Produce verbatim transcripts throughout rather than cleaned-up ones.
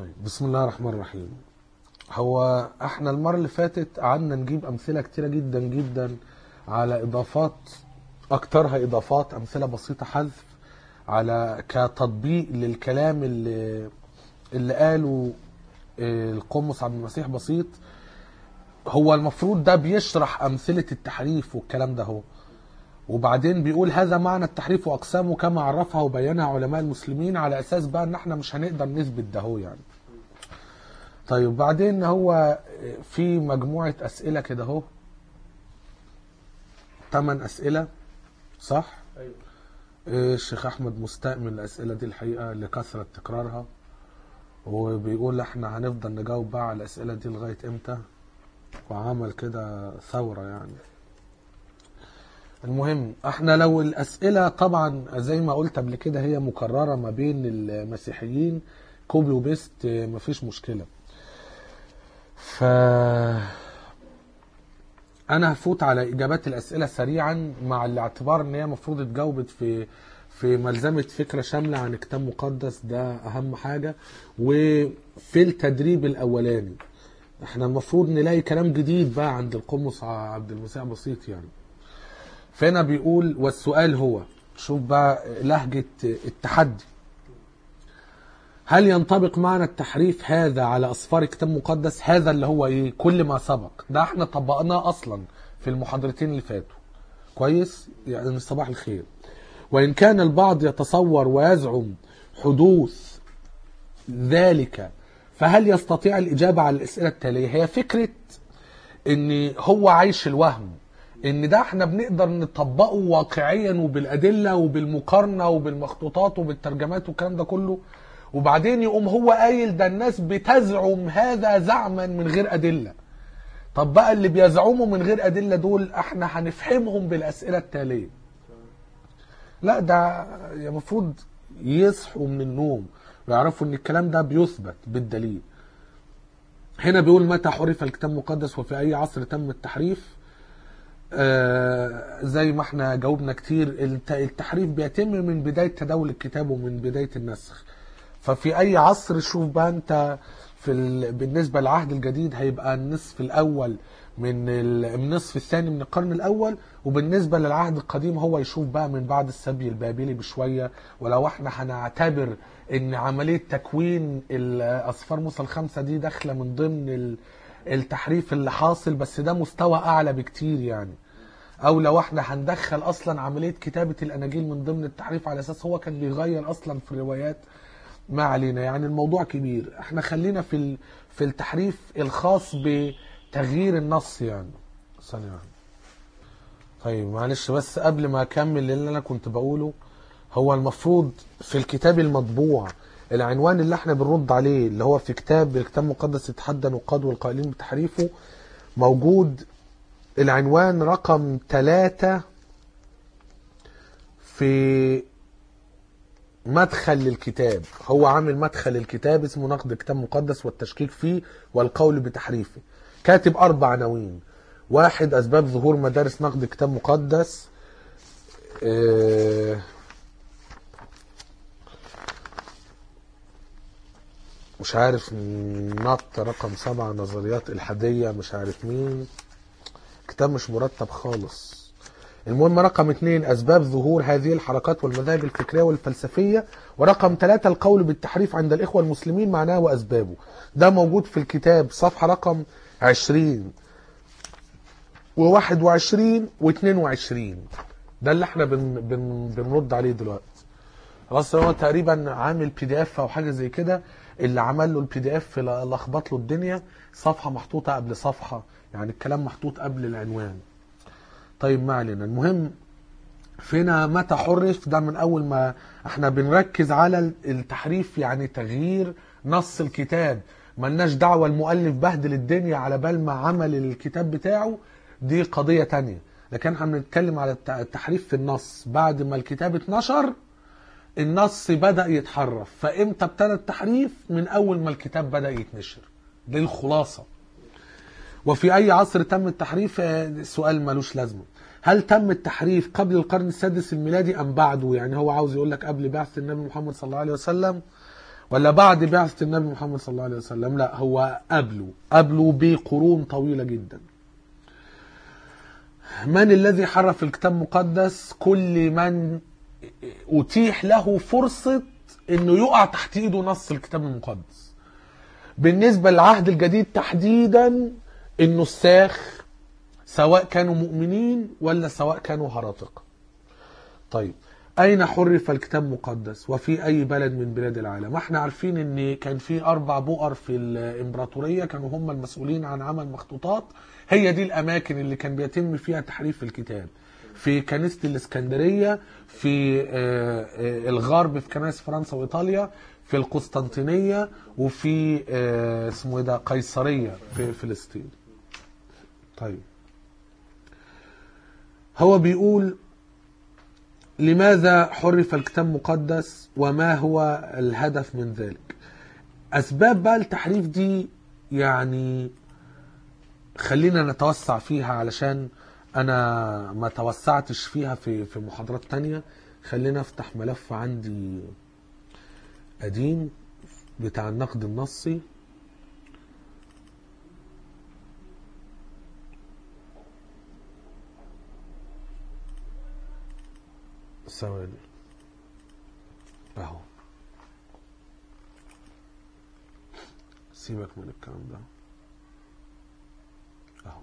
طيب بسم الله الرحمن الرحيم. هو احنا المرة اللي فاتت قعدنا نجيب امثلة كتيرة جدا جدا على اضافات، اكترها اضافات، امثلة بسيطة حذف على كتطبيق للكلام اللي اللي قاله القمص عبد المسيح بسيط. هو المفروض ده بيشرح امثلة التحريف والكلام ده، هو وبعدين بيقول هذا معنى التحريف واقسامه كما عرفها وبينها علماء المسلمين، على اساس بقى ان احنا مش هنقدر نثبت ده هو يعني. طيب بعدين هو في مجموعة اسئلة كده اهو، ثمان اسئلة صح؟ ايوه. الشيخ احمد مستأمن الاسئلة دي الحقيقة لكثرة تكرارها، وبيقول احنا هنفضل نجاوب بقى على الاسئلة دي لغاية امتى، وعمل كده ثورة يعني. المهم احنا لو الاسئلة طبعا زي ما قلت قبل كده هي مكررة ما بين المسيحيين كوبي وبيست مفيش مشكلة. ف انا هفوت على اجابات الاسئلة سريعا مع الاعتبار ان هي مفروض اتجاوبت في في ملزمة فكرة شاملة عن كتاب مقدس، ده اهم حاجة. وفي التدريب الاولاني احنا المفروض نلاقي كلام جديد بقى عند القمص عبد المسيح بسيط يعني. فهنا بيقول والسؤال هو، شوف بقى لهجة التحدي، هل ينطبق معنى التحريف هذا على أصفار كتاب مقدس؟ هذا اللي هو ايه؟ كل ما سبق ده احنا طبقناه اصلا في المحاضرتين اللي فاتوا كويس يعني. صباح الخير. وإن كان البعض يتصور ويزعم حدوث ذلك، فهل يستطيع الإجابة على الأسئلة التالية؟ هي فكرة ان هو عايش الوهم ان ده احنا بنقدر نطبقه واقعيا وبالادله وبالمقارنه وبالمخطوطات وبالترجمات والكلام ده كله، وبعدين يقوم هو قايل ده الناس بتزعم هذا زعما من غير ادله. طب بقى اللي بيزعموا من غير ادله دول احنا هنفهمهم بالاسئله التاليه؟ لا، ده المفروض يصحوا من النوم ويعرفوا ان الكلام ده بيثبت بالدليل. هنا بيقول متى حرف الكتاب المقدس وفي اي عصر تم التحريف؟ آه زي ما احنا جاوبنا كتير، التحريف بيتم من بداية تداول الكتاب ومن بداية النسخ. ففي اي عصر شوف بقى انت في ال... بالنسبة للعهد الجديد هيبقى النصف الاول من النصف الثاني من القرن الاول، وبالنسبة للعهد القديم هو يشوف بقى من بعد السبي البابلي بشوية. ولو احنا هنعتبر ان عملية تكوين الاصفار موسى الخمسة دي داخلة من ضمن التحريف اللي حاصل، بس ده مستوى اعلى بكتير يعني. او لو احنا هندخل اصلا عملية كتابة الاناجيل من ضمن التحريف على اساس هو كان بيغير اصلا في الروايات، ما علينا يعني، الموضوع كبير. احنا خلينا في في التحريف الخاص بتغيير النص يعني. ثانية واحدة. طيب معلش بس قبل ما اكمل اللي انا كنت بقوله، هو المفروض في الكتاب المطبوع العنوان اللي احنا بنرد عليه اللي هو في كتاب الكتاب المقدس يتحدى نقاد والقائلين بتحريفه، موجود العنوان رقم ثلاثة في مدخل للكتاب. هو عامل مدخل الكتاب اسمه نقد كتاب مقدس والتشكيك فيه والقول بتحريفه، كاتب أربع عناوين. واحد، أسباب ظهور مدارس نقد كتاب مقدس. اه مش عارف نط رقم سبعة، نظريات الحادية، مش عارف مين، كتاب مش مرتب خالص. المهم رقم اثنين، أسباب ظهور هذه الحركات والمذاهب الفكرية والفلسفية. ورقم ثلاثة، القول بالتحريف عند الإخوة المسلمين معناه وأسبابه. ده موجود في الكتاب صفحة رقم عشرين وواحد وعشرين واثنين وعشرين. ده اللي احنا بن بن بنرد عليه دلوقتي. خلاص هو تقريبا عامل بي دي اف او حاجة زي كده، اللي عمل له البي دي اف لخبط له الدنيا، صفحة محطوطة قبل صفحة يعني، الكلام محطوط قبل العنوان. طيب ما علينا. المهم فينا متى حرف، ده من اول ما احنا بنركز على التحريف يعني تغيير نص الكتاب، ملناش دعوة المؤلف بهدل الدنيا على بال ما عمل الكتاب بتاعه، دي قضية تانية. لكن احنا بنتكلم على التحريف في النص بعد ما الكتاب اتنشر، النص بدأ يتحرف. فامتى ابتدى التحريف؟ من اول ما الكتاب بدأ يتنشر. دي الخلاصة. وفي اي عصر تم التحريف؟ سؤال ملوش لازمه. هل تم التحريف قبل القرن السادس الميلادي ام بعده؟ يعني هو عاوز يقول لك قبل بعثة النبي محمد صلى الله عليه وسلم ولا بعد بعثة النبي محمد صلى الله عليه وسلم؟ لا، هو قبله قبله بقرون طويلة جدا. من الذي حرف الكتاب المقدس؟ كل من أتيح له فرصة انه يقع تحت ايده نص الكتاب المقدس. بالنسبة للعهد الجديد تحديدا النساخ، سواء كانوا مؤمنين ولا سواء كانوا هراطقة. طيب، أين حرف الكتاب المقدس وفي أي بلد من بلاد العالم؟ احنا عارفين ان كان في أربع بؤر في الإمبراطورية كانوا هم المسؤولين عن عمل مخطوطات، هي دي الأماكن اللي كان بيتم فيها تحريف الكتاب. في كنيسة الإسكندرية، في الغرب في كنائس فرنسا وإيطاليا، في القسطنطينية، وفي اسمه ايه ده قيصرية في فلسطين. طيب، هو بيقول لماذا حرف الكتاب المقدس وما هو الهدف من ذلك؟ أسباب بقى التحريف دي يعني خلينا نتوسع فيها علشان أنا ما توسعتش فيها في في محاضرات تانية. خلينا أفتح ملف عندي قديم بتاع النقد النصي. ثواني اهو، سيبك من الكلام ده اهو.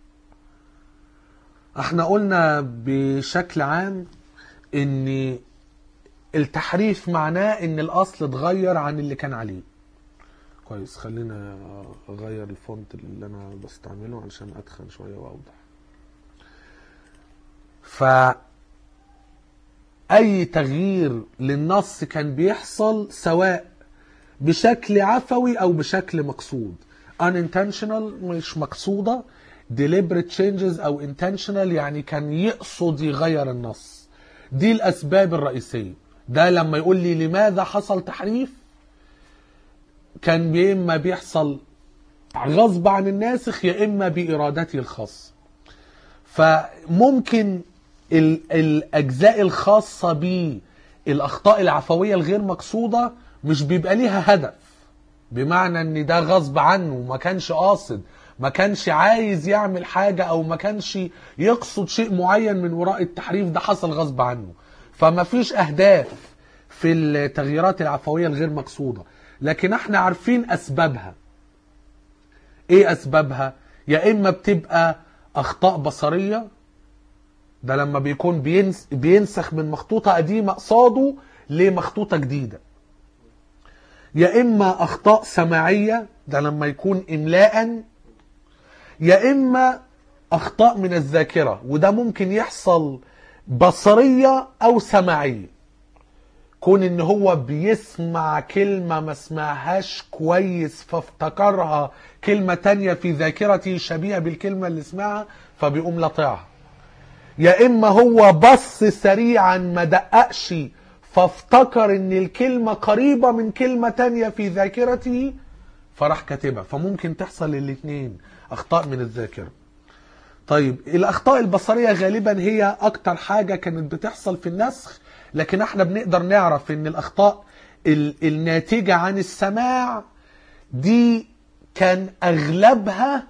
احنا قلنا بشكل عام ان التحريف معناه ان الاصل اتغير عن اللي كان عليه. كويس، خلينا اغير الفونت اللي انا بستعمله علشان ادخل شوية واوضح. ف اي تغيير للنص كان بيحصل سواء بشكل عفوي او بشكل مقصود، unintentional مش مقصودة، deliberate changes او intentional يعني كان يقصد يغير النص. دي الاسباب الرئيسية. ده لما يقول لي لماذا حصل تحريف، كان يا اما بيحصل غصب عن الناسخ يا اما بارادته الخاصة. فممكن الأجزاء الخاصة بالأخطاء العفوية الغير مقصودة مش بيبقى ليها هدف، بمعنى ان ده غصب عنه، ما كانش قاصد، ما كانش عايز يعمل حاجة او ما كانش يقصد شيء معين من وراء التحريف، ده حصل غصب عنه. فما فيش أهداف في التغييرات العفوية الغير مقصودة، لكن احنا عارفين أسبابها. ايه أسبابها؟ يا إما بتبقى أخطاء بصرية، ده لما بيكون بينس بينسخ من مخطوطة قديمة قصاده لمخطوطة جديدة. يا إما أخطاء سماعية، ده لما يكون إملاء. يا إما أخطاء من الذاكرة، وده ممكن يحصل بصرية أو سماعية. كون إن هو بيسمع كلمة ما سمعهاش كويس فافتكرها كلمة تانية في ذاكرته شبيهة بالكلمة اللي سمعها فبيقوم لطعها. يا إما هو بص سريعا ما دققش فافتكر ان الكلمة قريبة من كلمة تانية في ذاكرته فراح كاتبها. فممكن تحصل الاثنين، اخطاء من الذاكرة. طيب، الاخطاء البصرية غالبا هي اكتر حاجة كانت بتحصل في النسخ، لكن احنا بنقدر نعرف ان الاخطاء الناتجة عن السماع دي كان اغلبها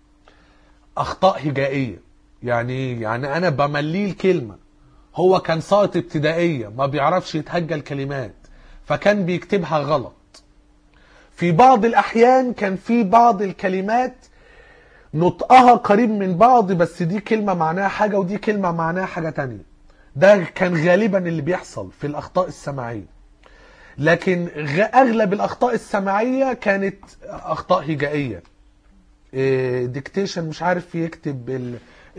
اخطاء هجائية. يعني ايه؟ يعني انا بمليه الكلمة، هو كان ساقط ابتدائية ما بيعرفش يتهجى الكلمات فكان بيكتبها غلط. في بعض الأحيان كان في بعض الكلمات نطقها قريب من بعض، بس دي كلمة معناها حاجة ودي كلمة معناها حاجة تانية. ده كان غالبا اللي بيحصل في الأخطاء السماعية. لكن أغلب الأخطاء السماعية كانت أخطاء هجائية. ديكتيشن مش عارف يكتب ال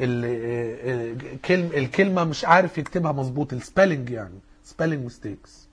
الكلمة مش عارف يكتبها مظبوط، السبيلنج يعني سبيلنج ميستيكس.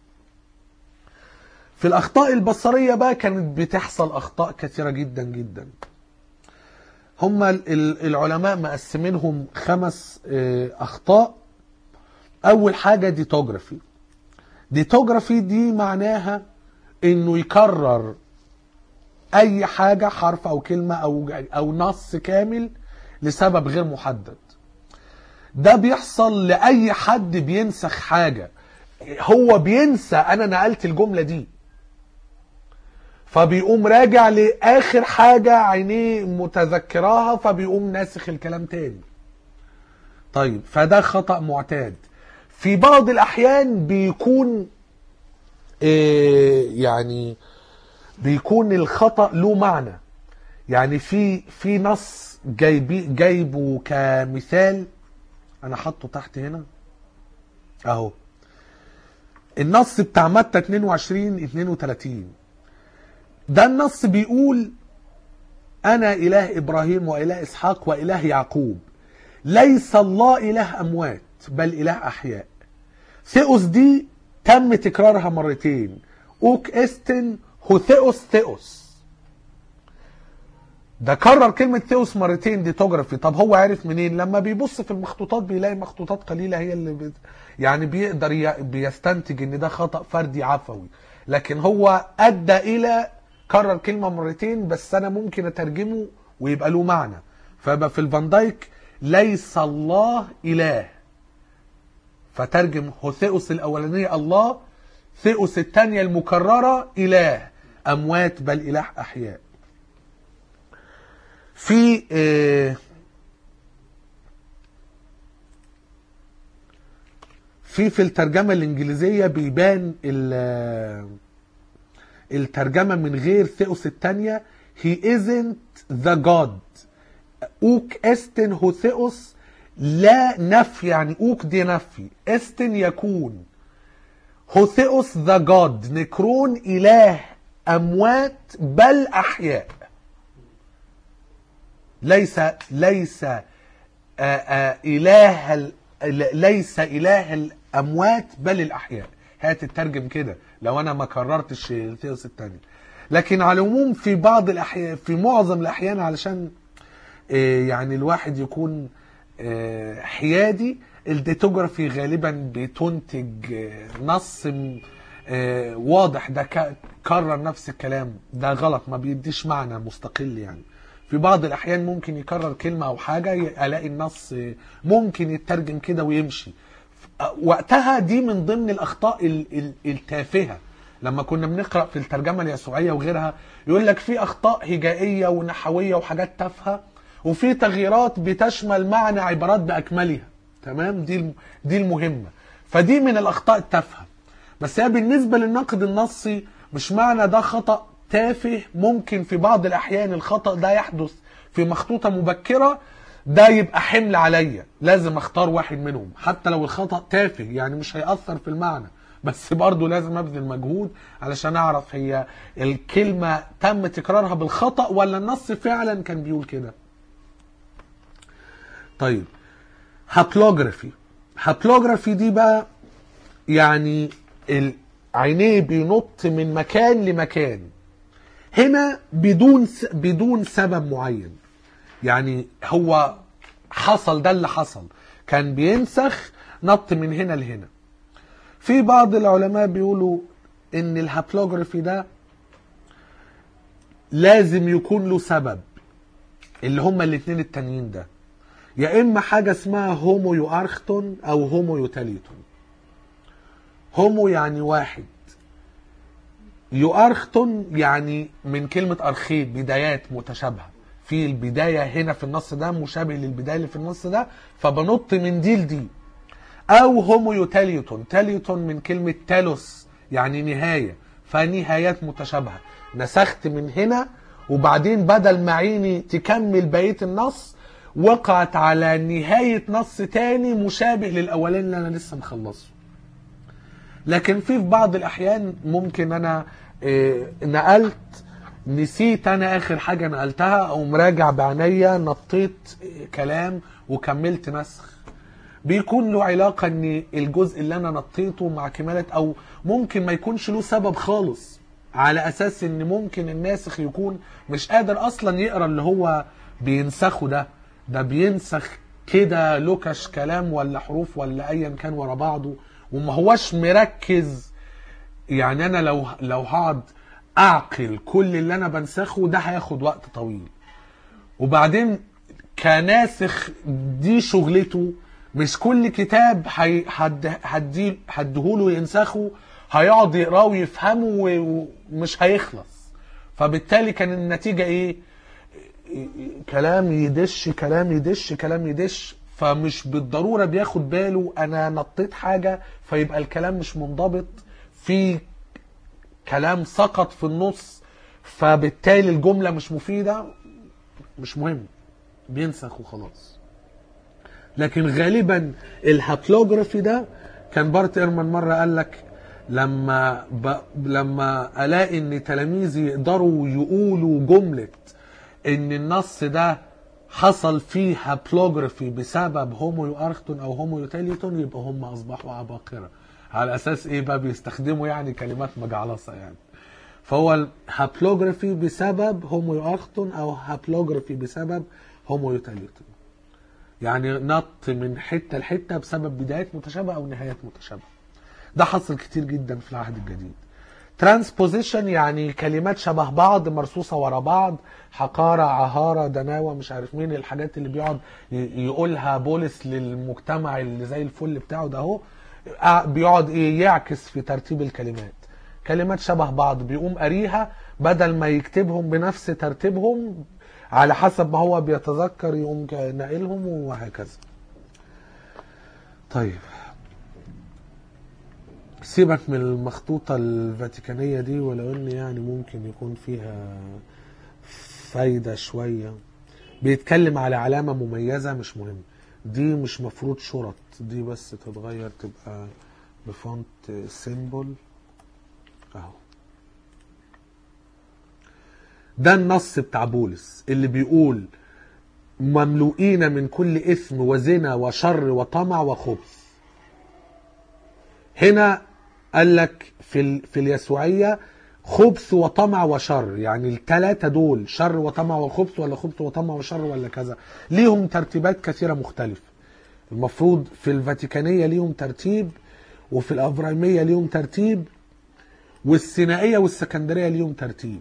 في الأخطاء البصرية بقى كانت بتحصل أخطاء كثيرة جدا جدا. هم العلماء مقسمينهم خمس أخطاء. أول حاجة ديتوجرافي. ديتوجرافي دي معناها إنه يكرر أي حاجة، حرف أو كلمة أو أو نص كامل لسبب غير محدد. ده بيحصل لأي حد بينسخ حاجة، هو بينسى أنا نقلت الجملة دي فبيقوم راجع لاخر حاجة عينيه متذكراها فبيقوم ناسخ الكلام تاني. طيب فده خطأ معتاد. في بعض الاحيان بيكون إيه يعني بيكون الخطأ له معنى. يعني في في نص جايبي جايبه كمثال، انا حاطه تحت هنا اهو، النص بتاع متى اتنين وعشرين اتنين وتلاتين. ده النص بيقول انا اله ابراهيم واله اسحاق واله يعقوب، ليس الله اله اموات بل اله احياء. ثيوس دي تم تكرارها مرتين، اوك استن هوثيوس ثيوس. ده كرر كلمة ثيوس مرتين دي توجرافي. طب هو عارف منين؟ لما بيبص في المخطوطات بيلاقي مخطوطات قليلة هي اللي بي... يعني بيقدر ي... بيستنتج ان ده خطأ فردي عفوي. لكن هو ادى الى كرر كلمة مرتين بس انا ممكن اترجمه ويبقى له معنى. فيبقى في الفان دايك ليس الله اله، فترجم هوثيوس الاولانية الله، ثيوس الثانية المكررة اله اموات بل اله احياء. في في في الترجمة الإنجليزية بيبان الترجمة من غير ثيوس الثانية he isn't the God. اوك استن هو ثيوس لا نفي، يعني اوك دي نفي، استن يكون، هو ثيوس the God نكرون إله أموات بل أحياء. ليس ليس آآ آآ إله ليس إله الأموات بل الأحياء. هات الترجم كده لو أنا ما كررتش الثيوس الثاني. لكن على العموم في بعض الأحيان، في معظم الأحيان، علشان يعني الواحد يكون حيادي، الديتوجرافي غالبا بتنتج نص واضح ده كرر نفس الكلام. ده غلط، ما بيديش معنى مستقل. يعني في بعض الأحيان ممكن يكرر كلمة أو حاجة ألاقي النص ممكن يترجم كده ويمشي. وقتها دي من ضمن الأخطاء التافهة. لما كنا بنقرأ في الترجمة اليسوعية وغيرها يقول لك في أخطاء هجائية ونحوية وحاجات تافهة، وفي تغييرات بتشمل معنى عبارات بأكملها. تمام؟ دي دي المهمة. فدي من الأخطاء التافهة. بس هي بالنسبة للنقد النصي مش معنى ده خطأ تافه. ممكن في بعض الأحيان الخطأ ده يحدث في مخطوطة مبكرة، ده يبقى حمل عليا، لازم اختار واحد منهم حتى لو الخطأ تافه، يعني مش هيأثر في المعنى، بس برضه لازم ابذل مجهود علشان اعرف هي الكلمة تم تكرارها بالخطأ ولا النص فعلا كان بيقول كده. طيب هابلوجرافي. هابلوجرافي دي بقى يعني عينيه بينط من مكان لمكان، هنا بدون بدون سبب معين. يعني هو حصل ده اللي حصل، كان بينسخ نط من هنا لهنا. في بعض العلماء بيقولوا ان الهابلوجرافي ده لازم يكون له سبب، اللي هما الاثنين التانيين ده، يا اما حاجة اسمها هومو يوارختون او هومو يوتاليتون. هومو يعني واحد، يوارختون يعني من كلمة أرخيد بدايات متشابهة، في البداية هنا في النص ده مشابه للبداية اللي في النص ده، فبنط من دي لدي. أو هومو يوتاليتون، تاليتون من كلمة تالوس يعني نهاية، فنهايات متشابهة، نسخت من هنا وبعدين بدل ما عيني تكمل بقية النص وقعت على نهاية نص تاني مشابه للأولين اللي أنا لسه مخلصه. لكن في بعض الأحيان ممكن أنا إيه نقلت نسيت أنا آخر حاجة نقلتها أو مراجع بعناية نطيت كلام وكملت نسخ، بيكون له علاقة أن الجزء اللي أنا نطيته مع كمالة، أو ممكن ما يكونش له سبب خالص، على أساس أن ممكن الناسخ يكون مش قادر أصلا يقرأ اللي هو بينسخه ده ده بينسخ كده لوكش كلام ولا حروف ولا أيا كان ورا بعضه وما هوش مركز. يعني أنا لو لو هقعد أعقل كل اللي أنا بنسخه ده هياخد وقت طويل، وبعدين كناسخ دي شغلته، مش كل كتاب هديهوله ينسخه هيقعد يقراه ويفهمه ومش هيخلص. فبالتالي كان النتيجة ايه؟ كلام يدش كلام يدش كلام يدش، فمش بالضرورة بياخد باله انا نطيت حاجة فيبقى الكلام مش منضبط، في كلام سقط في النص فبالتالي الجملة مش مفيدة، مش مهم، بينسخ وخلاص. لكن غالبا الهابلوجرافي ده كان بارت ايرمان مرة قال لك لما ب... لما الاقي ان تلاميذي يقدروا يقولوا جملة ان النص ده حصل فيه هابلوجرافي بسبب هومو ارختون او هومو تاليتون، يبقى هم اصبحوا عباقرة. على اساس ايه بقى؟ بيستخدموا يعني كلمات مجعلصة يعني. فهو الهابلوجرافي بسبب هومو ارختون او هابلوجرافي بسبب هومو تاليتون، يعني نط من حتة لحتة بسبب بدايات متشابهة او نهايات متشابهة. ده حصل كتير جدا في العهد الجديد. ترانسبوزيشن يعني كلمات شبه بعض مرصوصة ورا بعض، حقارة، عهارة، دناوة، مش عارف مين، الحاجات اللي بيقعد يقولها بولس للمجتمع اللي زي الفل بتاعه ده اهو، بيقعد ايه يعكس في ترتيب الكلمات. كلمات شبه بعض بيقوم قاريها بدل ما يكتبهم بنفس ترتيبهم على حسب ما هو بيتذكر يقوم ناقلهم وهكذا. طيب سيبك من المخطوطة الفاتيكانية دي، ولو ان يعني ممكن يكون فيها فايدة شوية. بيتكلم على علامة مميزة مش مهم، دي مش مفروض شرط، دي بس تتغير تبقى بفونت سيمبل اهو. ده النص بتاع بولس اللي بيقول مملوئين من كل اثم وزنا وشر وطمع وخبث. هنا قال لك في في اليسوعية خبث وطمع وشر، يعني الثلاثة دول شر وطمع وخبث، ولا خبث وطمع وشر، ولا كذا، ليهم ترتيبات كثيرة مختلفة. المفروض في الفاتيكانية ليهم ترتيب، وفي الأفرايمية ليهم ترتيب، والسينائية والسكندرية ليهم ترتيب.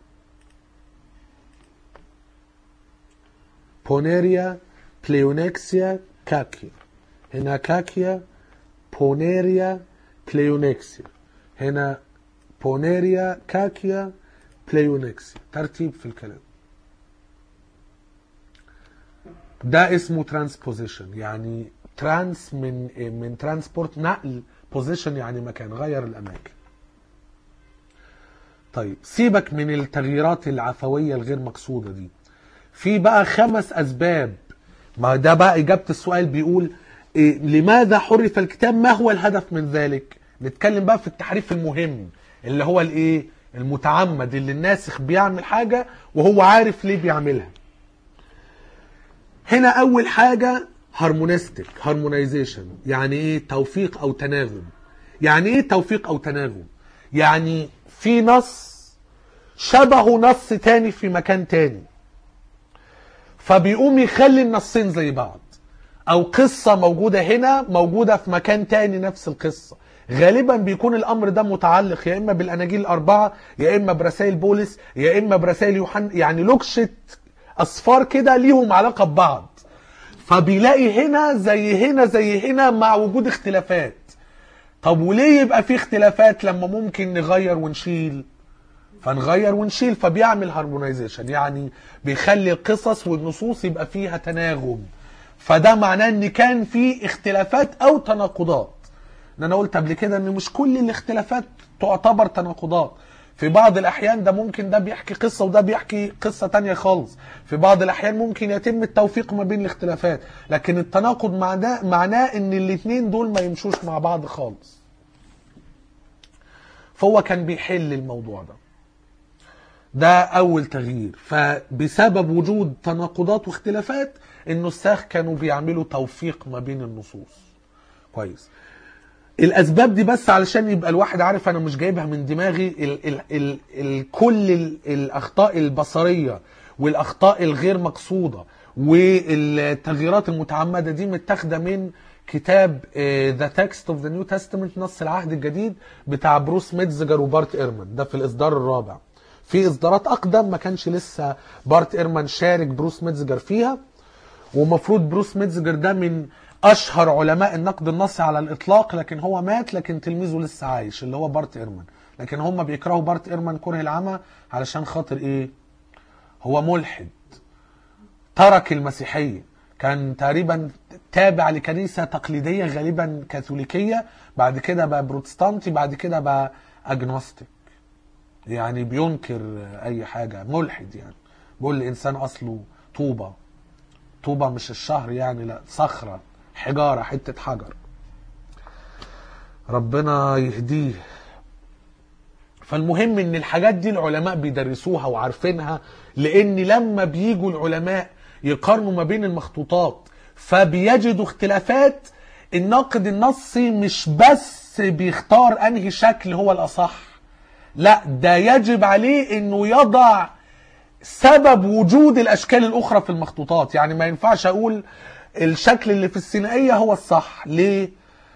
بونيريا، بليونكسيا، كاكيا. هنا كاكيا، بونيريا، بليونكسيا. هنا بونيريا، كاكيا، بليونكسيا. ترتيب في الكلام. ده اسمه ترانسبوزيشن، يعني ترانس من من ترانسبورت نقل، بوزيشن يعني مكان، غير الاماكن. طيب سيبك من التغييرات العفوية الغير مقصودة دي، في بقى خمس اسباب. ما ده بقى اجابة السؤال، بيقول إيه لماذا حرف الكتاب؟ ما هو الهدف من ذلك؟ نتكلم بقى في التحريف المهم اللي هو الايه المتعمد، اللي الناسخ بيعمل حاجة وهو عارف ليه بيعملها. هنا اول حاجة هارمونيستيك، هارمونيزيشن، يعني ايه؟ توفيق او تناغم. يعني ايه توفيق او تناغم؟ يعني في نص شبهه نص تاني في مكان تاني، فبيقوم يخلي النصين زي بعض، او قصة موجودة هنا موجودة في مكان تاني نفس القصة. غالبا بيكون الامر ده متعلق يا اما بالاناجيل الاربعة، يا اما برسائل بولس، يا اما برسائل يوحنا، يعني لوكشة اصفار كده ليهم علاقة ببعض. فبيلاقي هنا زي هنا زي هنا مع وجود اختلافات. طب وليه يبقى في اختلافات لما ممكن نغير ونشيل؟ فنغير ونشيل، فبيعمل هارمونيزيشن، يعني بيخلي القصص والنصوص يبقى فيها تناغم. فده معناه ان كان في اختلافات او تناقضات. انا قلت قبل كده ان مش كل الاختلافات تعتبر تناقضات. في بعض الاحيان ده ممكن ده بيحكي قصة وده بيحكي قصة تانية خالص. في بعض الاحيان ممكن يتم التوفيق ما بين الاختلافات، لكن التناقض معناه معناه ان الاثنين دول ما يمشوش مع بعض خالص. فهو كان بيحل الموضوع ده. ده اول تغيير. فبسبب وجود تناقضات واختلافات النساخ كانوا بيعملوا توفيق ما بين النصوص. كويس. الاسباب دي بس علشان يبقى الواحد عارف انا مش جايبها من دماغي. ال ال ال ال كل ال الاخطاء البصرية والاخطاء الغير مقصودة والتغييرات المتعمدة دي متاخده من كتاب The Text of the New Testament، نص العهد الجديد، بتاع بروس ميتزجر وبارت ايرمان. ده في الاصدار الرابع. في اصدارات اقدم ما كانش لسه بارت ايرمان شارك بروس ميتزجر فيها، ومفروض بروس ميتزجر ده من اشهر علماء النقد النصي على الاطلاق، لكن هو مات، لكن تلميذه لسه عايش اللي هو بارت ايرمان. لكن هم بيكرهوا بارت ايرمان كره العمى علشان خاطر ايه؟ هو ملحد، ترك المسيحية، كان تقريبا تابع لكنيسة تقليدية غالبا كاثوليكية، بعد كده بقى بروتستانتي، بعد كده بقى اجنوستيك، يعني بينكر اي حاجة، ملحد يعني. بيقول الانسان اصله طوبة، طوبة مش الشهر يعني، لا صخرة، حجارة، حتة حجر. ربنا يهديه. فالمهم ان الحاجات دي العلماء بيدرسوها وعارفينها، لان لما بيجوا العلماء يقارنوا ما بين المخطوطات فبيجدوا اختلافات، الناقد النصي مش بس بيختار انهي شكل هو الاصح، لا ده يجب عليه انه يضع سبب وجود الاشكال الاخرى في المخطوطات. يعني ما ينفعش اقول الشكل اللي في السينائية هو الصح. ليه؟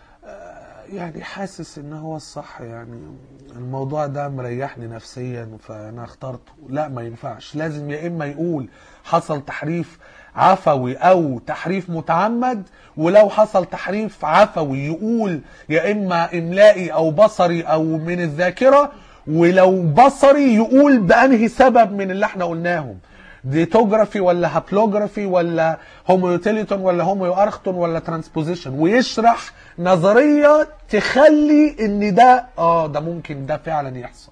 يعني حاسس ان هو الصح، يعني الموضوع ده مريحني نفسيا فانا اخترته. لا ما ينفعش، لازم يا اما يقول حصل تحريف عفوي او تحريف متعمد، ولو حصل تحريف عفوي يقول يا اما املائي او بصري او من الذاكرة، ولو بصري يقول بانهي سبب من اللي احنا قلناهم، ديتوجرافي ولا هابلوجرافي ولا هوميوتيليتون ولا هوميو ارختون ولا ترانسبوزيشن، ويشرح نظرية تخلي ان ده اه ده ممكن ده فعلا يحصل.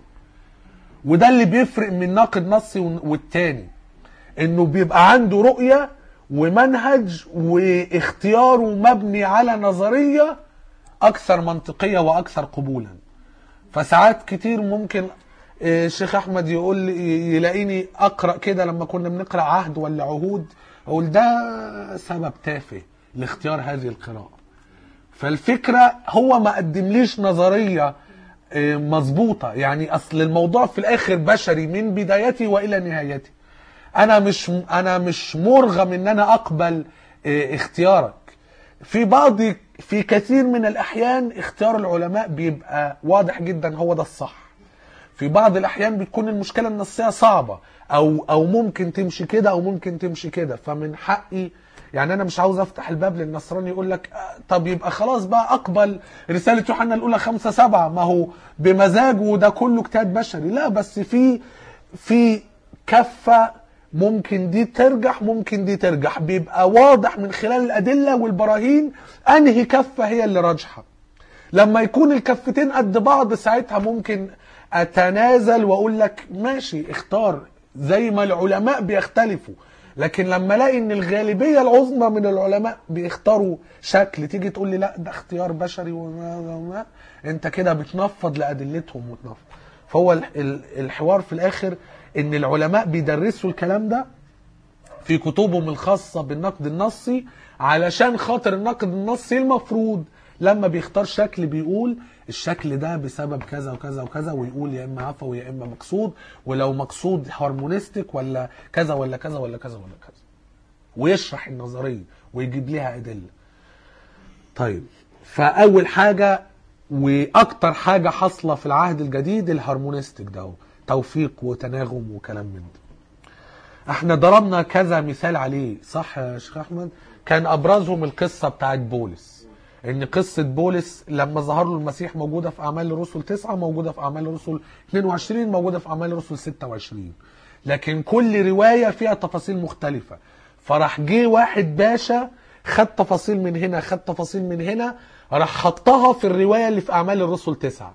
وده اللي بيفرق من ناقد نصي والتاني، انه بيبقى عنده رؤية ومنهج واختياره مبني على نظرية اكثر منطقية واكثر قبولا. فساعات كتير ممكن الشيخ احمد يقول لي، يلاقيني اقرأ كده لما كنا بنقرأ عهد ولا عهود، اقول ده سبب تافه لاختيار هذه القراءة. فالفكرة هو ما قدمليش نظرية مظبوطة، يعني اصل الموضوع في الاخر بشري من بدايتي والى نهايتي. انا مش انا مش مرغم ان انا اقبل اختيارك. في بعض في كثير من الاحيان اختيار العلماء بيبقى واضح جدا هو ده الصح. في بعض الاحيان بتكون المشكلة النصية صعبة، او او ممكن تمشي كده او ممكن تمشي كده، فمن حقي يعني انا مش عاوز افتح الباب للنصراني يقول لك طب يبقى خلاص بقى اقبل رسالة يوحنا الاولى خمسة سبعة، ما هو بمزاجه وده كله اجتهاد بشري. لا، بس في في كفة ممكن دي ترجح ممكن دي ترجح، بيبقى واضح من خلال الادلة والبراهين انهي كفة هي اللي راجحة. لما يكون الكفتين قد بعض ساعتها ممكن اتنازل واقول لك ماشي اختار زي ما العلماء بيختلفوا. لكن لما الاقي ان الغالبية العظمى من العلماء بيختاروا شكل، تيجي تقول لي لا ده اختيار بشري وما وما، انت كده بتنفض لادلتهم وتنفض. فهو الحوار في الاخر ان العلماء بيدرسوا الكلام ده في كتبهم الخاصة بالنقد النصي، علشان خاطر النقد النصي المفروض لما بيختار شكل بيقول الشكل ده بسبب كذا وكذا وكذا، ويقول يا اما عفوي يا اما مقصود، ولو مقصود هارمونيستيك ولا كذا ولا كذا ولا كذا ولا كذا، ويشرح النظرية ويجيب لها أدلة. طيب، فأول حاجة وأكتر حاجة حصلة في العهد الجديد الهارمونيستيك ده، توفيق وتناغم وكلام من ده. احنا ضربنا كذا مثال عليه صح يا شيخ أحمد؟ كان أبرزهم القصة بتاعت بولس، ان قصة بولس لما ظهر له المسيح موجودة في اعمال الرسل تسعة، موجودة في اعمال الرسل اثنين وعشرين، موجودة في اعمال الرسل ستة وعشرين، لكن كل رواية فيها تفاصيل مختلفة. فراح جه واحد باشا خد تفاصيل من هنا خد تفاصيل من هنا، راح حطها في الرواية اللي في اعمال الرسل تسعة،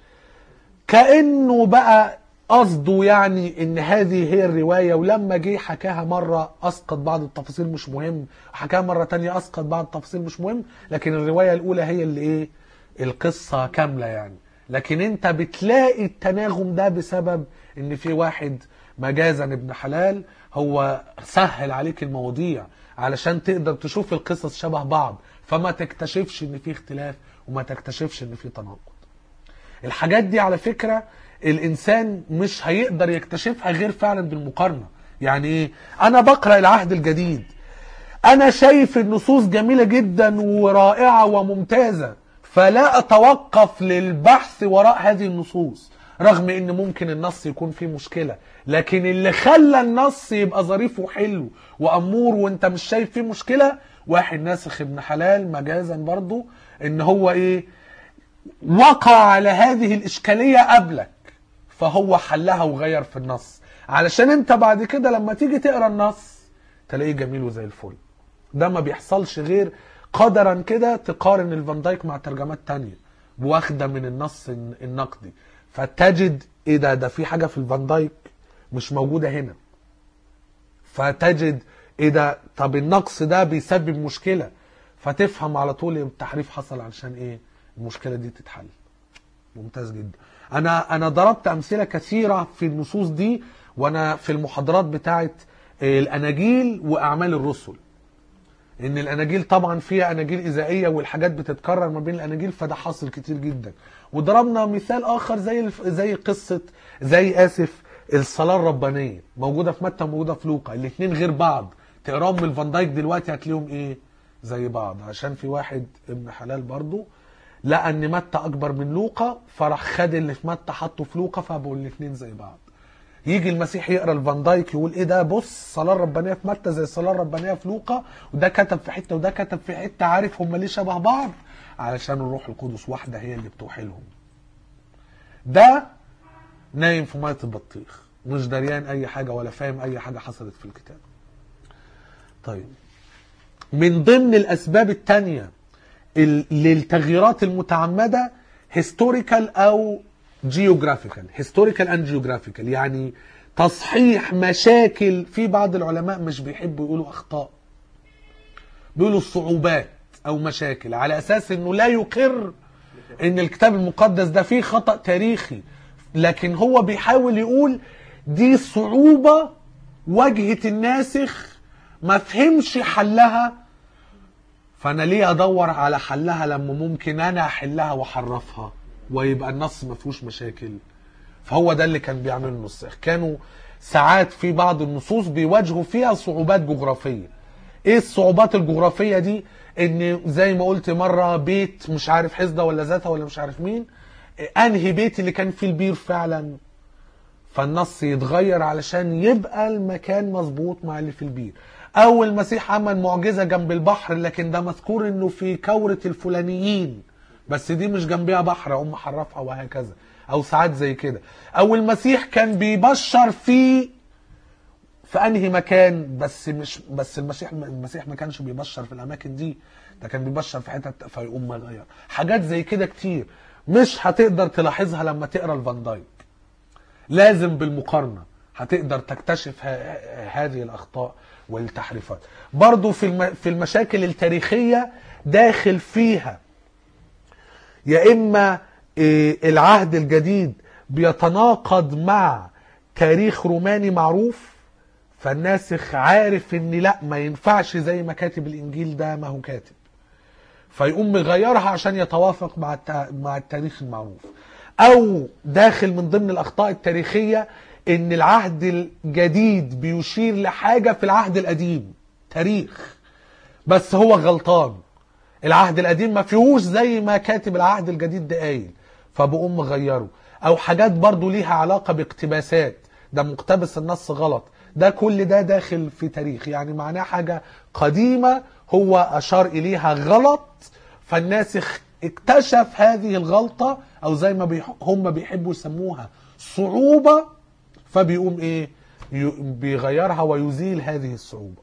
كأنه بقى قصده يعني ان هذه هي الرواية. ولما جه حكاها مرة اسقط بعض التفاصيل مش مهم، حكاها مرة تانية اسقط بعض التفاصيل مش مهم، لكن الرواية الاولى هي اللي ايه القصة كاملة يعني. لكن انت بتلاقي التناغم ده بسبب ان في واحد مجازا ابن حلال هو سهل عليك المواضيع علشان تقدر تشوف القصص شبه بعض، فما تكتشفش ان في اختلاف وما تكتشفش ان في تناقض. الحاجات دي على فكرة الانسان مش هيقدر يكتشفها غير فعلا بالمقارنة. يعني ايه؟ انا بقرأ العهد الجديد، انا شايف النصوص جميلة جدا ورائعة وممتازة، فلا اتوقف للبحث وراء هذه النصوص رغم ان ممكن النص يكون فيه مشكلة، لكن اللي خلى النص يبقى ظريف وحلو وامور وانت مش شايف فيه مشكلة واحد ناسخ ابن حلال مجازا برضو، ان هو ايه وقع على هذه الإشكالية قبلك، فهو حلها وغير في النص علشان انت بعد كده لما تيجي تقرأ النص تلاقيه جميل وزي الفل. ده ما بيحصلش غير قدرا كده تقارن الفان دايك مع ترجمات تانية واخده من النص النقدي، فتجد ايه ده ده في حاجة في الفان دايك مش موجودة هنا، فتجد ايه ده طب النقص ده بيسبب مشكلة، فتفهم على طول التحريف حصل علشان ايه المشكلة دي تتحل. ممتاز جدا. انا انا ضربت امثلة كثيرة في النصوص دي وانا في المحاضرات بتاعت الاناجيل واعمال الرسل، ان الاناجيل طبعا فيها اناجيل اذائيه والحاجات بتتكرر ما بين الاناجيل، فده حاصل كتير جدا. وضربنا مثال اخر زي زي قصه زي اسف الصلاه الربانيه، موجوده في متى وموجوده في لوقا، الاثنين غير بعض، تقراهم من الفان دايك دلوقتي هتلاقيهم ايه زي بعض، عشان في واحد ابن حلال برضو لقى ان متى اكبر من لوقا فراح خد اللي في متى حطه في لوقا فبقوا الاثنين زي بعض. يجي المسيح يقرا الفان دايك يقول ايه ده بص الصلاه الربانيه في متى زي الصلاه الربانيه في لوقا، وده كتب في حته وده كتب في حته، عارف هم ليه شبه بعض؟ علشان الروح القدس واحده هي اللي بتوحي لهم. ده نايم في ميه البطيخ مش دريان اي حاجه ولا فاهم اي حاجه حصلت في الكتاب. طيب من ضمن الاسباب الثانيه للتغييرات المتعمده هيستوريكال او جيوغرافيكال، هيستوريكال اند جيوغرافيكال، يعني تصحيح مشاكل. في بعض العلماء مش بيحبوا يقولوا اخطاء، بيقولوا صعوبات او مشاكل، على اساس انه لا يقر ان الكتاب المقدس ده فيه خطأ تاريخي، لكن هو بيحاول يقول دي صعوبة واجهت الناسخ ما فهمش حلها، فانا ليه ادور على حلها لما ممكن انا احلها واحرفها ويبقى النص ما فيهوش مشاكل. فهو ده اللي كان بيعمل النساخ، كانوا ساعات في بعض النصوص بيواجهوا فيها صعوبات جغرافية. ايه الصعوبات الجغرافية دي؟ ان زي ما قلت مرة بيت مش عارف حزدة ولا ذاتها ولا مش عارف مين، انهي بيت اللي كان فيه البير فعلا، فالنص يتغير علشان يبقى المكان مظبوط مع اللي في البير. او المسيح عمل معجزة جنب البحر لكن ده مذكور انه في كورة الفلانيين بس دي مش جنبها بحر او محرفها وهكذا، او ساعات زي كده. او المسيح كان بيبشر في في انهي مكان، بس مش بس المسيح المسيح ما كانش بيبشر في الاماكن دي، ده كان بيبشر في حتت فيقوم مغير. حاجات زي كده كتير مش هتقدر تلاحظها لما تقرا الفان دايك، لازم بالمقارنه هتقدر تكتشف هذه الاخطاء والتحريفات. برضو في في المشاكل التاريخيه داخل فيها يا اما العهد الجديد بيتناقض مع تاريخ روماني معروف، فالناسخ عارف ان لا ما ينفعش زي ما كاتب الانجيل ده ما هو كاتب، فيقوم مغيرها عشان يتوافق مع مع التاريخ المعروف. او داخل من ضمن الاخطاء التاريخيه ان العهد الجديد بيشير لحاجه في العهد القديم تاريخ بس هو غلطان، العهد القديم ما فيهوش زي ما كاتب العهد الجديد ده قايل، فبقوم مغيره. او حاجات برضو ليها علاقه باقتباسات، ده مقتبس النص غلط، ده كل ده داخل في تاريخ، يعني معناه حاجه قديمه هو اشار اليها غلط، فالناسخ اكتشف هذه الغلطه او زي ما بيح... هم بيحبوا يسموها صعوبه، فبيقوم ايه ي... بيغيرها ويزيل هذه الصعوبه.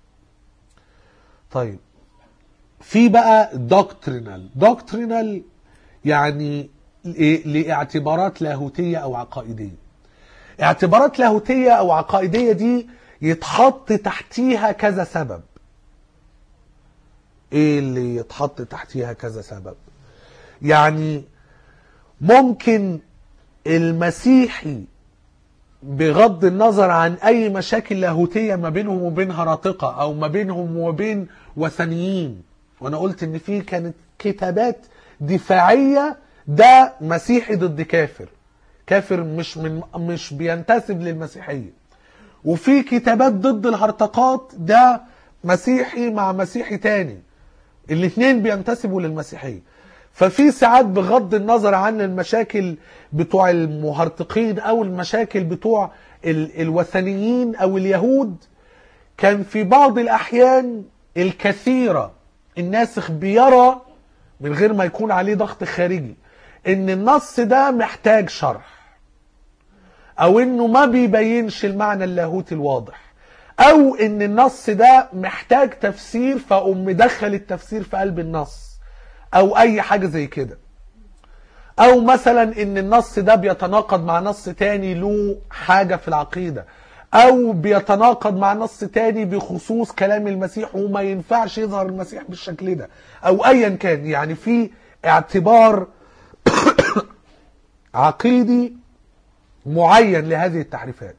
طيب في بقى دوكترينال، دوكترينال يعني لاعتبارات لاهوتيه او عقائديه. اعتبارات لاهوتيه او عقائديه دي يتحط تحتيها كذا سبب. ايه اللي يتحط تحتيها كذا سبب؟ يعني ممكن المسيحي بغض النظر عن اي مشاكل لاهوتيه ما بينهم وبين هراطقه او ما بينهم وبين وثنيين، وانا قلت ان في كانت كتابات دفاعيه، ده مسيحي ضد كافر، كافر مش من مش بينتسب للمسيحيه، وفي كتابات ضد الهرطقات، ده مسيحي مع مسيحي تاني، الاثنين بينتسبوا للمسيحيه. ففي ساعات بغض النظر عن المشاكل بتوع المهرطقين او المشاكل بتوع الوثنيين او اليهود، كان في بعض الاحيان الكثيره الناسخ بيرى من غير ما يكون عليه ضغط خارجي ان النص ده محتاج شرح، او انه ما بيبينش المعنى اللاهوتي الواضح، او ان النص ده محتاج تفسير فاقوم مدخل التفسير في قلب النص، او اي حاجة زي كده. او مثلا ان النص ده بيتناقض مع نص تاني له حاجة في العقيدة، او بيتناقض مع نص تاني بخصوص كلام المسيح وما ينفعش يظهر المسيح بالشكل ده، او ايا كان. يعني في اعتبار عقيدي معين لهذه التحريفات.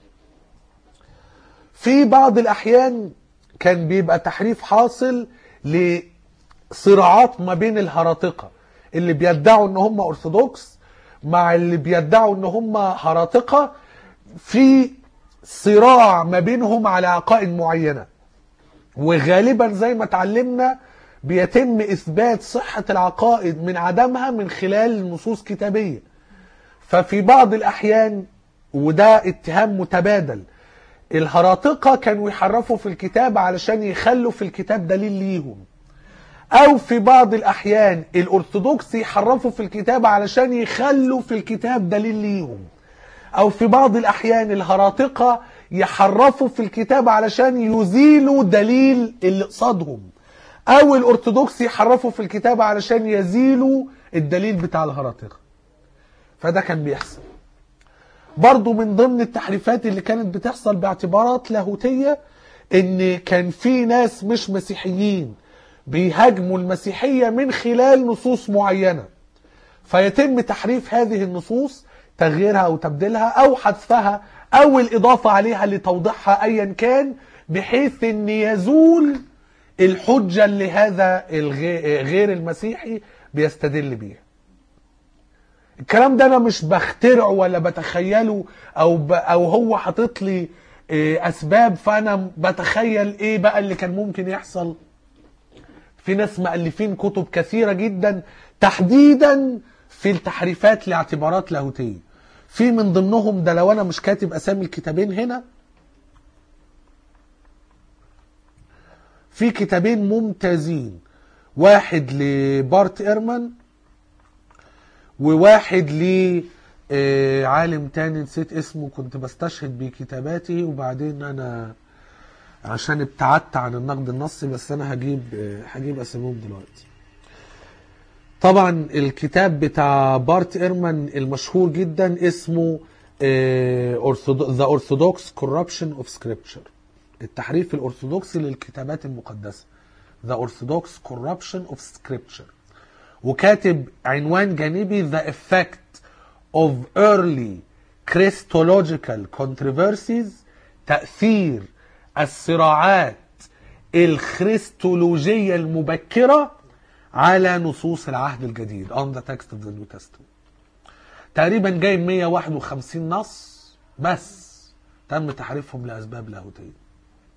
في بعض الاحيان كان بيبقى تحريف حاصل لصراعات ما بين الهراطقة اللي بيدعوا ان هم ارثوذكس مع اللي بيدعوا ان هم هراطقة، في صراع ما بينهم على عقائد معينة، وغالبا زي ما اتعلمنا بيتم اثبات صحة العقائد من عدمها من خلال نصوص كتابية. ففي بعض الاحيان، وده اتهام متبادل، الهراطقة كانوا يحرفوا في الكتاب علشان يخلوا في الكتاب دليل ليهم، او في بعض الاحيان الارثوذكس يحرفوا في الكتاب علشان يخلوا في الكتاب دليل ليهم، او في بعض الاحيان الهراطقة يحرفوا في الكتاب علشان يزيلوا دليل اللي قصادهم، او الارثوذكس يحرفوا في الكتاب علشان يزيلوا الدليل بتاع الهراطقة. فده كان بيحصل برضو من ضمن التحريفات اللي كانت بتحصل باعتبارات لاهوتية، ان كان في ناس مش مسيحيين بيهاجموا المسيحية من خلال نصوص معينة، فيتم تحريف هذه النصوص، تغييرها او تبديلها او حذفها او الاضافة عليها لتوضيحها ايا كان، بحيث ان يزول الحجة اللي هذا غير المسيحي بيستدل بيها. الكلام ده انا مش بخترعه ولا بتخيله، او ب... او هو حاطط لي اسباب فانا بتخيل ايه بقى اللي كان ممكن يحصل. في ناس مؤلفين كتب كثيرة جدا تحديدا في التحريفات لاعتبارات لاهوتية. في من ضمنهم ده، لو انا مش كاتب اسامي الكتابين هنا، في كتابين ممتازين، واحد لبارت إيرمان وواحد لعالم تاني نسيت اسمه، كنت بستشهد بكتاباته وبعدين انا عشان ابتعدت عن النقد النصي، بس انا هجيب هجيب اساميهم دلوقتي. طبعا الكتاب بتاع بارت إيرمان المشهور جدا اسمه The Orthodox Corruption of Scripture، التحريف الأرثوذكسي للكتابات المقدسة، The Orthodox Corruption of Scripture. وكاتب عنوان جانبي The Effect of Early Christological Controversies، تأثير الصراعات الخريستولوجية المبكرة على نصوص العهد الجديد on the text of the New Testament. تقريبا جايب مية وواحد وخمسين نص بس تم تحريفهم لأسباب لاهوتية.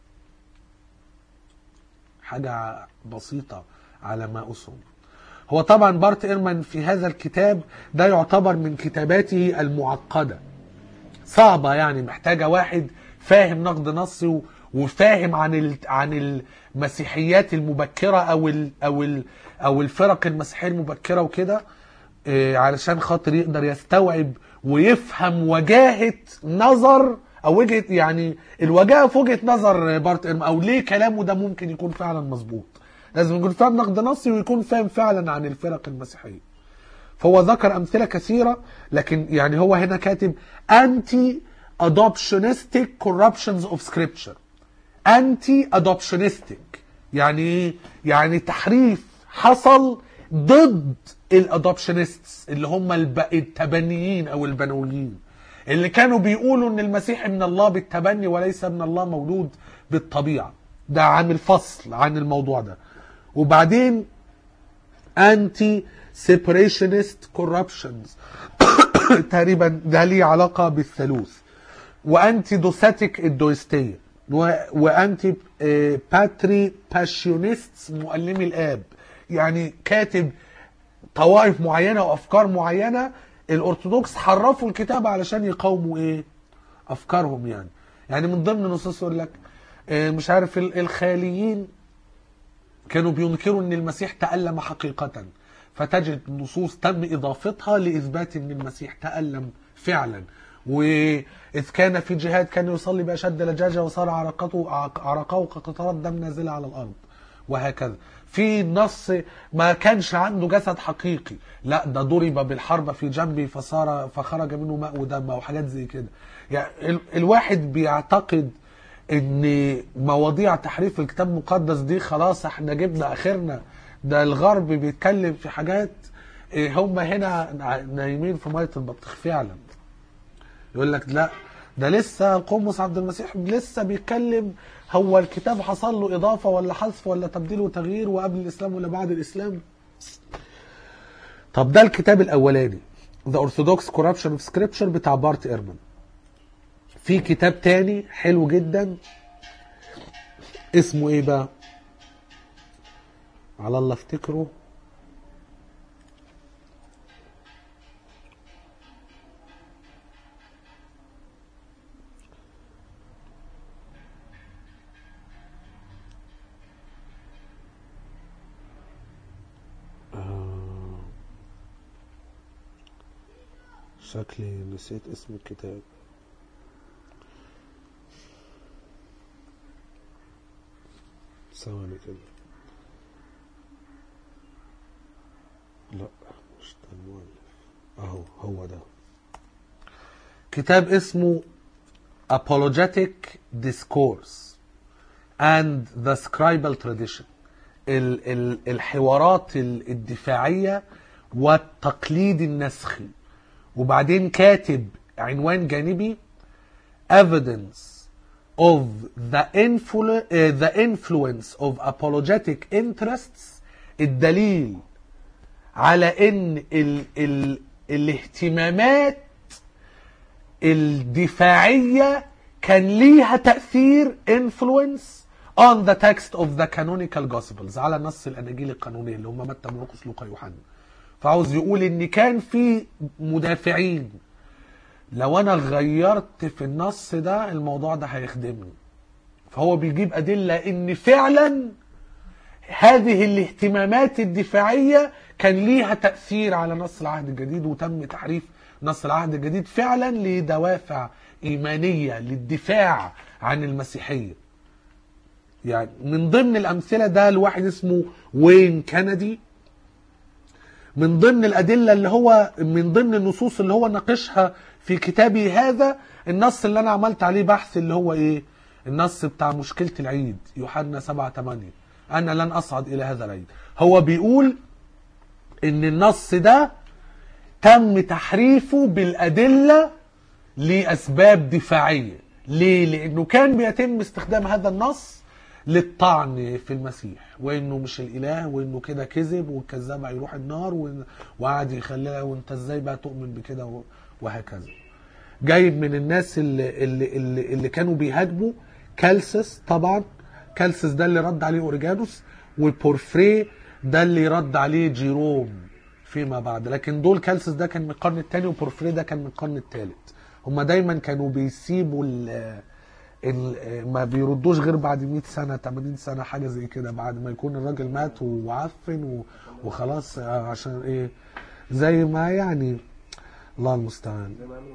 حاجة بسيطة على ما أسهم. هو طبعا بارت إيرمان في هذا الكتاب ده يعتبر من كتاباته المعقدة، صعبة، يعني محتاجة واحد فاهم نقد نصي وفاهم عن عن المسيحيات المبكرة او ال او ال او الفرق المسيحية المبكرة وكده، علشان خاطر يقدر يستوعب ويفهم وجاهة نظر او وجهة، يعني الوجاهة في وجهة نظر بارت إيرمان، او ليه كلامه ده ممكن يكون فعلا مظبوط. لازم يكون فاهم نقد نصي ويكون فاهم فعلا عن الفرق المسيحية. فهو ذكر امثلة كثيرة، لكن يعني هو هنا كاتب anti adoptionistic corruptions of scripture. anti adoptionistic يعني ايه؟ يعني تحريف حصل ضد الادوبشنستس اللي هم التبنيين او البنويين، اللي كانوا بيقولوا ان المسيح من الله بالتبني وليس من الله مولود بالطبيعة. ده عن الفصل عن الموضوع ده. وبعدين anti separationist corruptions تقريبا ده ليه علاقة بالثالوث، وانتي دوساتيك الدويستية، وانتي باتري باشيونيستس مؤلمي الاب. يعني كاتب طوائف معينة وافكار معينة الارثوذكس حرفوا الكتاب علشان يقاوموا ايه افكارهم. يعني يعني من ضمن نصوص يقول لك مش عارف الخاليين كانوا بينكروا ان المسيح تألم حقيقة، فتجد نصوص تم إضافتها لإثبات أن المسيح تألم فعلا، وإذ كان في جهاد كان يصلي بأشد لجاجة وصار عرقته عرقه كقطرات دم نازلة على الأرض، وهكذا. في نص ما كانش عنده جسد حقيقي، لا ده ضرب بالحربة في جنبه فصار فخرج منه ماء ودم أو حاجات زي كده. يعني ال الواحد بيعتقد ان مواضيع تحريف الكتاب المقدس دي خلاص احنا جبنا اخرنا، ده الغرب بيتكلم في حاجات هم هنا نايمين في ميه البطيخ فعلا. يقول لك لا ده لسه قمص عبد المسيح لسه بيتكلم هو الكتاب حصل له اضافه ولا حذف ولا تبديل وتغيير وقبل الاسلام ولا بعد الاسلام. طب ده الكتاب الاولاني The Orthodox Corruption of Scripture بتاع بارت إيرمان. في كتاب تاني حلو جدا اسمه ايه بقى، على الله افتكره، آه. شكلي نسيت اسم الكتاب. ثواني كده، لا مش ده المؤلف، اهو هو ده كتاب اسمه Apologetic Discourse and the Scribal Tradition، ال ال الحوارات الدفاعية والتقليد النسخي. وبعدين كاتب عنوان جانبي Evidence of the, influ uh, the influence of apologetic interests، الدليل على ان ال ال الاهتمامات الدفاعية كان ليها تأثير influence on the text of the canonical gospels، على نص الأناجيل القانونية اللي هم متى مرقس لوقا يوحنا. فعاوز يقول ان كان في مدافعين لو انا غيرت في النص ده الموضوع ده هيخدمني. فهو بيجيب أدلة ان فعلا هذه الاهتمامات الدفاعية كان ليها تأثير على نص العهد الجديد، وتم تحريف نص العهد الجديد فعلا لدوافع إيمانية للدفاع عن المسيحية. يعني من ضمن الأمثلة ده الواحد اسمه وين كندي، من ضمن الأدلة اللي هو من ضمن النصوص اللي هو ناقشها في كتابي هذا النص اللي أنا عملت عليه بحث، اللي هو إيه؟ النص بتاع مشكلة العيد يوحنا سبعة ثمانية، أنا لن أصعد إلى هذا العيد. هو بيقول إن النص ده تم تحريفه بالأدلة لأسباب دفاعية. ليه؟ لأنه كان بيتم استخدام هذا النص للطعن في المسيح، وانه مش الاله، وانه كده كذب والكذاب هيروح النار، وقعد يخليها وانت ازاي بقى تؤمن بكده وهكذا. جايب من الناس اللي, اللي, اللي, اللي كانوا بيهاجموا كالسس، طبعا كالسس ده اللي رد عليه اوريجانوس، وبورفري ده اللي رد عليه جيروم فيما بعد. لكن دول كالسس ده كان من القرن الثاني وبورفري ده كان من القرن الثالث. هما دايما كانوا بيسيبوا ما بيردوش غير بعد مئة سنة ثمانين سنة حاجة زي كده، بعد ما يكون الراجل مات وعفن وخلاص، عشان ايه؟ زي ما يعني الله المستعان،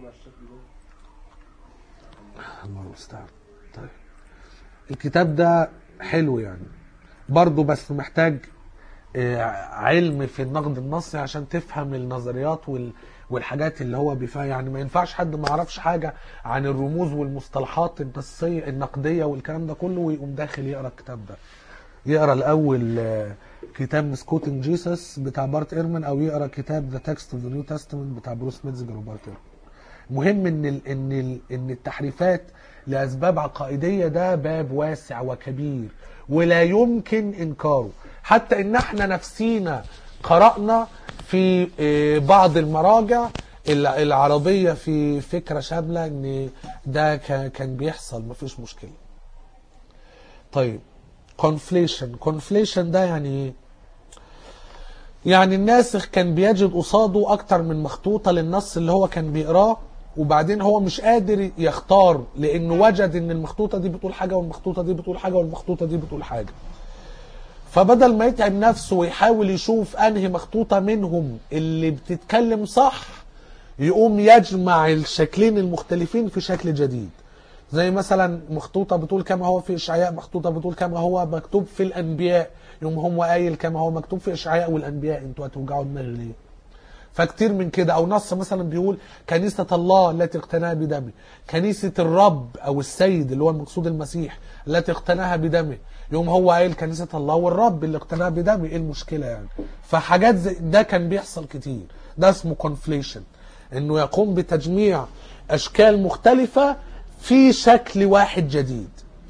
الله المستعان. طيب الكتاب ده حلو يعني برضو، بس محتاج علم في النقد النصي عشان تفهم النظريات وال والحاجات اللي هو بيفهم. يعني ما ينفعش حد ما يعرفش حاجة عن الرموز والمصطلحات النصية النقدية والكلام ده كله ويقوم داخل يقرأ الكتاب ده. يقرأ الأول كتاب مسكوتنج جيسس بتاع بارت إيرمان، أو يقرأ كتاب The Text of the New Testament بتاع بروس ميتزجر وبارت إيرمان. مهم إن ال إن ال إن التحريفات لأسباب عقائدية ده باب واسع وكبير ولا يمكن إنكاره. حتى إن احنا نفسينا قرأنا في بعض المراجع العربية في فكرة شاملة ان ده كان بيحصل، مفيش مشكلة. طيب conflation conflation ده يعني يعني الناسخ كان بيجد قصاده اكتر من مخطوطة للنص اللي هو كان بيقراه، وبعدين هو مش قادر يختار لانه وجد ان المخطوطة دي بتقول حاجة والمخطوطة دي بتقول حاجة والمخطوطة دي بتقول حاجة. فبدل ما يتعب نفسه ويحاول يشوف انهي مخطوطة منهم اللي بتتكلم صح، يقوم يجمع الشكلين المختلفين في شكل جديد. زي مثلا مخطوطة بتقول كما هو في إشعياء، مخطوطة بتقول كما هو مكتوب في الأنبياء، يوم هو قايل كما هو مكتوب في إشعياء والأنبياء، انتوا هتوجعوا دماغي ليه؟ فكتير من كده. او نص مثلا بيقول كنيسة الله التي اقتناها بدمه، كنيسة الرب او السيد اللي هو المقصود المسيح التي اقتناها بدمه، يوم هو قايل كنيسة الله والرب اللي اقتناها بدمه. ايه المشكلة يعني؟ فحاجات زي ده كان بيحصل كتير. ده اسمه كونفليشن، انه يقوم بتجميع اشكال مختلفة في شكل واحد جديد.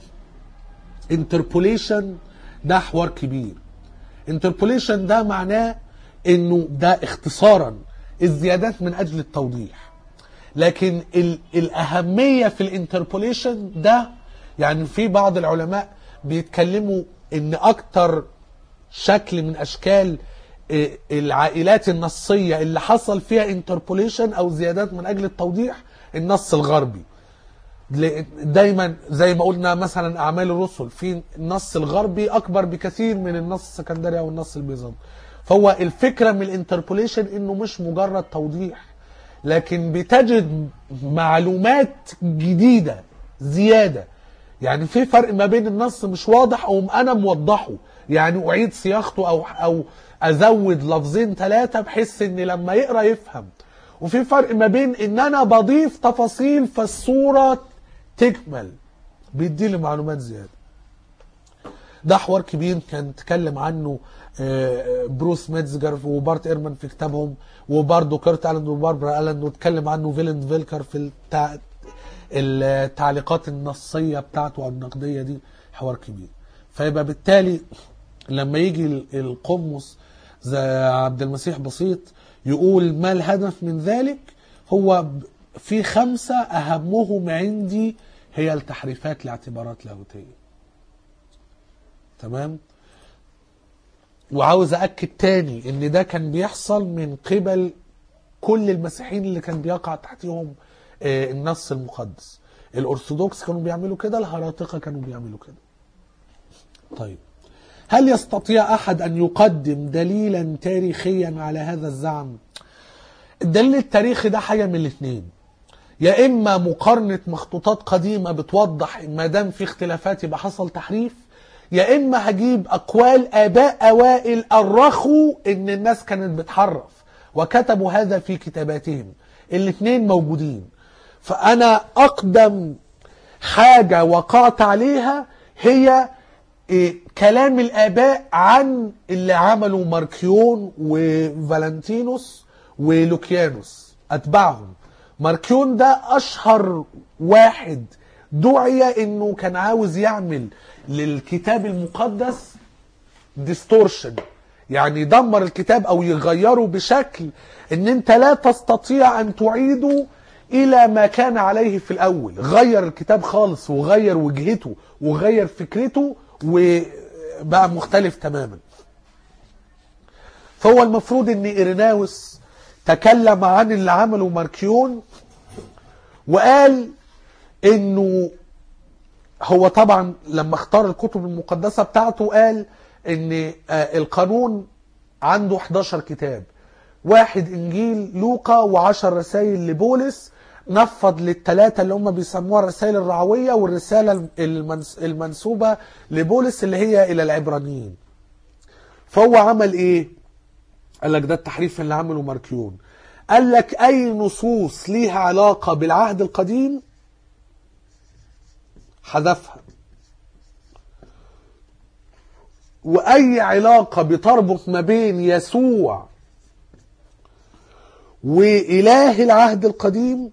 انتربوليشن ده حوار كبير. انتربوليشن ده معناه انه ده اختصارا الزيادات من اجل التوضيح. لكن ال الاهمية في الانتربوليشن ده، يعني في بعض العلماء بيتكلموا ان اكتر شكل من اشكال العائلات النصية اللي حصل فيها انتربوليشن او زيادات من اجل التوضيح النص الغربي. دايما زي ما قلنا مثلا اعمال الرسل، في النص الغربي اكبر بكثير من النص السكندري او النص البيزنطي. فهو الفكرة من الانتربوليشن انه مش مجرد توضيح، لكن بتجد معلومات جديدة زيادة. يعني في فرق ما بين النص مش واضح او انا موضحه، يعني اعيد صياغته او او ازود لفظين ثلاثة بحيث ان لما يقرأ يفهم. وفي فرق ما بين ان انا بضيف تفاصيل فالصورة تكمل، بيدي لي معلومات زيادة. ده حوار كبير كان تكلم عنه بروس ميتزجر وبارت ايرمان في كتابهم، وبرضه كيرت الان وباربرا الان، وتكلم عنه فيلند فيلكر في التع... التعليقات النصية بتاعته النقدية دي. حوار كبير. فيبقى بالتالي لما يجي القمص زي عبد المسيح بسيط يقول ما الهدف من ذلك، هو في خمسة أهمهم عندي هي التحريفات لاعتبارات لاهوتية. تمام. وعاوز أأكد تاني إن ده كان بيحصل من قبل كل المسيحيين اللي كان بيقع تحتهم النص المقدس. الأرثوذكس كانوا بيعملوا كده، الهراطقة كانوا بيعملوا كده. طيب، هل يستطيع أحد أن يقدم دليلا تاريخيا على هذا الزعم؟ الدليل التاريخي ده حاجة من الاثنين، يا إما مقارنة مخطوطات قديمة بتوضح ما دام في اختلافات يبقى حصل تحريف، يا إما هجيب أقوال آباء أوائل أرخوا إن الناس كانت بتحرف وكتبوا هذا في كتاباتهم. الاثنين موجودين. فأنا أقدم حاجة وقعت عليها هي إيه؟ كلام الآباء عن اللي عملوا ماركيون وفالنتينوس ولوكيانوس أتباعهم. ماركيون ده أشهر واحد دعي إنه كان عاوز يعمل للكتاب المقدس ديستورشن، يعني يدمر الكتاب أو يغيره بشكل إن أنت لا تستطيع أن تعيده إلى ما كان عليه في الأول. غير الكتاب خالص وغير وجهته وغير فكرته وبقى مختلف تماما. فهو المفروض ان إيريناوس تكلم عن اللي عمله ماركيون وقال انه هو طبعا لما اختار الكتب المقدسة بتاعته قال ان القانون عنده احداشر كتاب، واحد انجيل لوقا وعشر رسائل لبولس، نفض للثلاثة اللي هم بيسموها الرسائل الرعوية والرسالة المنسوبة لبولس اللي هي إلى العبرانيين. فهو عمل إيه؟ قال لك ده التحريف اللي عمله ماركيون. قال لك أي نصوص ليها علاقة بالعهد القديم حذفها، وأي علاقة بتربط ما بين يسوع وإله العهد القديم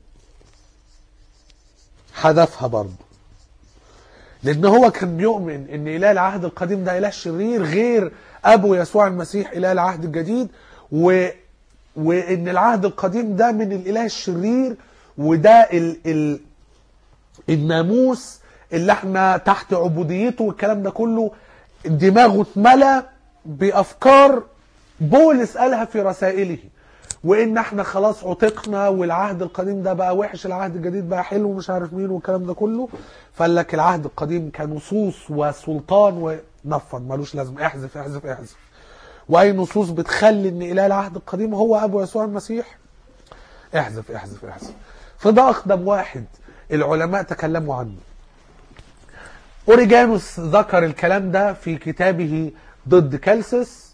حذفها برضه. لأن هو كان بيؤمن إن إله العهد القديم ده إله شرير غير أبو يسوع المسيح إله العهد الجديد، و... وإن العهد القديم ده من الإله الشرير، وده ال... ال... الناموس اللي احنا تحت عبوديته والكلام ده كله. دماغه اتملى بأفكار بولس قالها في رسائله، وان احنا خلاص عتقنا والعهد القديم ده بقى وحش، العهد الجديد بقى حلو ومش عارف مين والكلام ده كله. فقال لك العهد القديم كنصوص وسلطان نفض ملوش لازم، احذف احذف احذف. واي نصوص بتخلي ان اله العهد القديم هو ابو يسوع المسيح احذف احذف احذف. فده اقدم واحد العلماء تكلموا عنه. اوريجانوس ذكر الكلام ده في كتابه ضد كالسس،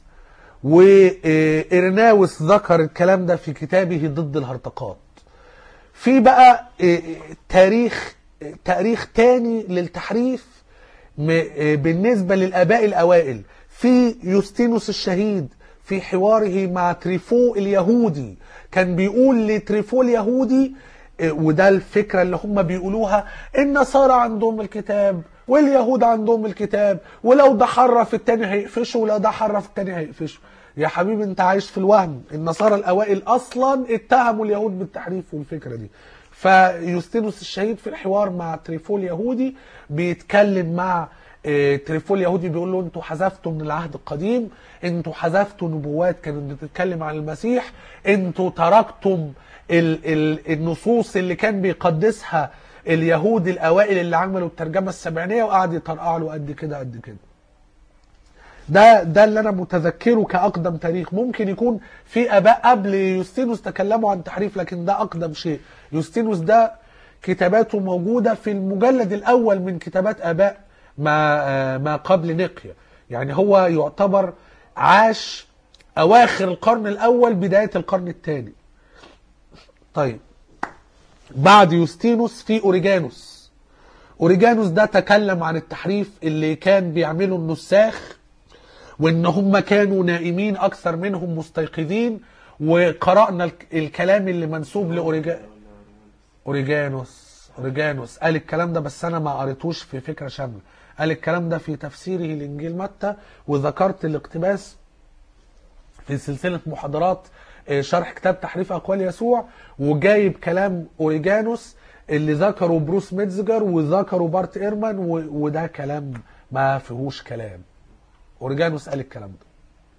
وإرناوس ذكر الكلام ده في كتابه ضد الهرطقات. في بقى تاريخ تاريخ تاني للتحريف بالنسبة للآباء الأوائل، في يوستينوس الشهيد في حواره مع تريفو اليهودي كان بيقول لتريفو اليهودي، وده الفكرة اللي هم بيقولوها، النصارى عندهم الكتاب واليهود عندهم الكتاب، ولو ده حرف التاني هيقفشه ولو ده حرف التاني هيقفشه. يا حبيبي انت عايش في الوهم، النصارى الاوائل اصلا اتهموا اليهود بالتحريف والفكرة دي. فيوستينوس الشهيد في الحوار مع تريفو اليهودي بيتكلم مع اه تريفو اليهودي بيقول له انتوا حذفتوا من العهد القديم، انتوا حذفتوا نبوات كانت بتتكلم عن المسيح، انتوا تركتم ال ال النصوص اللي كان بيقدسها اليهود الاوائل اللي عملوا الترجمه السبعينيه، وقعد يطرقع له قد كده قد كده. ده ده اللي انا متذكره كاقدم تاريخ. ممكن يكون في اباء قبل يوستينوس تكلموا عن تحريف، لكن ده اقدم شيء. يوستينوس ده كتاباته موجوده في المجلد الاول من كتابات اباء ما ما قبل نقيا، يعني هو يعتبر عاش اواخر القرن الاول بدايه القرن الثاني. طيب بعد يوستينوس في اوريجانوس. اوريجانوس ده تكلم عن التحريف اللي كان بيعمله النساخ، وان هم كانوا نائمين اكثر منهم مستيقظين. وقرأنا الكلام اللي منسوب لأوريجانوس. اوريجانوس اوريجانوس قال الكلام ده، بس انا ما قريتوش في فكرة شاملة. قال الكلام ده في تفسيره لإنجيل متى، وذكرت الاقتباس في سلسلة محاضرات شرح كتاب تحريف أقوال يسوع، وجايب كلام أوريجانوس اللي ذكره بروس ميتزجر وذكره بارت إيرمان، وده كلام ما فيهوش كلام. أوريجانوس قال الكلام ده.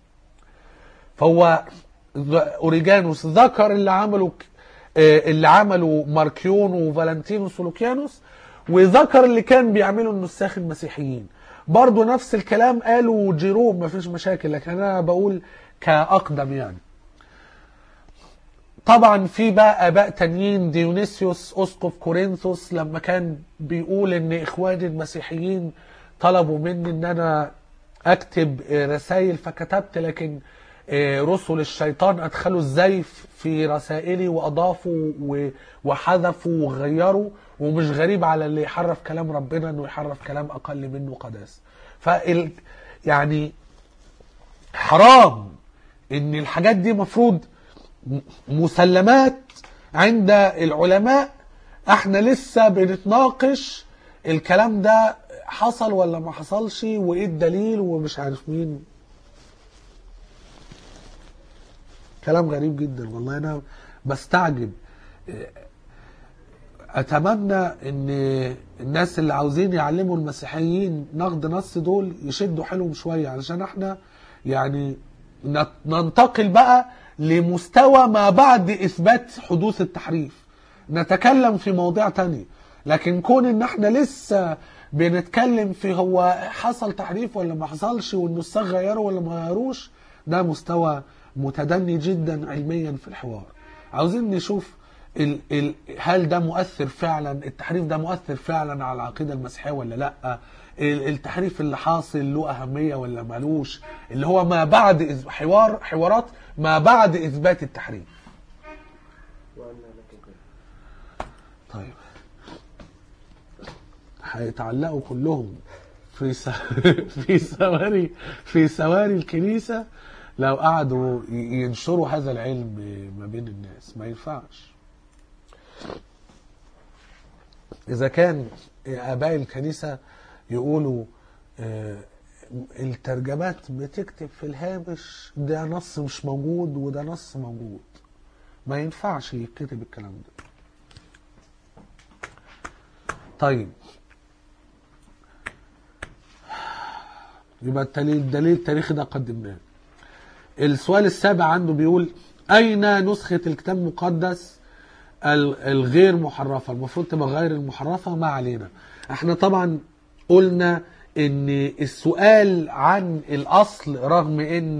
فهو أوريجانوس ذكر اللي عمله اللي عمله ماركيون وفالنتينوس ولوكيانوس، وذكر اللي كان بيعمله النساخ المسيحيين. برضو نفس الكلام قالوا جيروم، ما فيش مشاكل، لكن أنا بقول كأقدم يعني. طبعا في بقى اباء تانيين، ديونيسيوس اسقف كورنثوس لما كان بيقول ان اخواني المسيحيين طلبوا مني ان انا اكتب رسائل فكتبت، لكن رسل الشيطان ادخلوا الزيف في رسائلي واضافوا وحذفوا وغيروا، ومش غريب على اللي يحرف كلام ربنا انه يحرف كلام اقل منه قداسه. فال يعني حرام ان الحاجات دي مفروض مسلمات عند العلماء. احنا لسه بنتناقش الكلام ده حصل ولا ما حصلش، وايه الدليل، ومش عارف مين. كلام غريب جدا والله، انا بستعجب. اتمنى ان الناس اللي عاوزين يعلموا المسيحيين نقد نص دول يشدوا حيلهم شوية، علشان احنا يعني ننتقل بقى لمستوى ما بعد إثبات حدوث التحريف، نتكلم في موضوع تاني. لكن كون ان احنا لسه بنتكلم في هو حصل تحريف ولا ما حصلش، والنساخ غيروا ولا ما غيروش، ده مستوى متدني جدا علميا في الحوار. عاوزين نشوف ال ال هل ده مؤثر فعلا، التحريف ده مؤثر فعلا على العقيدة المسيحية ولا لا، التحريف اللي حاصل له أهمية ولا مالوش، اللي هو ما بعد حوار حوارات ما بعد إثبات التحريف. طيب هيتعلقوا كلهم في س... في سواري في سواري الكنيسة لو قعدوا ينشروا هذا العلم ما بين الناس. ما ينفعش. إذا كان آباء الكنيسة يقولوا الترجمات بتكتب في الهامش ده نص مش موجود وده نص موجود، ما ينفعش يكتب الكلام ده. طيب يبقى الدليل التاريخي ده قدمناه. السؤال السابع عنده بيقول أين نسخة الكتاب المقدس الغير محرفة؟ المفروض تبقى غير المحرفة، ما علينا. احنا طبعا قلنا ان السؤال عن الاصل رغم ان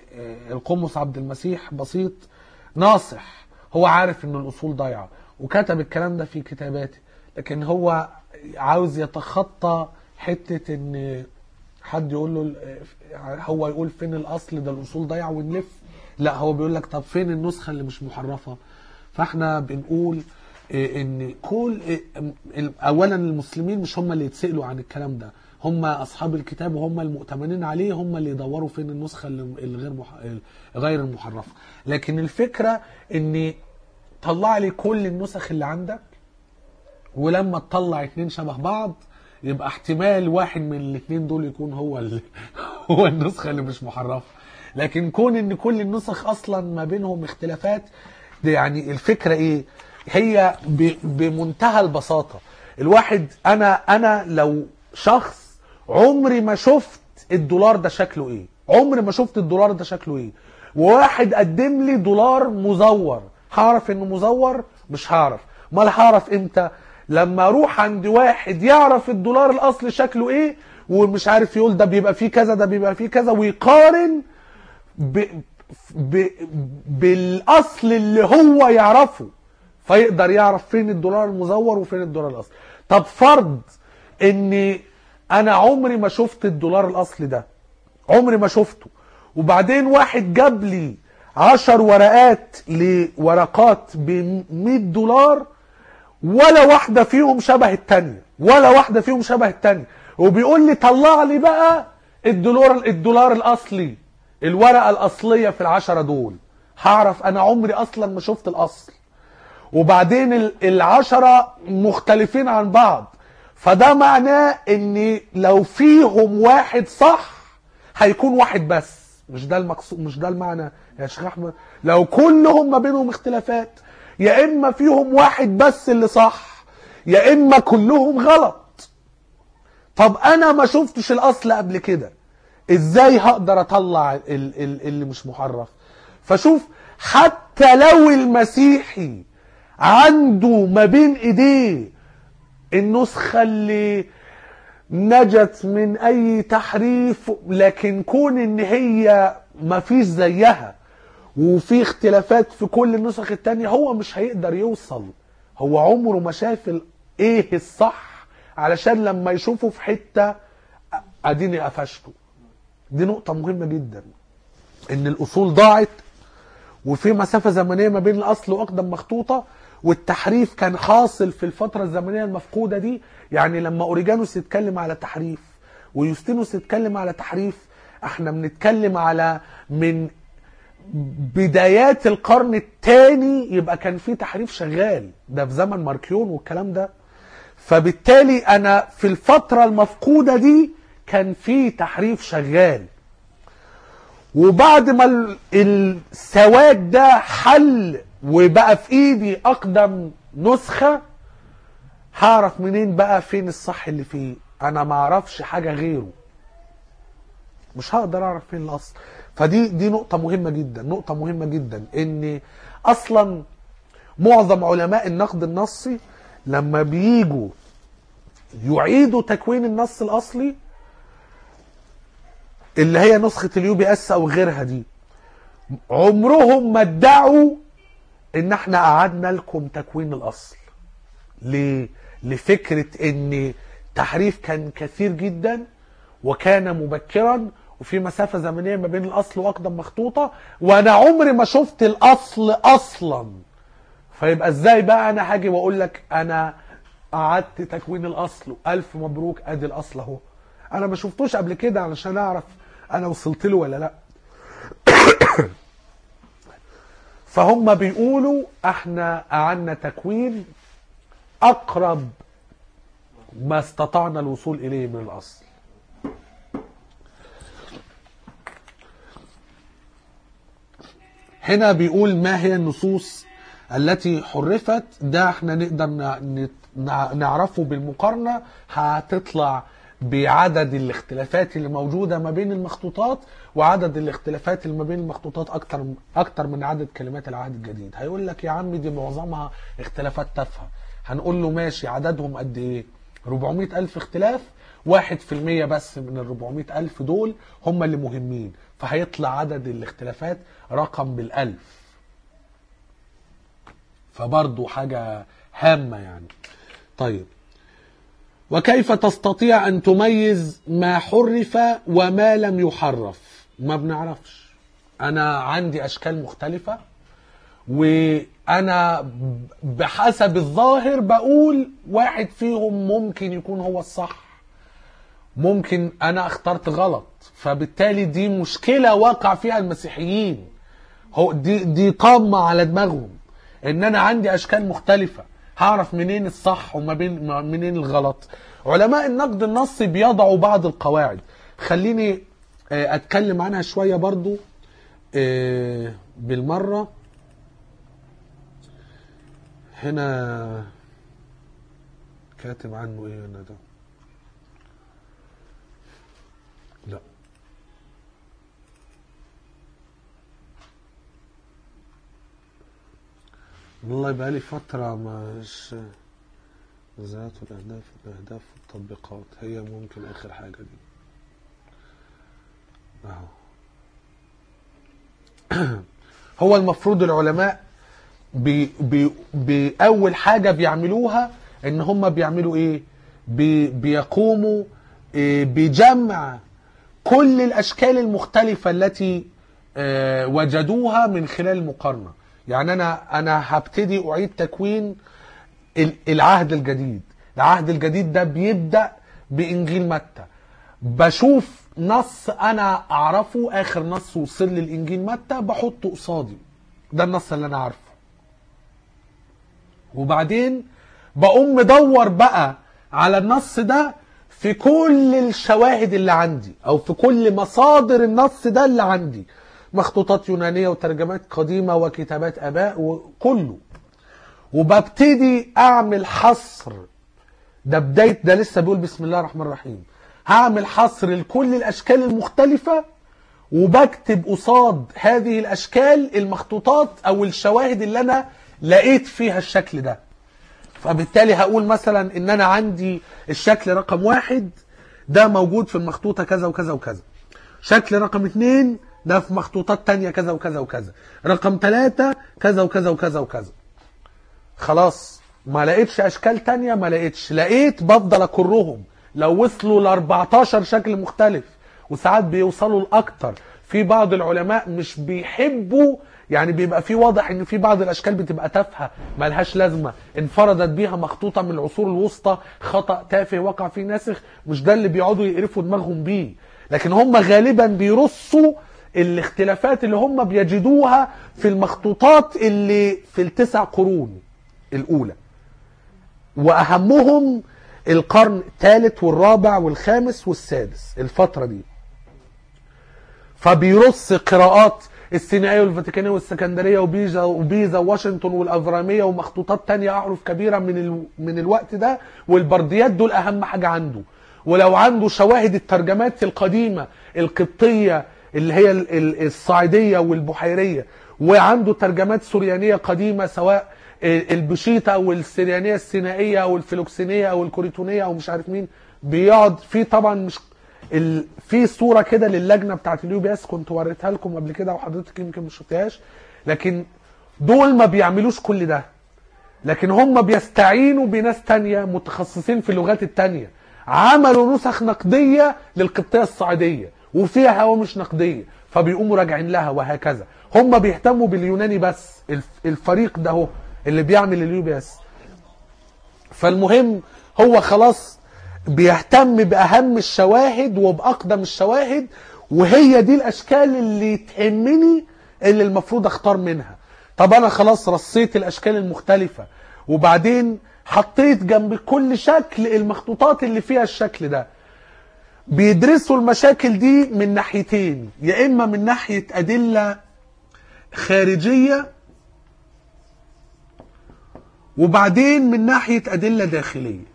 القمص عبد المسيح بسيط ناصح، هو عارف ان الاصول ضايعه وكتب الكلام ده في كتاباته، لكن هو عاوز يتخطى حته ان حد يقول له هو يقول فين الاصل ده الاصول ضايعه ونلف. لا، هو بيقول لك طب فين النسخه اللي مش محرفه؟ فاحنا بنقول ان كل اولا المسلمين مش هم اللي يتسالوا عن الكلام ده، هم اصحاب الكتاب وهم المؤتمنين عليه، هم اللي يدوروا فين النسخه الغير مح... غير المحرفه. لكن الفكره ان طلع لي كل النسخ اللي عندك، ولما تطلع اتنين شبه بعض يبقى احتمال واحد من الاتنين دول يكون هو ال... هو النسخه اللي مش محرفه. لكن كون ان كل النسخ اصلا ما بينهم اختلافات، دي يعني الفكره ايه؟ هي ب... بمنتهى البساطه. الواحد انا انا لو شخص عمري ما شفت الدولار ده شكله ايه، عمري ما شفت الدولار ده شكله ايه، وواحد قدم لي دولار مزور، هعرف انه مزور؟ مش هعرف. امال هعرف امتى؟ لما اروح عند واحد يعرف الدولار الاصلي شكله ايه، ومش عارف يقول ده بيبقى فيه كذا ده بيبقى فيه كذا، ويقارن ب... ب... بالاصل اللي هو يعرفه، فيقدر يعرف فين الدولار المزور وفين الدولار الاصلي. طب فرض اني انا عمري ما شفت الدولار الاصلي ده، عمري ما شفته، وبعدين واحد جاب لي عشر ورقات لورقات ب مية دولار، ولا واحدة فيهم شبه التانية، ولا واحدة فيهم شبه التانية، وبيقول لي طلع لي بقى الدولار الدولار الاصلي، الورقة الاصلية في العشرة دول. هعرف انا عمري اصلا ما شفت الاصل، وبعدين العشرة مختلفين عن بعض، فده معناه ان لو فيهم واحد صح هيكون واحد بس. مش ده المقصود، مش ده المعنى يا شيخ احمد. لو كلهم ما بينهم اختلافات، يا اما فيهم واحد بس اللي صح، يا اما كلهم غلط. طب انا ما شفتش الاصل قبل كده، ازاي هقدر اطلع اللي مش محرف؟ فشوف، حتى لو المسيحي عنده ما بين ايديه النسخة اللي نجت من اي تحريف، لكن كون ان هي ما فيش زيها وفي اختلافات في كل النسخ التانية، هو مش هيقدر يوصل، هو عمره ما شاف ايه الصح، علشان لما يشوفه في حتة اديني قفشته. دي نقطة مهمة جدا، ان الاصول ضاعت وفي مسافة زمنية ما بين الاصل واقدم مخطوطة، والتحريف كان حاصل في الفترة الزمنية المفقودة دي. يعني لما اوريجانوس يتكلم على تحريف ويوستينوس يتكلم على تحريف، احنا بنتكلم على من بدايات القرن الثاني يبقى كان في تحريف شغال، ده في زمن ماركيون والكلام ده. فبالتالي انا في الفترة المفقودة دي كان في تحريف شغال، وبعد ما السواد ده حل وبقى في ايدي اقدم نسخة، هعرف منين بقى فين الصح اللي فيه؟ انا ما اعرفش حاجة غيره، مش هقدر اعرف فين الاصل. فدي دي نقطة مهمة جدا، نقطة مهمة جدا، ان اصلا معظم علماء النقد النصي لما بييجوا يعيدوا تكوين النص الاصلي اللي هي نسخة اليو بي اس او غيرها دي، عمرهم ما ادعوا ان احنا قعدنا لكم تكوين الاصل. ليه؟ لفكرة ان تحريف كان كثير جدا وكان مبكرا وفي مسافة زمنية ما بين الاصل واقدم مخطوطة، وانا عمري ما شفت الاصل اصلا. فيبقى ازاي بقى انا هاجي واقول لك انا قعدت تكوين الاصل الف مبروك ادي الاصل اهو؟ انا ما شفتوش قبل كده علشان اعرف انا وصلت له ولا لا. فهم بيقولوا احنا قعدنا تكوين اقرب ما استطعنا الوصول اليه من الاصل. هنا بيقول ما هي النصوص التي حرفت؟ ده احنا نقدر نعرفه بالمقارنة، هتطلع بعدد الاختلافات اللي موجودة ما بين المخطوطات، وعدد الاختلافات اللي ما بين المخطوطات اكتر اكتر من عدد كلمات العهد الجديد. هيقول لك يا عم دي معظمها اختلافات تافهة. هنقول له ماشي، عددهم قد ايه؟ أربعمائة ألف اختلاف، واحد في المية بس من ال أربعمائة ألف دول هم اللي مهمين، فهيطلع عدد الاختلافات رقم بالألف. فبرضو حاجة هامة يعني. طيب، وكيف تستطيع أن تميز ما حرف وما لم يحرف؟ ما بنعرفش. أنا عندي أشكال مختلفة، وأنا بحسب الظاهر بقول واحد فيهم ممكن يكون هو الصح، ممكن أنا اخترت غلط، فبالتالي دي مشكلة واقع فيها المسيحيين. هو دي, دي طامة على دماغهم إن أنا عندي أشكال مختلفة، هعرف منين الصح وما بين منين الغلط. علماء النقد النصي بيضعوا بعض القواعد، خليني أتكلم عنها شوية برضو بالمرة. هنا كاتب عنه ايه هنا ده؟ لا، والله بقالي فترة مش ذات الأهداف الأهداف والتطبيقات، هي ممكن آخر حاجة دي اهو. هو المفروض العلماء بي بي بأول حاجة بيعملوها ان هم بيعملوا ايه؟ بي بيقوموا إيه بجمع كل الاشكال المختلفة التي اه وجدوها من خلال المقارنة. يعني انا انا هبتدي اعيد تكوين العهد الجديد. العهد الجديد ده بيبدأ بانجيل متى، بشوف نص انا اعرفه، اخر نص وصل لي الانجيل متى بحطه قصادي، ده النص اللي انا عارفه، وبعدين بقوم مدور بقى على النص ده في كل الشواهد اللي عندي او في كل مصادر النص ده اللي عندي، مخطوطات يونانية وترجمات قديمة وكتابات اباء وكله، وببتدي اعمل حصر. ده بداية، ده لسه بيقول بسم الله الرحمن الرحيم. هعمل حصر لكل الاشكال المختلفة، وبكتب قصاد هذه الاشكال المخطوطات او الشواهد اللي انا لقيت فيها الشكل ده. فبالتالي هقول مثلا ان انا عندي الشكل رقم واحد ده موجود في المخطوطة كذا وكذا وكذا، شكل رقم اتنين ده في مخطوطات تانية كذا وكذا وكذا، رقم ثلاثة كذا وكذا وكذا وكذا. خلاص ما لقيتش اشكال تانية، ما لقيتش، لقيت بفضل اكرهم. لو وصلوا ل أربعتاشر شكل مختلف، وساعات بيوصلوا لاكتر. في بعض العلماء مش بيحبوا، يعني بيبقى في واضح ان في بعض الاشكال بتبقى تافهه ملهاش لازمه، انفردت بيها مخطوطه من العصور الوسطى، خطا تافه وقع فيه ناسخ، مش ده اللي بيقعدوا يقرفوا دماغهم بيه. لكن هم غالبا بيرصوا الاختلافات اللي هم بيجدوها في المخطوطات اللي في التسع قرون الاولى، واهمهم القرن الثالث والرابع والخامس والسادس، الفتره دي. فبيرص قراءات السينائية والفاتيكانية والسكندرية وبيزا وبيزا وواشنطن والأفرامية ومخطوطات تانية أحرف كبيرة من ال... من الوقت ده، والبرديات دول أهم حاجة عنده. ولو عنده شواهد الترجمات القديمة القبطية اللي هي الصعيدية والبحيرية، وعنده ترجمات سوريانية قديمة سواء البشيطة أو السريانية السينائية أو الفلوكسينية أو الكوريتونية أو مش عارف مين، بيقعد في طبعا مش ال... في صورة كده للجنة بتاعت اليو بي اس كنت وريتها لكم قبل كده وحضرتك يمكن مش شفتهاش، لكن دول ما بيعملوش كل ده، لكن هم بيستعينوا بناس تانية متخصصين في اللغات التانية، عملوا نسخ نقدية للقبطية الصعيدية وفيها هوامش نقدية، فبيقوموا راجعين لها وهكذا. هم بيهتموا باليوناني بس، الفريق ده هو اللي بيعمل اليو بي اس. فالمهم هو خلاص بيهتم بأهم الشواهد وبأقدم الشواهد، وهي دي الأشكال اللي تهمني اللي المفروض اختار منها. طب أنا خلاص رصيت الأشكال المختلفة، وبعدين حطيت جنب كل شكل المخطوطات اللي فيها الشكل ده. بيدرسوا المشاكل دي من ناحيتين، يا إما من ناحية أدلة خارجية، وبعدين من ناحية أدلة داخلية.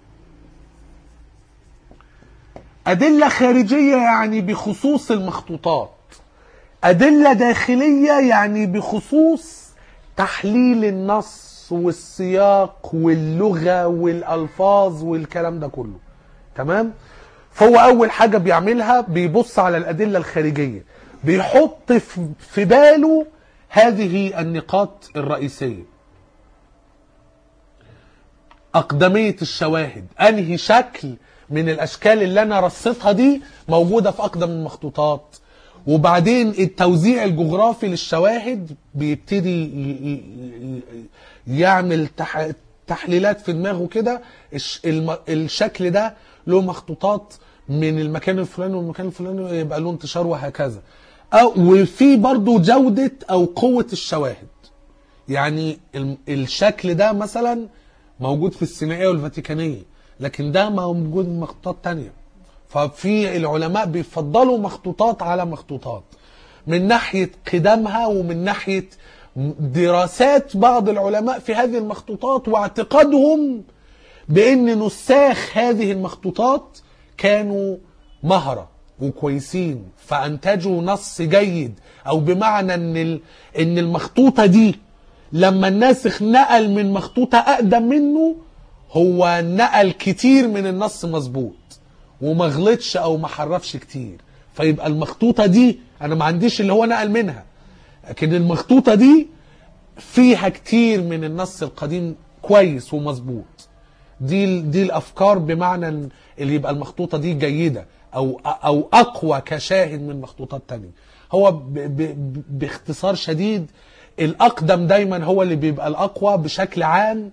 أدلة خارجية يعني بخصوص المخطوطات، أدلة داخلية يعني بخصوص تحليل النص النص والسياق واللغة والألفاظ والكلام ده كله. تمام؟ فهو أول حاجة بيعملها بيبص على الأدلة الخارجية، بيحط في باله هذه النقاط الرئيسية. أقدمية الشواهد، أنهي شكل من الأشكال اللي أنا رصيتها دي موجودة في أقدم المخطوطات. وبعدين التوزيع الجغرافي للشواهد، بيبتدي يعمل تحليلات في دماغه كده، الشكل ده له مخطوطات من المكان الفلاني والمكان الفلاني يبقى له انتشار وهكذا. أو وفي برضو جودة أو قوة الشواهد، يعني الشكل ده مثلا موجود في السينائية والفاتيكانية، لكن ده موجود في مخطوطات تانية. ففي العلماء بيفضلوا مخطوطات على مخطوطات من ناحية قدامها، ومن ناحية دراسات بعض العلماء في هذه المخطوطات واعتقادهم بأن نساخ هذه المخطوطات كانوا مهرة وكويسين فأنتجوا نص جيد، أو بمعنى أن إن المخطوطة دي لما الناسخ نقل من مخطوطة أقدم منه، هو نقل كتير من النص مظبوط وما غلطش أو ما حرفش كتير، فيبقى المخطوطة دي أنا ما عنديش اللي هو نقل منها، لكن المخطوطة دي فيها كتير من النص القديم كويس ومظبوط. دي دي الأفكار، بمعنى اللي يبقى المخطوطة دي جيدة أو أو أقوى كشاهد من مخطوطات تانية. هو ب ب باختصار شديد الأقدم دايما هو اللي بيبقى الأقوى بشكل عام،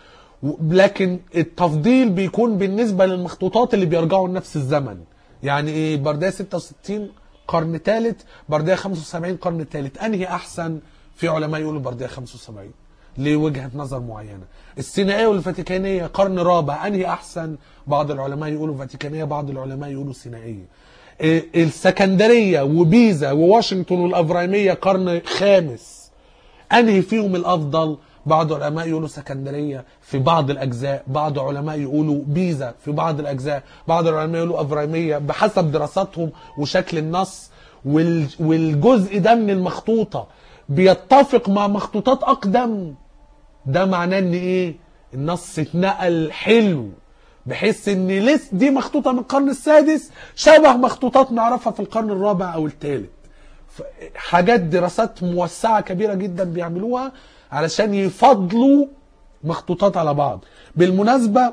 لكن التفضيل بيكون بالنسبة للمخطوطات اللي بيرجعوا لنفس الزمن. يعني ايه؟ بردية ستة وستين قرن ثالث، بردية خمسة وسبعين قرن ثالث، انهي احسن؟ في علماء يقولوا بردية خمسة وسبعين لوجهة نظر معينة. السينائية والفاتيكانية قرن رابع، انهي احسن؟ بعض العلماء يقولوا فاتيكانية، بعض العلماء يقولوا سينائية. السكندرية وبيزا وواشنطن والافرايمية قرن خامس، انهي فيهم الافضل؟ بعض العلماء يقولوا سكندرية في بعض الأجزاء، بعض العلماء يقولوا بيزا في بعض الأجزاء، بعض العلماء يقولوا أفرايمية، بحسب دراساتهم وشكل النص. والجزء ده من المخطوطة بيتفق مع مخطوطات أقدم، ده معناه ان ايه؟ النص اتنقل حلو، بحيث ان لسه دي مخطوطة من القرن السادس شبه مخطوطات نعرفها في القرن الرابع أو الثالث. حاجات دراسات موسعة كبيرة جدا بيعملوها علشان يفضلوا مخطوطات على بعض. بالمناسبة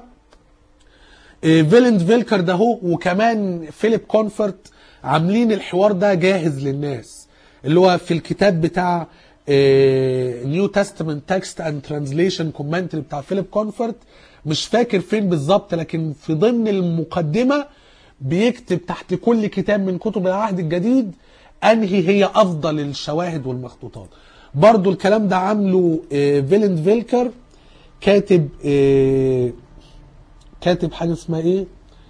فيلند فيلكر ده هو وكمان فيليب كونفورت عاملين الحوار ده جاهز للناس، اللي هو في الكتاب بتاع نيو تestament تكست اند ترانزليشن كومنتري بتاع فيليب كونفورت. مش فاكر فين بالظبط، لكن في ضمن المقدمة بيكتب تحت كل كتاب من كتب العهد الجديد انهي هي افضل الشواهد والمخطوطات. برضو الكلام ده عامله فيلند فيلكر، كاتب كاتب حاجة اسمها ايه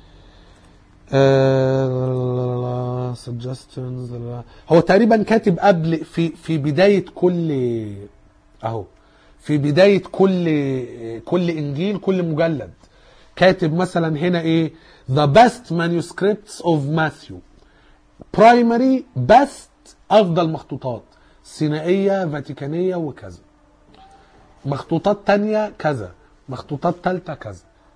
suggestions. هو تقريبا كاتب قبل في في بداية كل اهو في بداية كل كل انجيل كل مجلد، كاتب مثلا هنا ايه the best manuscripts of Matthew primary best، افضل مخطوطات سينائية فاتيكانية وكذا، مخطوطات تانية كذا، مخطوطات تالتة كذا.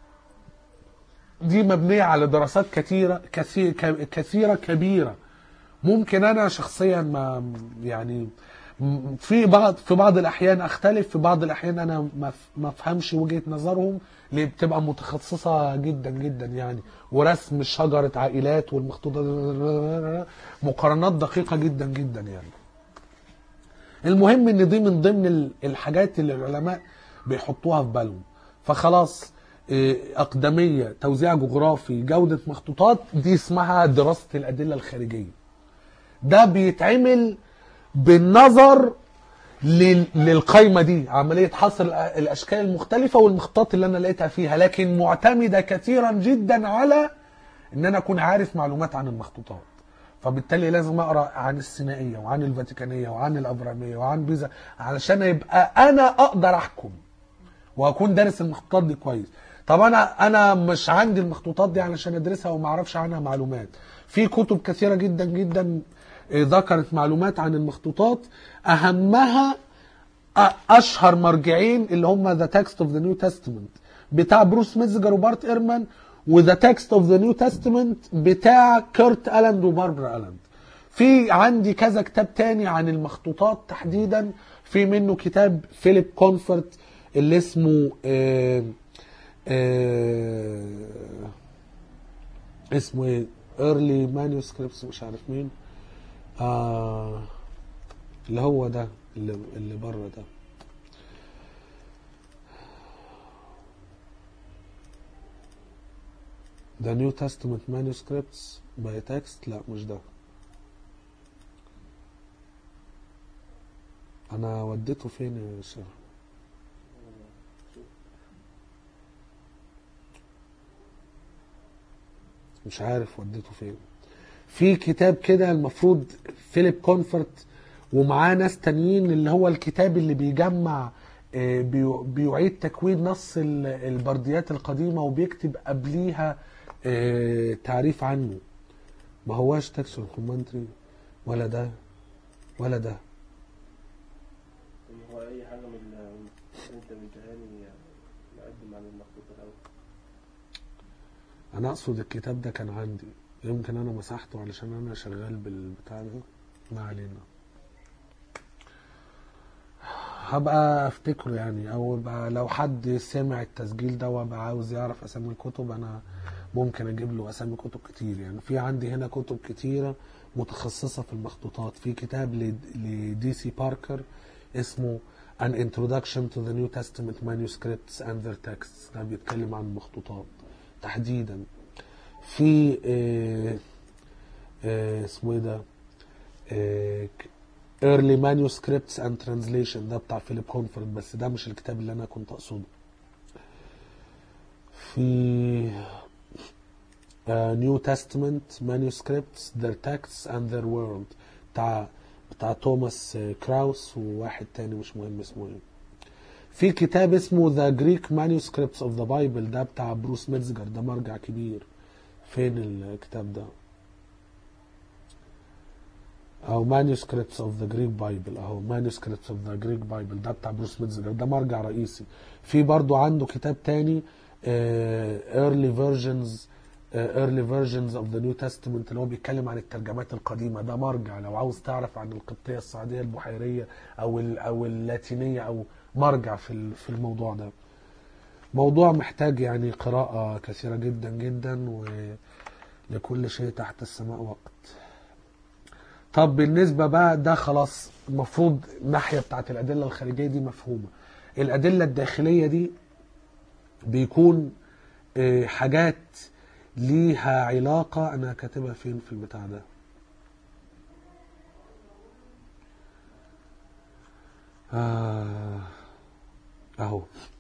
دي مبنية على دراسات كثيرة كثير كثيرة كبيرة. ممكن انا شخصيا ما يعني في بعض في بعض الاحيان اختلف، في بعض الاحيان انا ما افهمش وجهة نظرهم اللي بتبقى متخصصة جدا جدا يعني، ورسم شجرة عائلات والمخطوطات مقارنات دقيقة جدا جدا يعني. المهم ان دي من ضمن الحاجات اللي العلماء بيحطوها في بالهم. فخلاص اقدمية، توزيع جغرافي، جودة مخطوطات، دي اسمها دراسة الادلة الخارجية. ده بيتعمل بالنظر للقائمة دي، عملية حصر الاشكال المختلفة والمخطوطات اللي انا لقيتها فيها، لكن معتمدة كثيرا جدا على ان انا اكون عارف معلومات عن المخطوطات. فبالتالي لازم اقرا عن السينائية وعن الفاتيكانية وعن الافرامية وعن بيزا علشان يبقى انا اقدر احكم واكون دارس المخطوطات دي كويس. طب انا انا مش عندي المخطوطات دي علشان ادرسها وما اعرفش عنها معلومات. في كتب كثيرة جدا جدا ذكرت معلومات عن المخطوطات، اهمها اشهر مرجعين اللي هم ذا تكست اوف ذا نيو تestament بتاع بروس ميتزجر وبارت ايرمان، وذا تكست اوف ذا نيو تestament بتاع كيرت الاند وباربرا الاند. في عندي كذا كتاب تاني عن المخطوطات تحديدا، في منه كتاب فيليب كونفورت اللي اسمه آه آه اسمه ايه early manuscripts مش عارف مين، آه اللي هو ده اللي, اللي بره ده، The New Testament Manuscripts by Text. لا مش ده، انا وديته فين يا شيخ؟ مش عارف وديته فين. في كتاب كده المفروض فيليب كونفورت ومعاه ناس تانيين، اللي هو الكتاب اللي بيجمع بيعيد تكوين نص البرديات القديمة وبيكتب قبليها تعريف عنه. ما هواش تكسون كومنتري ولا ده ولا ده. هو اي حاجة من اللي انت بتهاني نقدم عن المخطوط الاول. انا اقصد الكتاب ده كان عندي، يمكن انا مسحته علشان انا شغال بالبتاع ده، ما علينا. هبقى افتكره يعني، او لو حد سمع التسجيل ده وبقى عاوز يعرف اسامي الكتب، انا ممكن اجيب له اسامي كتب كتير. يعني في عندي هنا كتب كتيرة متخصصة في المخطوطات. في كتاب لدي سي باركر اسمه An Introduction to the New Testament Manuscripts and Their Texts، ده بيتكلم عن المخطوطات تحديدا. في اه اه اسمه ايه ده اه Early Manuscripts and Translation، ده بتاع فيليب كونفورت، بس ده مش الكتاب اللي انا كنت اقصده. في uh, New Testament Manuscripts, Their Texts and Their World بتاع بتاع توماس كراوس وواحد تاني مش مهم اسمه ايه. في كتاب اسمه The Greek Manuscripts of the Bible، ده بتاع بروس ميتزجر، ده مرجع كبير. فين الكتاب ده؟ او Manuscripts of the Greek Bible، اهو Manuscripts of the Greek Bible، ده بتاع بروس ميتزجر، ده مرجع رئيسي. في برضو عنده كتاب تاني uh, Early Versions uh, Early Versions of the New Testament، اللي هو بيتكلم عن الترجمات القديمة. ده مرجع لو عاوز تعرف عن القبطية الصعيدية البحيرية او او اللاتينية، او مرجع في في الموضوع ده. موضوع محتاج يعني قراءة كثيرة جدا جدا، ولكل شيء تحت السماء وقت. طب بالنسبة بقى ده خلاص، المفروض الناحية بتاعت الأدلة الخارجية دي مفهومة. الأدلة الداخلية دي بيكون حاجات ليها علاقة. أنا كاتبها فين في البتاع ده؟ آه أهو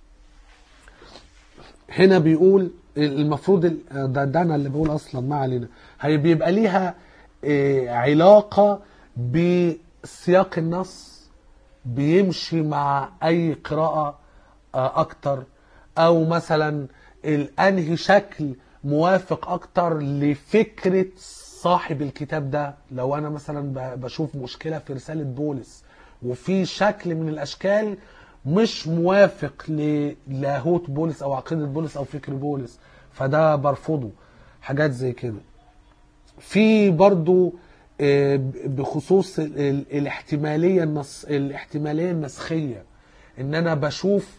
هنا بيقول المفروض ده, ده أنا اللي بقول أصلا، ما علينا. هي بيبقى ليها علاقة بسياق النص، بيمشي مع أي قراءة أكتر، أو مثلا الأنهي شكل موافق أكتر لفكرة صاحب الكتاب ده. لو أنا مثلا بشوف مشكلة في رسالة بولس وفي شكل من الأشكال مش موافق للاهوت بولس أو عقيدة بولس أو فكر بولس، فده برفضه. حاجات زي كده. في برضو بخصوص الاحتمالية النص الاحتمالية النسخية، ان انا بشوف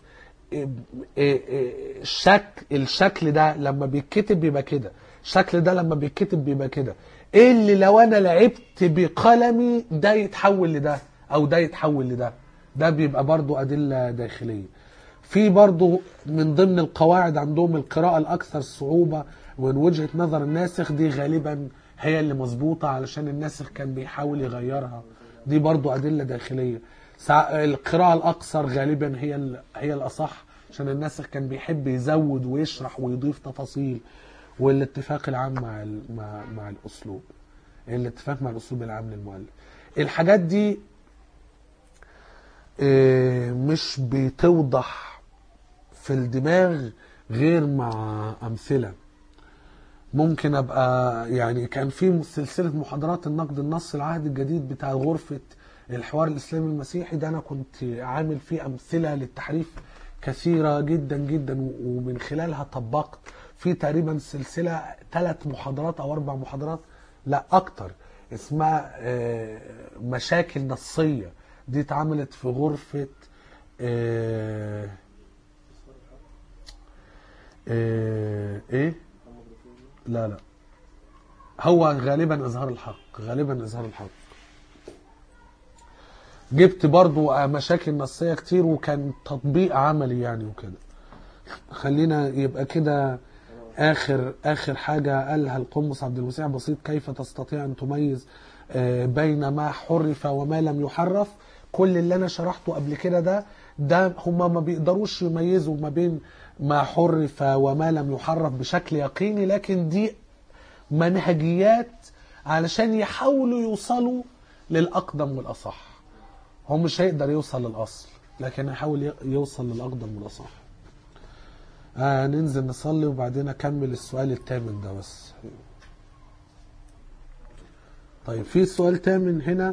الشكل الشكل ده لما بيتكتب بيبقى كده، الشكل ده لما بيتكتب بيبقى كده، ايه اللي لو انا لعبت بقلمي ده يتحول لده او ده يتحول لده. ده بيبقى برضو ادلة داخلية. في برضو من ضمن القواعد عندهم القراءة الاكثر صعوبة ومن وجهة نظر الناسخ، دي غالبا هي اللي مظبوطة علشان الناسخ كان بيحاول يغيرها. دي برضو أدلة داخلية. القراءة الأقصر غالبا هي هي الأصح عشان الناسخ كان بيحب يزود ويشرح ويضيف تفاصيل. والاتفاق العام مع مع مع الأسلوب، الاتفاق مع الأسلوب العام للمؤلف. الحاجات دي مش بتوضح في الدماغ غير مع أمثلة. ممكن ابقى يعني كان في سلسله محاضرات النقد النص العهد الجديد بتاع غرفه الحوار الإسلامي المسيحي ده أنا كنت عامل فيه أمثلة للتحريف كثيرة جدا جدا، ومن خلالها طبقت في تقريبا سلسلة ثلاث محاضرات أو أربع محاضرات لا أكتر اسمها مشاكل نصية. دي اتعملت في غرفة اه اه ايه لا لا هو غالبا إظهار الحق، غالبا إظهار الحق. جبت برضو مشاكل نصية كتير وكان تطبيق عملي يعني وكده. خلينا يبقى كده آخر آخر حاجة قالها القمص عبد المسيح بسيط: كيف تستطيع أن تميز بين ما حرف وما لم يحرف. كل اللي أنا شرحته قبل كده ده ده هما ما بيقدروش يميزوا ما بين ما حرف وما لم يحرف بشكل يقيني، لكن دي منهجيات علشان يحاولوا يوصلوا للأقدم والأصح. هو مش هيقدر يوصل للأصل، لكن يحاول يوصل للأقدم والأصح. آه ننزل نصلي وبعدين أكمل السؤال الثامن ده بس. طيب في سؤال ثامن هنا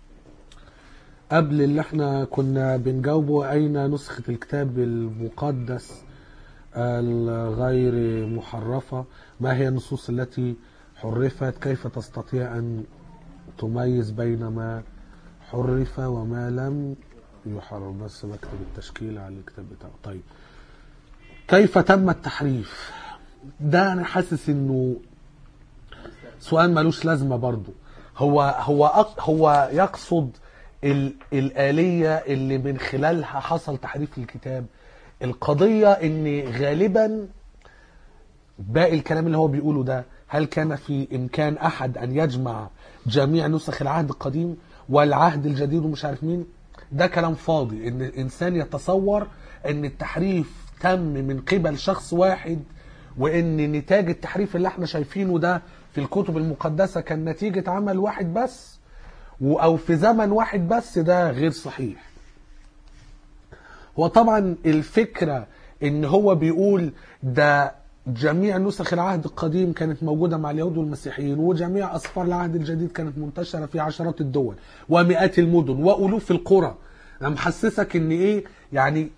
قبل اللي احنا كنا بنجاوبه: أين نسخة الكتاب المقدس الغير محرفة؟ ما هي النصوص التي حرفت؟ كيف تستطيع أن تميز بين ما حرف وما لم يحرف؟ بس بكتب التشكيل على الكتاب بتاعه. طيب كيف تم التحريف؟ ده انا حاسس انه سؤال ملوش لازمه برضو. هو هو هو يقصد ال الآلية اللي من خلالها حصل تحريف الكتاب. القضية ان غالبا باقي الكلام اللي هو بيقوله ده، هل كان في امكان احد ان يجمع جميع نسخ العهد القديم والعهد الجديد ومش عارف مين؟ ده كلام فاضي. ان الانسان يتصور ان التحريف تم من قبل شخص واحد، وان نتاج التحريف اللي احنا شايفينه ده في الكتب المقدسة كان نتيجة عمل واحد بس او في زمن واحد بس، ده غير صحيح. وطبعا الفكرة ان هو بيقول ده جميع نسخ العهد القديم كانت موجودة مع اليهود والمسيحيين، وجميع أسفار العهد الجديد كانت منتشرة في عشرات الدول ومئات المدن وألوف القرى. أنا محسسك إن إيه يعني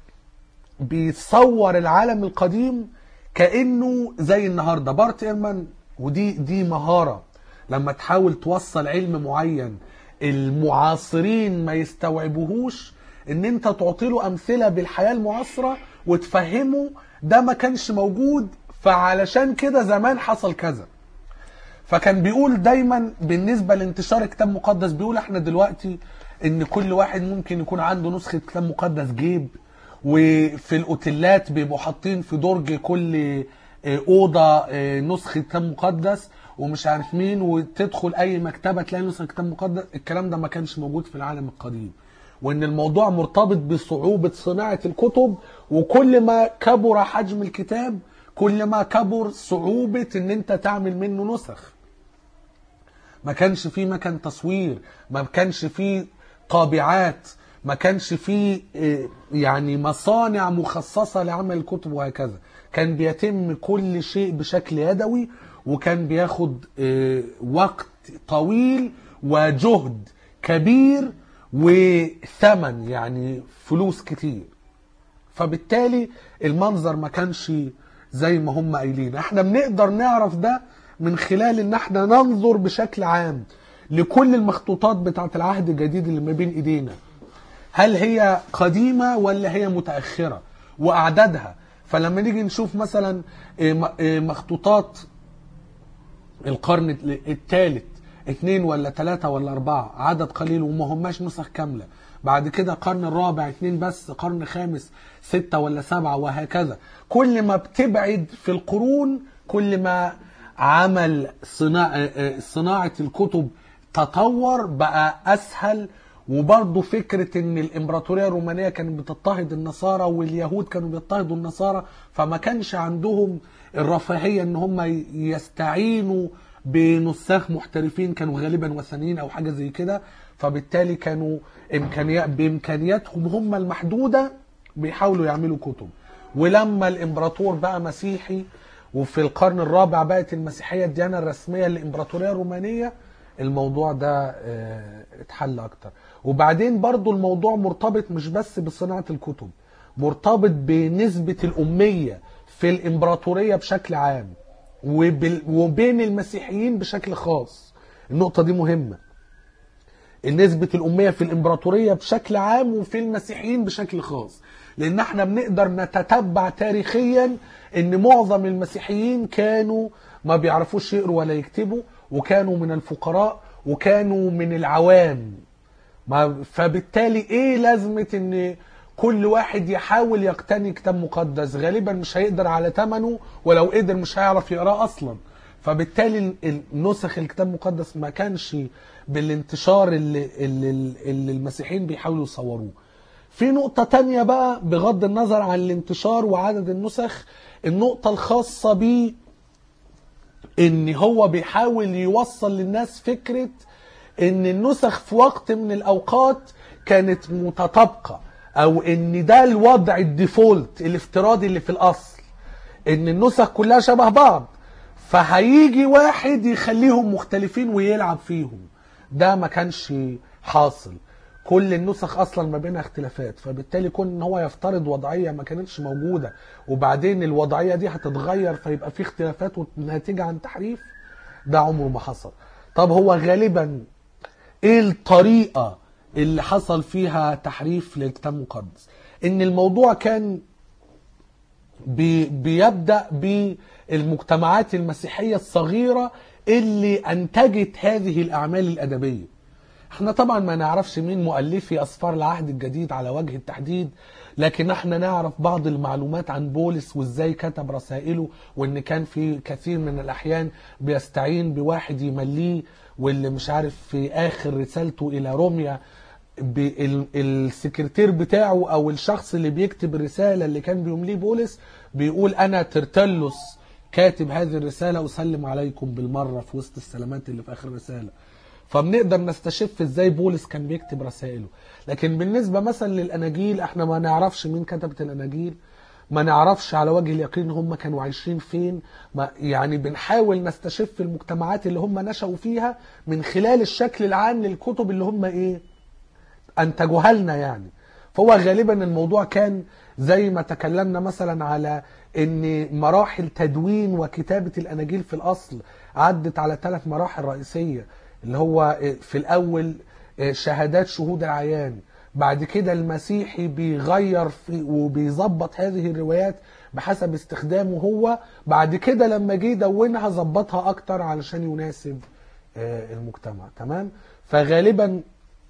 بيتصور العالم القديم كأنه زي النهاردة. بارت إيرمان، ودي دي مهارة لما تحاول توصل علم معين المعاصرين ما يستوعبوهوش، إن أنت تعطيله أمثلة بالحياة المعاصرة وتفهمه ده ما كانش موجود، فعلشان كده زمان حصل كذا. فكان بيقول دايما بالنسبة لانتشار كتاب مقدس، بيقول احنا دلوقتي ان كل واحد ممكن يكون عنده نسخة كتاب مقدس جيب، وفي الاوتيلات بيبقوا حاطين في درج كل اوضة نسخة كتاب مقدس ومش عارف مين، وتدخل اي مكتبة تلاقي نسخة كتاب مقدس. الكلام ده ما كانش موجود في العالم القديم، وان الموضوع مرتبط بصعوبة صناعة الكتب، وكل ما كبر حجم الكتاب كل ما كبر صعوبة ان انت تعمل منه نسخ. ما كانش فيه مكان تصوير، ما كانش فيه طابعات، ما كانش فيه يعني مصانع مخصصة لعمل الكتب وهكذا. كان بيتم كل شيء بشكل يدوي، وكان بياخد وقت طويل وجهد كبير وثمن يعني فلوس كتير. فبالتالي المنظر ما كانش زي ما هم قايلين. احنا بنقدر نعرف ده من خلال ان احنا ننظر بشكل عام لكل المخطوطات بتاعت العهد الجديد اللي ما بين ايدينا، هل هي قديمة ولا هي متأخرة واعدادها. فلما نيجي نشوف مثلا مخطوطات القرن الثالث اثنين ولا ثلاثة ولا اربعة، عدد قليل وما هماش نسخ كاملة. بعد كده قرن الرابع اثنين بس، قرن خامس ستة ولا سبعة وهكذا. كل ما بتبعد في القرون كل ما عمل صناعة, صناعة الكتب تطور بقى أسهل. وبرضه فكرة ان الامبراطورية الرومانية كانت بتضطهد النصارى واليهود كانوا بيضطهدوا النصارى، فما كانش عندهم الرفاهية ان هم يستعينوا بنساخ محترفين، كانوا غالبا وثنيين او حاجة زي كده. فبالتالي كانوا إمكانيات بإمكانياتهم هم المحدودة بيحاولوا يعملوا كتب. ولما الإمبراطور بقى مسيحي، وفي القرن الرابع بقت المسيحية الديانة الرسمية للإمبراطورية الرومانية، الموضوع ده اتحل اكتر. وبعدين برضو الموضوع مرتبط مش بس بصناعة الكتب، مرتبط بنسبة الأمية في الإمبراطورية بشكل عام وبين المسيحيين بشكل خاص. النقطة دي مهمة، نسبة الأمية في الإمبراطورية بشكل عام وفي المسيحيين بشكل خاص، لأن احنا بنقدر نتتبع تاريخيا ان معظم المسيحيين كانوا ما بيعرفوش يقروا ولا يكتبوا، وكانوا من الفقراء وكانوا من العوام. فبالتالي ايه لازمة ان كل واحد يحاول يقتني كتاب مقدس؟ غالبا مش هيقدر على ثمنه، ولو قدر مش هيعرف يقراه اصلا. فبالتالي النسخ الكتاب المقدس ما كانش بالانتشار اللي, اللي, اللي المسيحيين بيحاولوا يصوروه. في نقطة تانية بقى بغض النظر عن الانتشار وعدد النسخ، النقطة الخاصة بيه ان هو بيحاول يوصل للناس فكرة ان النسخ في وقت من الاوقات كانت متطابقة، او ان ده الوضع الديفولت الافتراضي اللي في الاصل، ان النسخ كلها شبه بعض، فهيجي واحد يخليهم مختلفين ويلعب فيهم. ده ما كانش حاصل، كل النسخ اصلا ما بينها اختلافات، فبالتالي كون ان هو يفترض وضعيه ما كانتش موجوده وبعدين الوضعيه دي هتتغير فيبقى في اختلافات وناتجه عن تحريف، ده عمره ما حصل. طب هو غالبا ايه الطريقه اللي حصل فيها تحريف للكتاب المقدس؟ ان الموضوع كان بي بيبدا بالمجتمعات المسيحيه الصغيره اللي انتجت هذه الاعمال الادبيه. احنا طبعا ما نعرفش مين مؤلفي أسفار العهد الجديد على وجه التحديد، لكن احنا نعرف بعض المعلومات عن بولس وازاي كتب رسائله، وان كان في كثير من الأحيان بيستعين بواحد يمليه، واللي مش عارف في آخر رسالته إلى روميا السكرتير بتاعه أو الشخص اللي بيكتب الرسالة اللي كان بيمليه بولس بيقول أنا ترتلس كاتب هذه الرسالة أسلم عليكم بالمرة في وسط السلامات اللي في آخر الرسالة. فبنقدر نستشف ازاي بولس كان بيكتب رسائله. لكن بالنسبة مثلا للأناجيل احنا ما نعرفش مين كتبت الأناجيل، ما نعرفش على وجه اليقين هم كانوا عايشين فين، ما يعني بنحاول نستشف المجتمعات اللي هم نشأوا فيها من خلال الشكل العام للكتب اللي هم ايه انتجوها لنا يعني. فهو غالبا الموضوع كان زي ما تكلمنا مثلا على ان مراحل تدوين وكتابة الأناجيل في الأصل عدت على ثلاث مراحل رئيسية، اللي هو في الأول شهادات شهود العيان، بعد كده المسيحي بيغير في وبيظبط هذه الروايات بحسب استخدامه هو، بعد كده لما جه يدونها ظبطها أكتر علشان يناسب المجتمع. تمام؟ فغالبا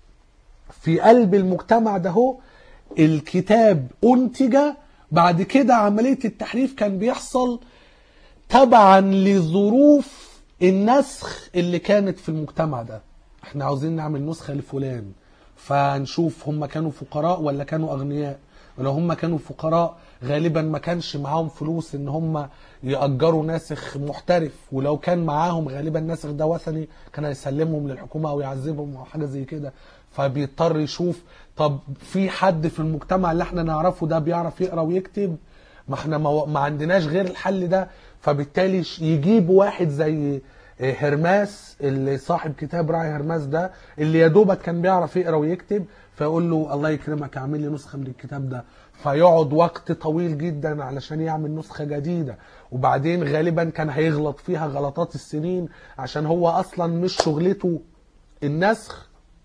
في قلب المجتمع ده هو الكتاب أنتج، بعد كده عملية التحريف كان بيحصل تبعا لظروف النسخ اللي كانت في المجتمع ده. احنا عاوزين نعمل نسخة لفلان، فنشوف هم كانوا فقراء ولا كانوا أغنياء. ولو هم كانوا فقراء غالبا ما كانش معاهم فلوس ان هم يأجروا ناسخ محترف، ولو كان معاهم غالبا الناسخ ده وثني كان يسلمهم للحكومة او يعذبهم او حاجة زي كده. فبيضطر يشوف طب في حد في المجتمع اللي احنا نعرفه ده بيعرف يقرأ ويكتب، ما احنا ما عندناش غير الحل ده. فبالتالي يجيب واحد زي هرماس اللي صاحب كتاب راعي هرماس ده اللي يا دوبك كان بيعرف يقرا ويكتب، فيقول له الله يكرمك اعمل لي نسخه من الكتاب ده، فيقعد وقت طويل جدا علشان يعمل نسخه جديده، وبعدين غالبا كان هيغلط فيها غلطات السنين عشان هو اصلا مش شغلته النسخ.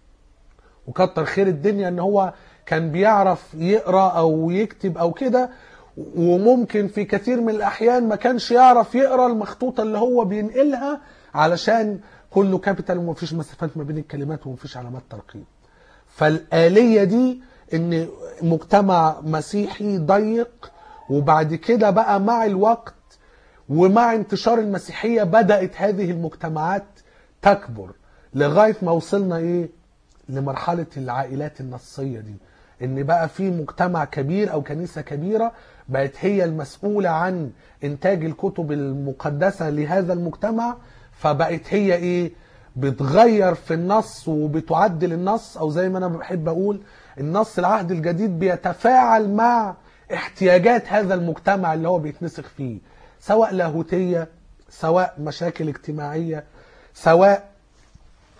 وكتر خير الدنيا ان هو كان بيعرف يقرا او يكتب او كده، وممكن في كثير من الأحيان ما كانش يعرف يقرأ المخطوطة اللي هو بينقلها علشان كله كابيتال ومفيش مسافات ما بين الكلمات ومفيش علامات ترقيم. فالآلية دي ان مجتمع مسيحي ضيق، وبعد كده بقى مع الوقت ومع انتشار المسيحية بدأت هذه المجتمعات تكبر لغاية ما وصلنا ايه لمرحلة العائلات النصية دي، ان بقى في مجتمع كبير او كنيسة كبيرة بقت هي المسؤولة عن انتاج الكتب المقدسة لهذا المجتمع، فبقت هي ايه بتغير في النص وبتعدل النص، او زي ما انا بحب اقول النص العهد الجديد بيتفاعل مع احتياجات هذا المجتمع اللي هو بيتنسخ فيه، سواء لاهوتية، سواء مشاكل اجتماعية، سواء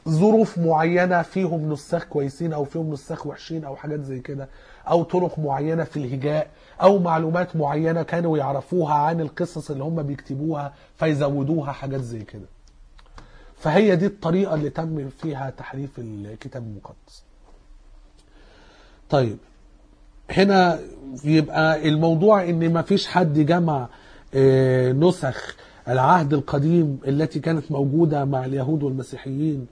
ظروف معينة فيهم نساخ كويسين او فيهم نساخ وحشين او حاجات زي كده، او طرق معينة في الهجاء، او معلومات معينة كانوا يعرفوها عن القصص اللي هم بيكتبوها فيزودوها، حاجات زي كده. فهي دي الطريقة اللي تم فيها تحريف الكتاب المقدس. طيب هنا يبقى الموضوع ان ما فيش حد جمع نسخ العهد القديم التي كانت موجودة مع اليهود والمسيحيين،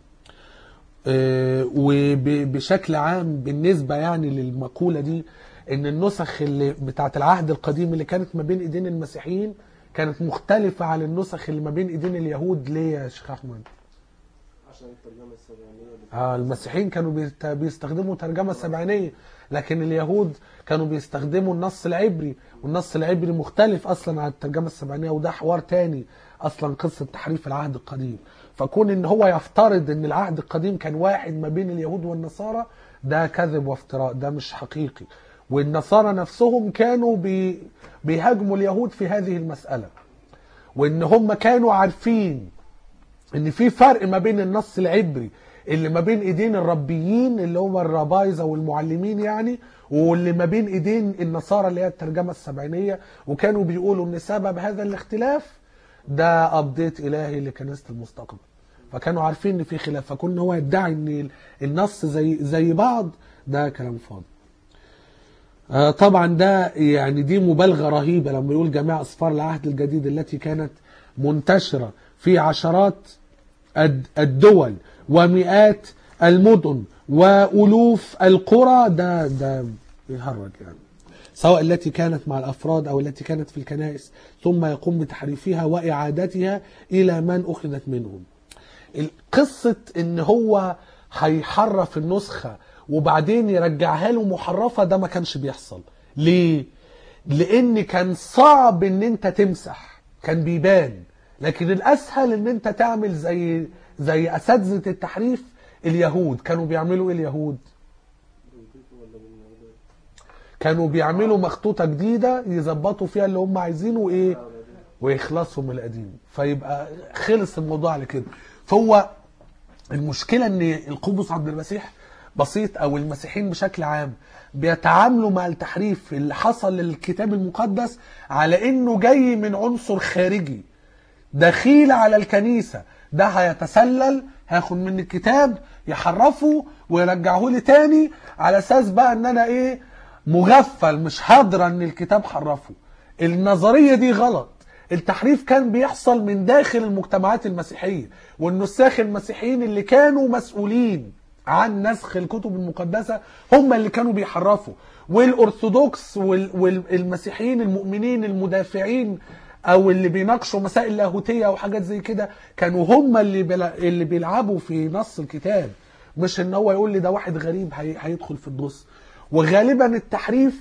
وبشكل عام بالنسبة يعني للمقولة دي ان النسخ اللي بتاعت العهد القديم اللي كانت ما بين ايدين المسيحيين كانت مختلفة عن النسخ اللي ما بين ايدين اليهود. ليه يا شيخ احمد؟ عشان الترجمة السبعينية. اه المسيحيين كانوا بيستخدموا ترجمة سبعينية، لكن اليهود كانوا بيستخدموا النص العبري، والنص العبري مختلف اصلا عن الترجمة السبعينية، وده حوار تاني اصلا قصة تحريف العهد القديم. فكون ان هو يفترض ان العهد القديم كان واحد ما بين اليهود والنصارى ده كذب وافتراء، ده مش حقيقي. والنصارى نفسهم كانوا بي بيهاجموا اليهود في هذه المسألة، وان هم كانوا عارفين ان في فرق ما بين النص العبري اللي ما بين ايدين الربيين اللي هم الربايزة والمعلمين يعني، واللي ما بين ايدين النصارى اللي هي الترجمة السبعينية، وكانوا بيقولوا ان سبب هذا الاختلاف ده ابديت الهي لكنيسة المستقبل. فكانوا عارفين ان في خلاف، فكون هو يدعي ان النص زي زي بعض ده كلام فاضي. آه طبعا ده يعني دي مبالغة رهيبة لما يقول جميع أسفار العهد الجديد التي كانت منتشرة في عشرات الدول ومئات المدن وألوف القرى، ده ده بيهرج يعني، سواء التي كانت مع الأفراد أو التي كانت في الكنائس، ثم يقوم بتحريفها وإعادتها إلى من أخذت منهم. قصة إن هو هيحرف النسخة وبعدين يرجعها له محرفة ده ما كانش بيحصل. ليه؟ لأن كان صعب إن أنت تمسح، كان بيبان، لكن الأسهل إن أنت تعمل زي زي أساتذة التحريف اليهود. كانوا بيعملوا إيه اليهود؟ كانوا بيعملوا مخطوطة جديدة يظبطوا فيها اللي هم عايزينه وإيه ويخلصوا من القديم، فيبقى خلص الموضوع على كده. فهو المشكلة إن القدس عبد المسيح بسيط او المسيحيين بشكل عام بيتعاملوا مع التحريف اللي حصل للكتاب المقدس على انه جاي من عنصر خارجي دخيل على الكنيسة، ده هيتسلل هياخد من الكتاب يحرفه ويرجعه لي تاني على اساس بقى ان انا ايه مغفل مش حاضر ان الكتاب حرفه. النظرية دي غلط. التحريف كان بيحصل من داخل المجتمعات المسيحية، والنساخ المسيحيين اللي كانوا مسؤولين عن نسخ الكتب المقدسة هم اللي كانوا بيحرفوا، والأرثوذكس والمسيحيين المؤمنين المدافعين أو اللي بيناقشوا مسائل لاهوتية أو حاجات زي كده كانوا هم اللي اللي بيلعبوا في نص الكتاب، مش إن هو يقول لي ده واحد غريب هيدخل في النص. وغالبا التحريف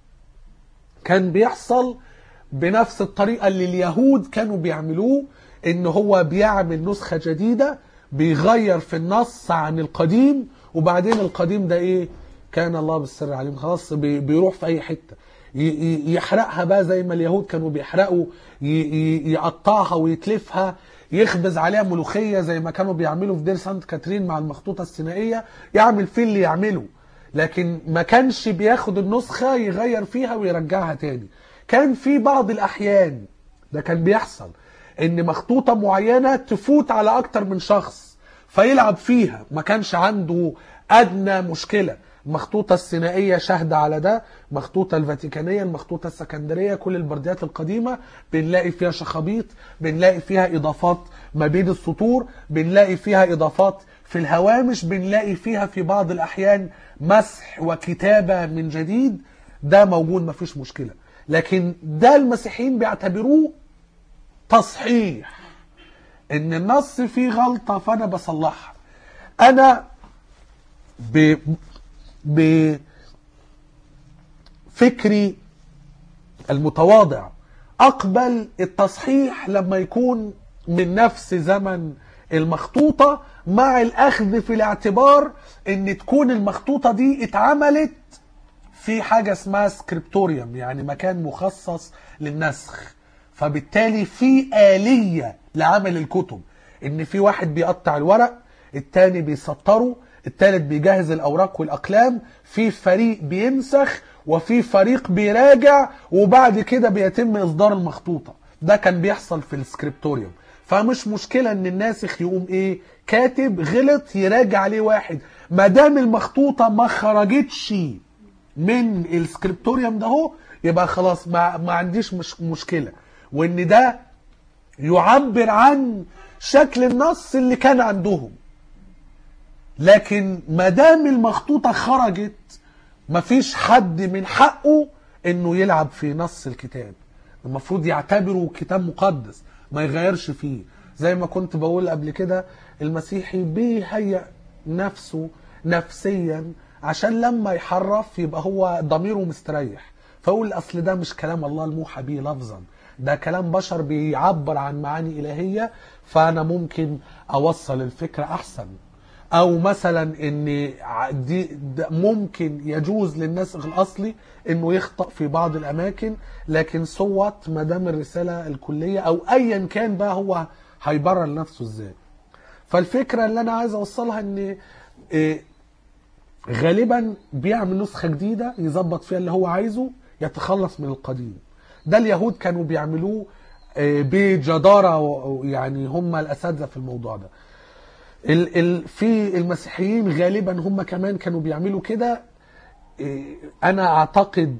كان بيحصل بنفس الطريقة اللي اليهود كانوا بيعملوه، إن هو بيعمل نسخة جديدة بيغير في النص عن القديم، وبعدين القديم ده ايه كان الله بالسر عليهم خلاص بيروح في اي حتة يحرقها بقى زي ما اليهود كانوا بيحرقوا، يقطعها ويتلفها، يخبز عليها ملوخية زي ما كانوا بيعملوا في دير سانت كاترين مع المخطوطة السينائية، يعمل فيه اللي يعمله، لكن ما كانش بياخد النسخة يغير فيها ويرجعها تاني. كان في بعض الأحيان ده كان بيحصل ان مخطوطة معينة تفوت على اكتر من شخص فيلعب فيها، ما كانش عنده ادنى مشكلة. المخطوطة السينائية شاهدة على ده، مخطوطة الفاتيكانية، المخطوطة السكندرية، كل البرديات القديمة بنلاقي فيها شخابيط، بنلاقي فيها اضافات ما بين السطور، بنلاقي فيها اضافات في الهوامش، بنلاقي فيها في بعض الاحيان مسح وكتابة من جديد، ده موجود ما فيش مشكلة. لكن ده المسيحيين بيعتبروه تصحيح، ان النص فيه غلطة فانا بصلحها. انا ب بفكري المتواضع اقبل التصحيح لما يكون من نفس زمن المخطوطة، مع الاخذ في الاعتبار ان تكون المخطوطة دي اتعملت في حاجة اسمها سكريبتوريوم، يعني مكان مخصص للنسخ، فبالتالي في آلية لعمل الكتب، ان في واحد بيقطع الورق، التاني بيسطره، التالت بيجهز الاوراق والاقلام، في فريق بينسخ وفي فريق بيراجع، وبعد كده بيتم اصدار المخطوطه. ده كان بيحصل في السكريبتوريوم. فمش مشكله ان الناسخ يقوم ايه كاتب غلط يراجع عليه واحد، ما دام المخطوطه ما خرجتش من السكريبتوريوم ده هو، يبقى خلاص ما, ما عنديش مش مشكله، وان ده يعبر عن شكل النص اللي كان عندهم. لكن ما دام المخطوطه خرجت، مفيش حد من حقه انه يلعب في نص الكتاب. المفروض يعتبره كتاب مقدس ما يغيرش فيه. زي ما كنت بقول قبل كده، المسيحي بيهيئ نفسه نفسيا عشان لما يحرف يبقى هو ضميره مستريح، فاقول اصل ده مش كلام الله الموحى به لفظا، ده كلام بشر بيعبر عن معاني الهيه، فانا ممكن اوصل الفكره احسن. او مثلا ان دي ممكن يجوز للناسخ الاصلي انه يخطئ في بعض الاماكن، لكن صوت ما دام الرساله الكليه او ايا كان بقى هو هيبرر لنفسه ازاي. فالفكره اللي انا عايز اوصلها ان غالبا بيعمل نسخه جديده يظبط فيها اللي هو عايزه، يتخلص من القديم. ده اليهود كانوا بيعملوه بجداره، يعني هم الاساتذه في الموضوع ده. ال ال في المسيحيين غالبا هم كمان كانوا بيعملوا كده. انا اعتقد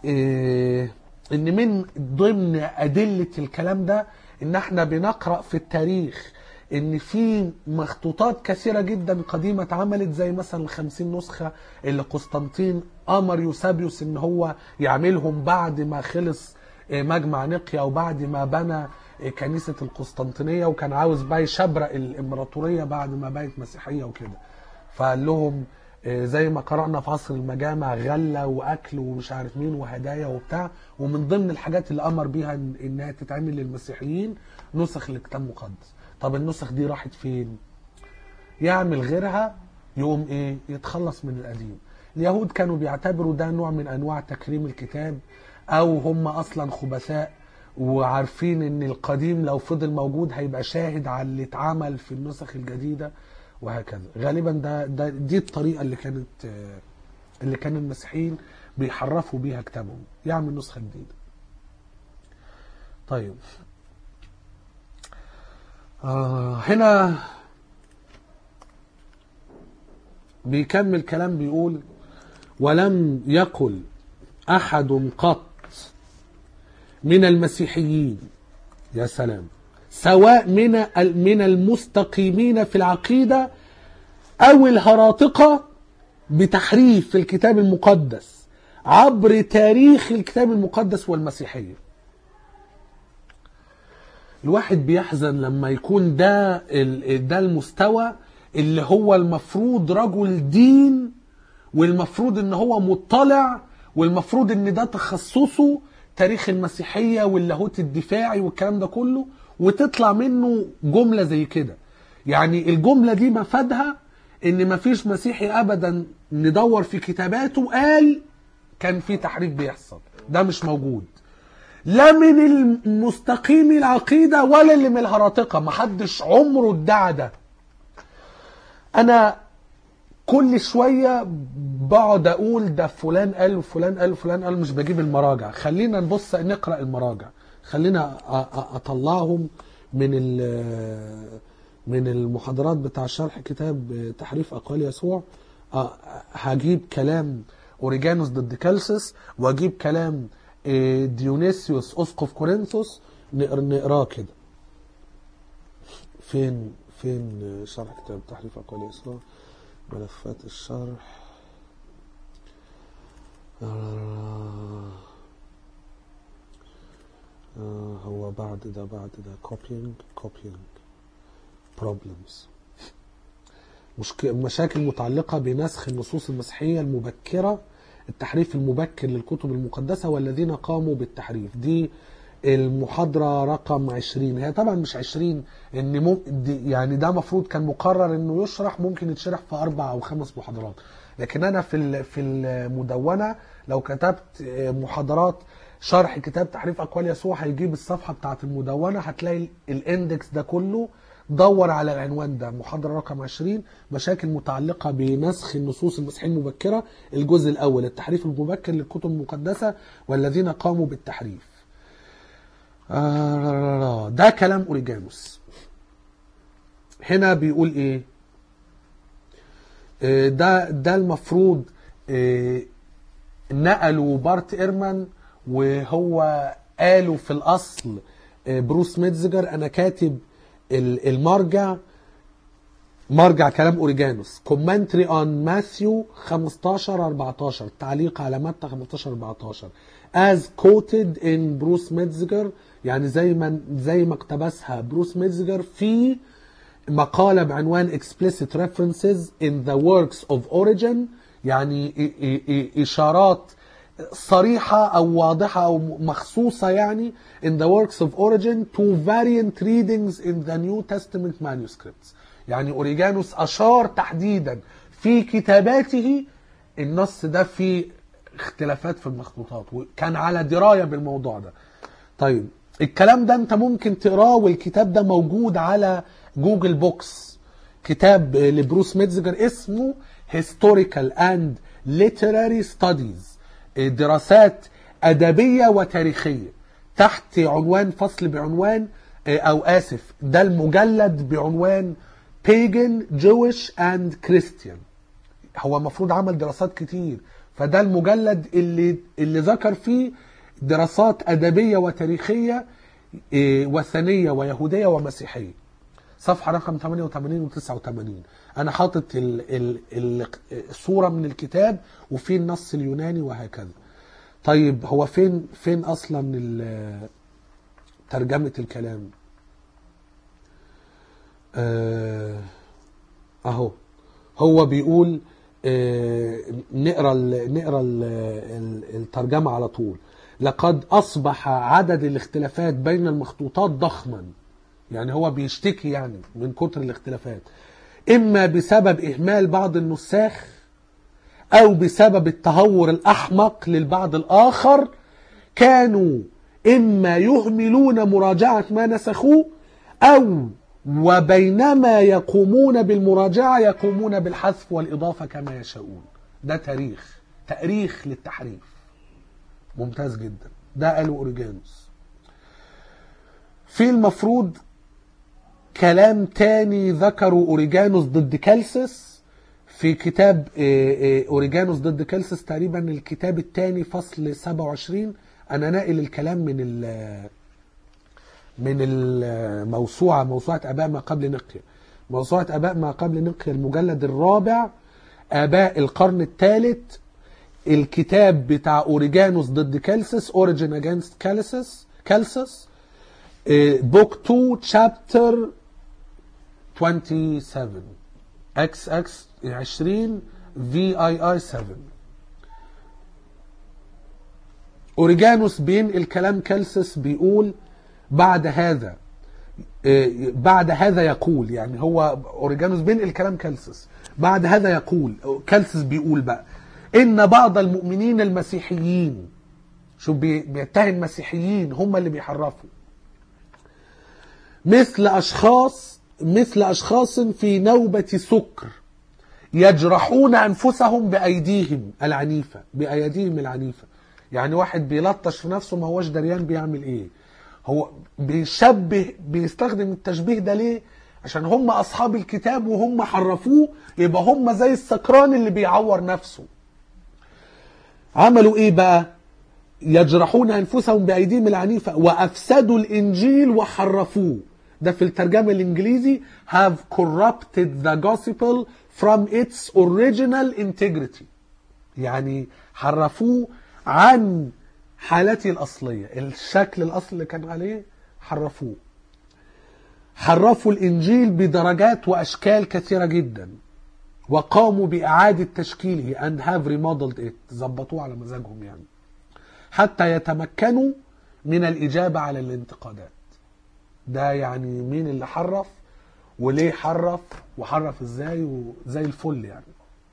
ان من ضمن ادله الكلام ده ان احنا بنقرا في التاريخ ان في مخطوطات كثيره جدا قديمه اتعملت، زي مثلا الخمسين نسخه اللي قسطنطين امر يوسابيوس ان هو يعملهم بعد ما خلص مجمع نقيا وبعد ما بنى كنيسة القسطنطينية، وكان عاوز بقى يشبرق الامبراطورية بعد ما بقت مسيحية وكده. فقال لهم زي ما قرأنا في عصر المجامع غلة واكل ومش عارف مين وهدايا وبتاع، ومن ضمن الحاجات اللي امر بيها انها تتعمل للمسيحيين نسخ الكتاب المقدس. طب النسخ دي راحت فين؟ يعمل غيرها يقوم ايه يتخلص من القديم. اليهود كانوا بيعتبروا ده نوع من انواع تكريم الكتاب، او هم اصلا خبثاء وعارفين ان القديم لو فضل موجود هيبقى شاهد على اللي اتعمل في النسخ الجديدة وهكذا. غالبا ده, ده دي الطريقة اللي كانت اللي كان المسيحيين بيحرفوا بيها كتابهم، يعمل نسخة جديدة. طيب آه هنا بيكمل كلام بيقول: ولم يقل أحد قط من المسيحيين، يا سلام، سواء من من المستقيمين في العقيدة أو الهراطقة، بتحريف الكتاب المقدس عبر تاريخ الكتاب المقدس والمسيحية. الواحد بيحزن لما يكون ده ده المستوى اللي هو المفروض رجل دين، والمفروض ان هو مطلع، والمفروض ان ده تخصصه تاريخ المسيحية واللاهوت الدفاعي والكلام ده كله، وتطلع منه جملة زي كده. يعني الجملة دي مفادها ان مفيش مسيحي ابدا ندور في كتاباته قال كان في تحريف بيحصل. ده مش موجود، لا من المستقيم العقيدة ولا اللي من الهراطقة، محدش عمره ادعى ده. انا كل شوية بقعد اقول ده فلان قال وفلان قال وفلان قال، مش بجيب المراجع. خلينا نبص نقرأ المراجع، خلينا اطلعهم من من المحاضرات بتاع شرح كتاب تحريف اقوال يسوع. هجيب كلام اوريجانوس ضد كالسس، واجيب كلام ديونيسيوس اسقف كورنثوس، نقراه كده. فين فين شرح كتاب تحريف اقوال يسوع؟ ملفات الشرح. آه آه هو بعد ده بعد ده copying copying problems، مشاكل متعلقة بنسخ النصوص المسيحية المبكرة، التحريف المبكر للكتب المقدسة والذين قاموا بالتحريف. دي المحاضرة رقم عشرين. هي طبعا مش عشرين، ان مم... يعني ده مفروض كان مقرر انه يشرح، ممكن يتشرح في اربع او خمس محاضرات، لكن انا في في المدونة لو كتبت محاضرات شرح كتاب تحريف اقوال يسوع هيجيب الصفحة بتاعت المدونة، هتلاقي الاندكس ده كله دور على العنوان ده، محاضرة رقم عشرين، مشاكل متعلقة بنسخ النصوص المسيحية المبكرة، الجزء الأول، التحريف المبكر للكتب المقدسة والذين قاموا بالتحريف. آه ده كلام أوريجانوس. هنا بيقول إيه؟ آه ده ده المفروض آه نقلوا بارت إيرمان، وهو قالوا في الأصل آه بروس ميتزجر. أنا كاتب المرجع، مرجع كلام أوريجانوس، كومنتري اون ماثيو خمستاشر أربعتاشر، تعليق على متى خمستاشر أربعتاشر as quoted in بروس ميتزجر، يعني زي ما زي ما اقتبسها بروس ميتزجر في مقالة بعنوان explicit references in the works of origin، يعني إشارات صريحة أو واضحة أو مخصوصة يعني in the works of origin to variant readings in the New Testament manuscripts. يعني أوريجانوس أشار تحديدا في كتاباته النص ده فيه اختلافات في المخطوطات، وكان على دراية بالموضوع ده. طيب الكلام ده انت ممكن تقراه، والكتاب ده موجود على جوجل بوكس، كتاب لبروس ميتزجر اسمه Historical and Literary Studies، دراسات أدبية وتاريخية، تحت عنوان فصل بعنوان أو آسف ده المجلد بعنوان Pagan, Jewish and Christian. هو مفروض عمل دراسات كتير، فده المجلد اللي اللي ذكر فيه دراسات أدبية وتاريخية وثنية ويهودية ومسيحية. صفحة رقم ثمانية وثمانين و تسعة وثمانين. أنا حاطط الصورة من الكتاب وفي النص اليوناني وهكذا. طيب هو فين فين أصلا ترجمة الكلام؟ آه أهو هو بيقول آه نقرأ ال نقرأ ال الترجمة على طول. لقد أصبح عدد الاختلافات بين المخطوطات ضخما، يعني هو بيشتكي يعني من كتر الاختلافات، إما بسبب إهمال بعض النساخ أو بسبب التهور الأحمق للبعض الآخر. كانوا إما يهملون مراجعة ما نسخوه، أو وبينما يقومون بالمراجعة يقومون بالحذف والإضافة كما يشاءون. ده تاريخ تاريخ للتحريف ممتاز جدا. ده قاله أوريجانوس. في المفروض كلام تاني ذكره أوريجانوس ضد كالسس في كتاب أوريجانوس ضد كالسس، تقريبا الكتاب الثاني فصل سبعة وعشرين. أنا ناقل الكلام من ال من الموسوعة، موسوعة آباء ما قبل نقيا، موسوعة آباء ما قبل نقيا المجلد الرابع، آباء القرن الثالث، الكتاب بتاع أوريجانوس ضد كالسس، Origin Against كالسس كالسس، بوك اتنين chapter سبعة وعشرين إكس إكس عشرين في آي آي سبعة. أوريجانوس بينقل كلام كالسس، بيقول بعد هذا بعد هذا يقول، يعني هو أوريجانوس بينقل كلام كالسس، بعد هذا يقول كالسس بيقول بقى إن بعض المؤمنين المسيحيين، شو بيتهم مسيحيين هم اللي بيحرفوا، مثل أشخاص مثل أشخاص في نوبة سكر يجرحون أنفسهم بأيديهم العنيفة بأيديهم العنيفة. يعني واحد بيلطش في نفسه ما هوش دريان بيعمل إيه. هو بيشبه بيستخدم التشبيه ده ليه؟ عشان هم أصحاب الكتاب وهم حرفوه، يبقى هم زي السكران اللي بيعور نفسه. عملوا إيه بقى؟ يجرحون أنفسهم بأيديهم العنيفة وأفسدوا الإنجيل وحرفوه. ده في الترجمة الإنجليزي have corrupted the gospel from its original integrity، يعني حرفوه عن حالته الأصلية، الشكل الأصلي اللي كان عليه حرفوه. حرفوا الإنجيل بدرجات وأشكال كثيرة جدا، وقاموا بإعادة تشكيله and have remodeled it، زبطوه على مزاجهم يعني، حتى يتمكنوا من الإجابة على الانتقادات. ده يعني مين اللي حرف وليه حرف وحرف ازاي وزي الفل يعني.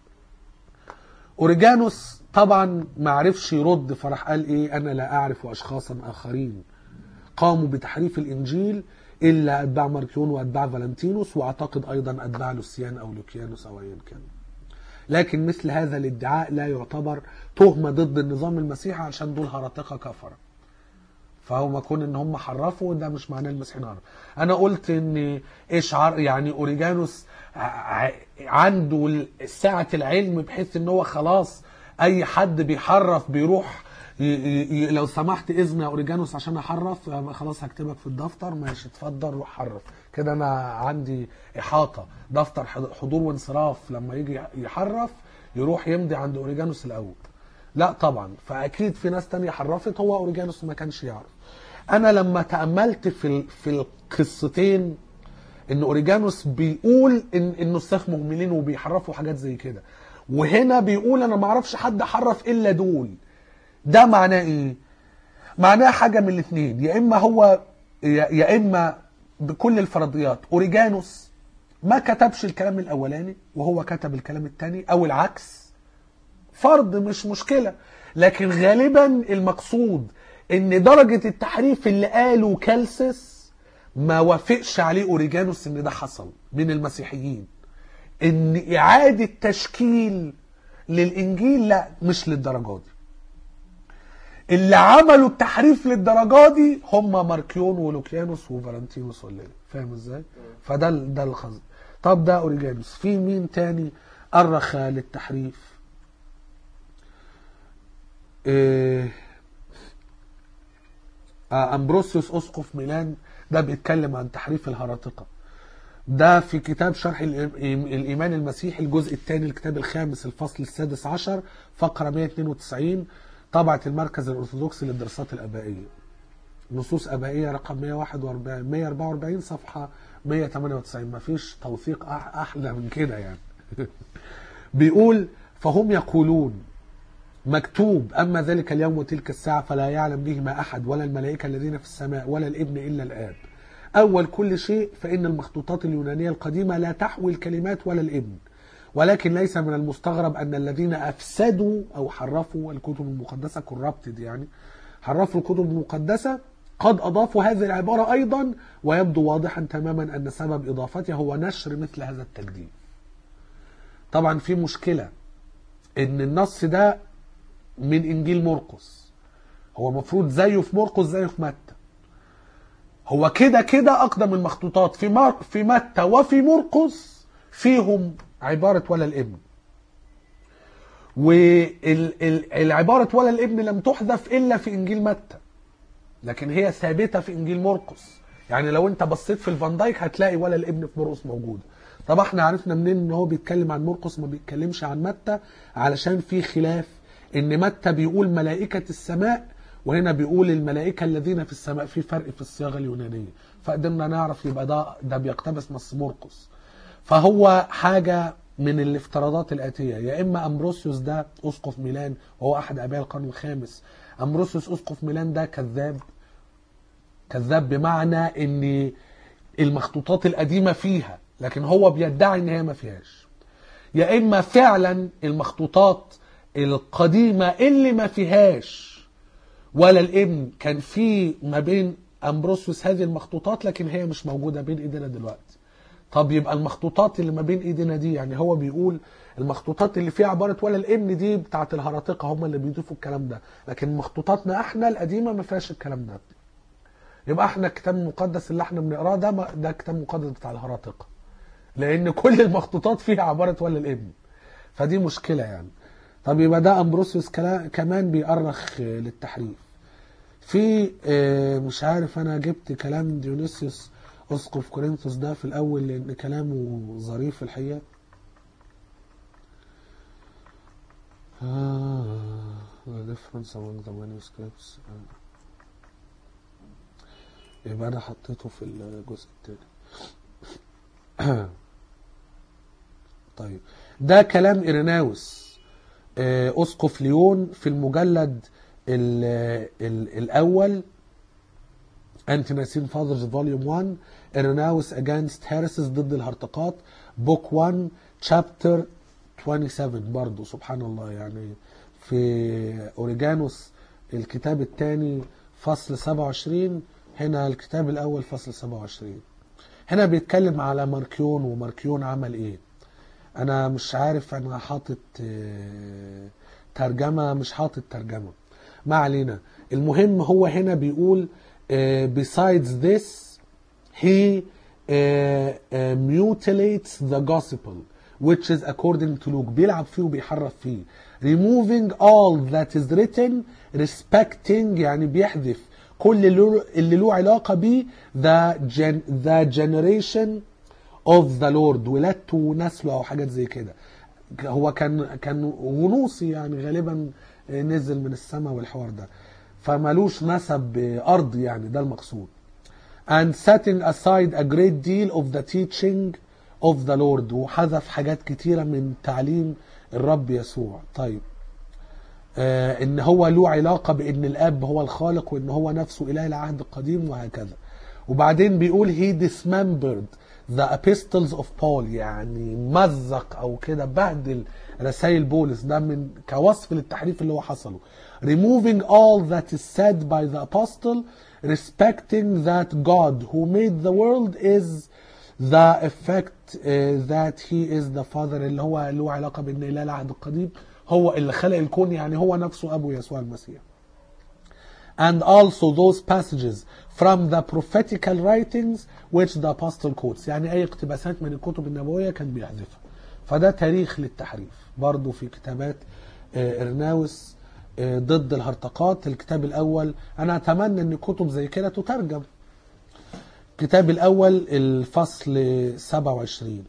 أوريجانوس طبعا ما عرفش يرد، فراح قال ايه؟ انا لا اعرف اشخاصا اخرين قاموا بتحريف الانجيل إلا أتباع ماركيون وأتباع فالنتينوس، وأعتقد أيضا أتباع لوسيان أو لوكيانوس أو أيا كان. لكن مثل هذا الادعاء لا يعتبر تهمة ضد النظام المسيحي عشان دول هرطقة كفرة. فهو ما كون ان هم حرفوا ده مش معناه المسيحيين عرف. انا قلت ان ايش عر يعني اوريجانوس عنده سعة العلم بحيث ان هو خلاص اي حد بيحرف بيروح ي ي لو سمحت اذن يا اوريجانوس عشان احرف، خلاص هكتبك في الدفتر، ماشي اتفضل روح حرف كده، انا عندي احاطة دفتر حضور وانصراف، لما يجي يحرف يروح يمضي عند اوريجانوس الاول. لا طبعا، فاكيد في ناس تانية حرفت، هو اوريجانوس ما كانش يعرف. انا لما تأملت في في القصتين ان اوريجانوس بيقول ان انه الساخ مهملين وبيحرفوا حاجات زي كده، وهنا بيقول انا ما اعرفش حد حرف الا دول، ده معناه ايه؟ معناه حاجه من الاثنين، يا اما هو يا اما بكل الفرضيات اوريجانوس ما كتبش الكلام الاولاني وهو كتب الكلام الثاني، او العكس، فرض مش مشكله. لكن غالبا المقصود ان درجه التحريف اللي قاله كالسس ما وافقش عليه اوريجانوس ان ده حصل من المسيحيين، ان اعاده تشكيل للانجيل لا مش للدرجه دي. اللي عملوا التحريف للدرجه دي هم ماركيون ولوكيانوس وفالنتينوس ولا ايه، فاهم ازاي؟ فده ده الخزن. طب ده اوريجانوس. في مين تاني أرخ للتحريف؟ إيه أمبروسيوس أسقف ميلان، ده بيتكلم عن تحريف الهراطقة. ده في كتاب شرح الإيمان المسيحي الجزء الثاني الكتاب الخامس الفصل السادس عشر فقرة مئة واثنين وتسعين، طبعة المركز الأرثوذكسي للدراسات الآبائية، نصوص آبائية رقم مئة وواحد وأربعين مئة وأربعة وأربعين صفحة مئة وثمانية وتسعين. مفيش توثيق أحلى من كده يعني. بيقول فهم يقولون مكتوب أما ذلك اليوم وتلك الساعة فلا يعلم بهما أحد ولا الملائكة الذين في السماء ولا الابن إلا الآب. أول كل شيء فإن المخطوطات اليونانية القديمة لا تحوي الكلمات ولا الابن، ولكن ليس من المستغرب أن الذين أفسدوا أو حرفوا الكتب المقدسة كورابتد يعني حرفوا الكتب المقدسة قد أضافوا هذه العبارة أيضا، ويبدو واضحا تماما أن سبب إضافتها هو نشر مثل هذا التجديد. طبعا في مشكلة إن النص ده من إنجيل مرقس، هو مفروض زيه في مرقس زيه في متى، هو كده كده أقدم المخطوطات في مر... في متى وفي مرقس فيهم عبارة ولا الابن، والعبارة ولا الابن لم تحذف إلا في إنجيل متى، لكن هي ثابتة في إنجيل مرقس. يعني لو أنت بصيت في الفان دايك هتلاقي ولا الابن في مرقس موجودة. طب احنا عرفنا منين ان هو بيتكلم عن مرقس ما بيتكلمش عن متى؟ علشان في خلاف ان متى بيقول ملائكة السماء وهنا بيقول الملائكة الذين في السماء، في فرق في الصياغة اليونانية، فقدرنا نعرف يبقى ده ده بيقتبس نص مرقس. فهو حاجة من الافتراضات الآتية، يا إما أمبروسيوس ده أسقف ميلان وهو أحد آباء القرن الخامس، أمبروسيوس أسقف ميلان ده كذاب، كذاب بمعنى ان المخطوطات القديمة فيها لكن هو بيدعي ان هي ما فيهاش، يا اما فعلا المخطوطات القديمة اللي ما فيهاش ولا الابن كان في ما بين أمبروسيوس هذه المخطوطات لكن هي مش موجودة بين ايدينا دلوقتي. طب يبقى المخطوطات اللي ما بين ايدينا دي، يعني هو بيقول المخطوطات اللي فيها عبارة ولا الابن دي بتاعت الهراطقة هم اللي بيضيفوا الكلام ده، لكن مخطوطاتنا احنا القديمة ما فيهاش الكلام ده. يبقى احنا الكتاب المقدس اللي احنا بنقراه ده ده كتاب مقدس بتاع الهراطقة، لان كل المخطوطات فيها عبارة ولا الابن، فدي مشكلة يعني. طب يبقى ده أمبروسيوس كمان بيأرخ للتحريف. في مش عارف انا جبت كلام ديونيسيوس اسقف كورنثوس ده في الاول لان كلامه ظريف الحقيقة. آه difference among the manuscripts، يبقى انا حطيته في الجزء الثاني. طيب ده كلام إيريناوس أسقف ليون في المجلد ال ال الأول Ante-Nicene Fathers Volume واحد إيريناوس Against Heresies ضد الهرطقات Book واحد Chapter سبعة وعشرين برضو سبحان الله. يعني في أوريجانوس الكتاب الثاني فصل سبعة وعشرين هنا الكتاب الأول فصل سبعة وعشرين. هنا بيتكلم على ماركيون، وماركيون عمل ايه. انا مش عارف، انا حاطط ترجمة مش حاطط ترجمة، ما علينا. المهم هو هنا بيقول besides this he uh, uh, mutilates the gospel which is according to Luke. بيلعب فيه وبيحرف فيه. removing all that is written respecting، يعني بيحذف كل اللي له علاقة ب the, gen, the generation of the Lord، ولادته ونسله أو حاجات زي كده. هو كان كان غنوصي يعني، غالبا نزل من السماء والحوار ده، فمالوش نسب أرضي يعني، ده المقصود. and setting aside a great deal of the teaching of the Lord، وحذف حاجات كتيرة من تعليم الرب يسوع. طيب آه ان هو له علاقة بان الاب هو الخالق، وان هو نفسه اله العهد القديم وهكذا. وبعدين بيقول he dismembered the epistles of Paul، يعني مزق او كده بهدل رسائل بولس، ده من كوصف للتحريف اللي هو حصله. removing all that is said by the apostle respecting that God who made the world is the effect uh, that he is the father، اللي هو له علاقة بان اله العهد القديم هو اللي خلق الكون، يعني هو نفسه ابو يسوع المسيح. and also those passages from the prophetical writings which the apostle quotes، يعني اي اقتباسات من الكتب النبوية كان بيحذفها. فده تاريخ للتحريف برضو في كتابات إرناوس ضد الهرطقات. الكتاب الاول انا اتمنى ان كتب زي كده تترجم. الكتاب الاول الفصل سبعة وعشرين.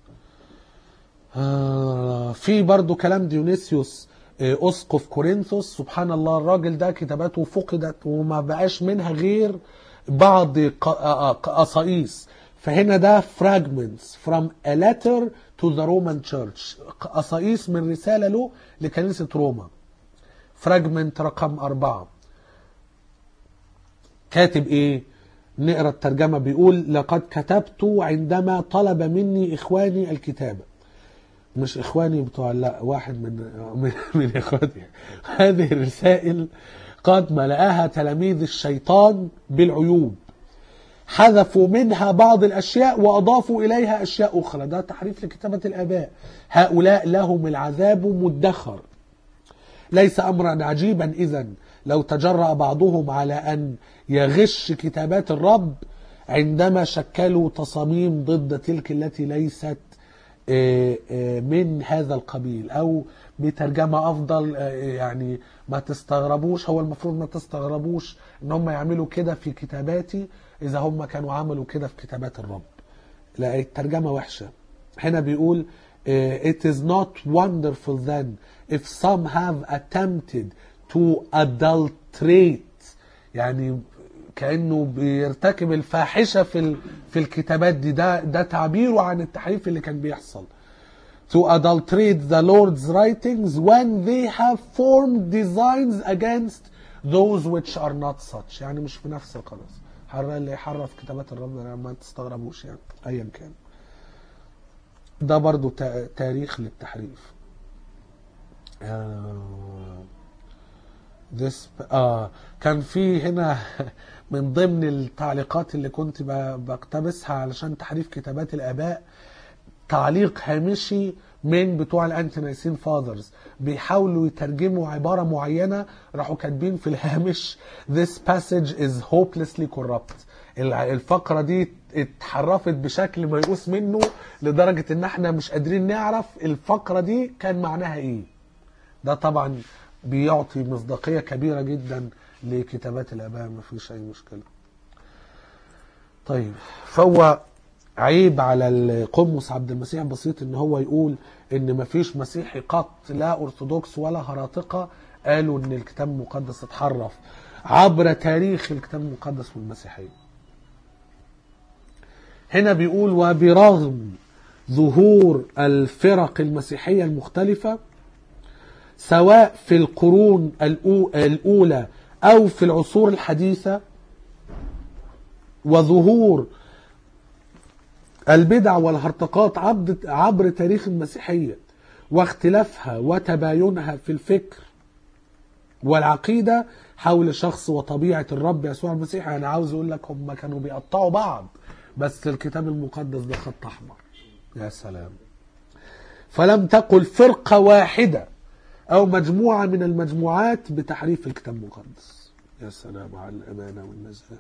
آه في برضو كلام ديونيسيوس أسقف كورنثوس. سبحان الله، الراجل ده كتاباته فقدت وما بقاش منها غير بعض قصائص. فهنا ده fragments from a letter to the Roman church، قصائص من رسالة له لكنيسة روما. fragment رقم أربعة كاتب ايه؟ نقرأ الترجمة. بيقول لقد كتبت عندما طلب مني إخواني الكتابة. مش إخواني بتوع، لا، واحد من من, من إخواني. هذه الرسائل قد ملأها تلاميذ الشيطان بالعيوب، حذفوا منها بعض الأشياء وأضافوا إليها أشياء أخرى. ده تحريف لكتابة الآباء. هؤلاء لهم العذاب مدخر. ليس أمرا عجيبا إذن لو تجرأ بعضهم على أن يغش كتابات الرب عندما شكلوا تصاميم ضد تلك التي ليست من هذا القبيل، أو بترجمة أفضل يعني ما تستغربوش، هو المفروض ما تستغربوش إن هم يعملوا كده في كتاباتي إذا هم كانوا عملوا كده في كتابات الرب. لا، الترجمة وحشة. هنا بيقول it is not wonderful then if some have attempted to adulterate، يعني كأنه بيرتكب الفاحشة في في الكتابات دي. ده ده تعبيره عن التحريف اللي كان بيحصل. to adulterate the Lord's writings when they have formed designs against those which are not such، يعني مش في نفس القدس. اللي يحرف كتابات الرب ما تستغربوش يعني ايا كان. ده برضو تاريخ للتحريف. آه this آه كان في هنا من ضمن التعليقات اللي كنت بقتبسها علشان تحريف كتابات الآباء، تعليق هامشي من بتوع الانتينايسين فاذرز، بيحاولوا يترجموا عبارة معينة، راحوا كاتبين في الهامش this passage is hopelessly corrupt. الفقرة دي اتحرفت بشكل ما يقوس منه لدرجة ان احنا مش قادرين نعرف الفقرة دي كان معناها ايه. ده طبعا بيعطي مصداقية كبيرة جدا لكتابات الآباء، ما فيش اي مشكلة. طيب، فهو عيب على القمص عبد المسيح بسيط ان هو يقول ان ما فيش مسيحي قط، لا ارثوذكس ولا هراطقة، قالوا ان الكتاب المقدس اتحرف عبر تاريخ الكتاب المقدس والمسيحية. هنا بيقول وبرغم ظهور الفرق المسيحية المختلفة سواء في القرون الأولى أو في العصور الحديثة، وظهور البدع والهرطقات عبر تاريخ المسيحية واختلافها وتباينها في الفكر والعقيدة حول شخص وطبيعة الرب يسوع المسيح. يعني عاوز اقول لك هم كانوا بيقطعوا بعض، بس الكتاب المقدس ده خط احمر. يا سلام. فلم تقل فرقة واحدة او مجموعة من المجموعات بتحريف الكتاب المقدس. يا سلام على الامانة والنزاهة.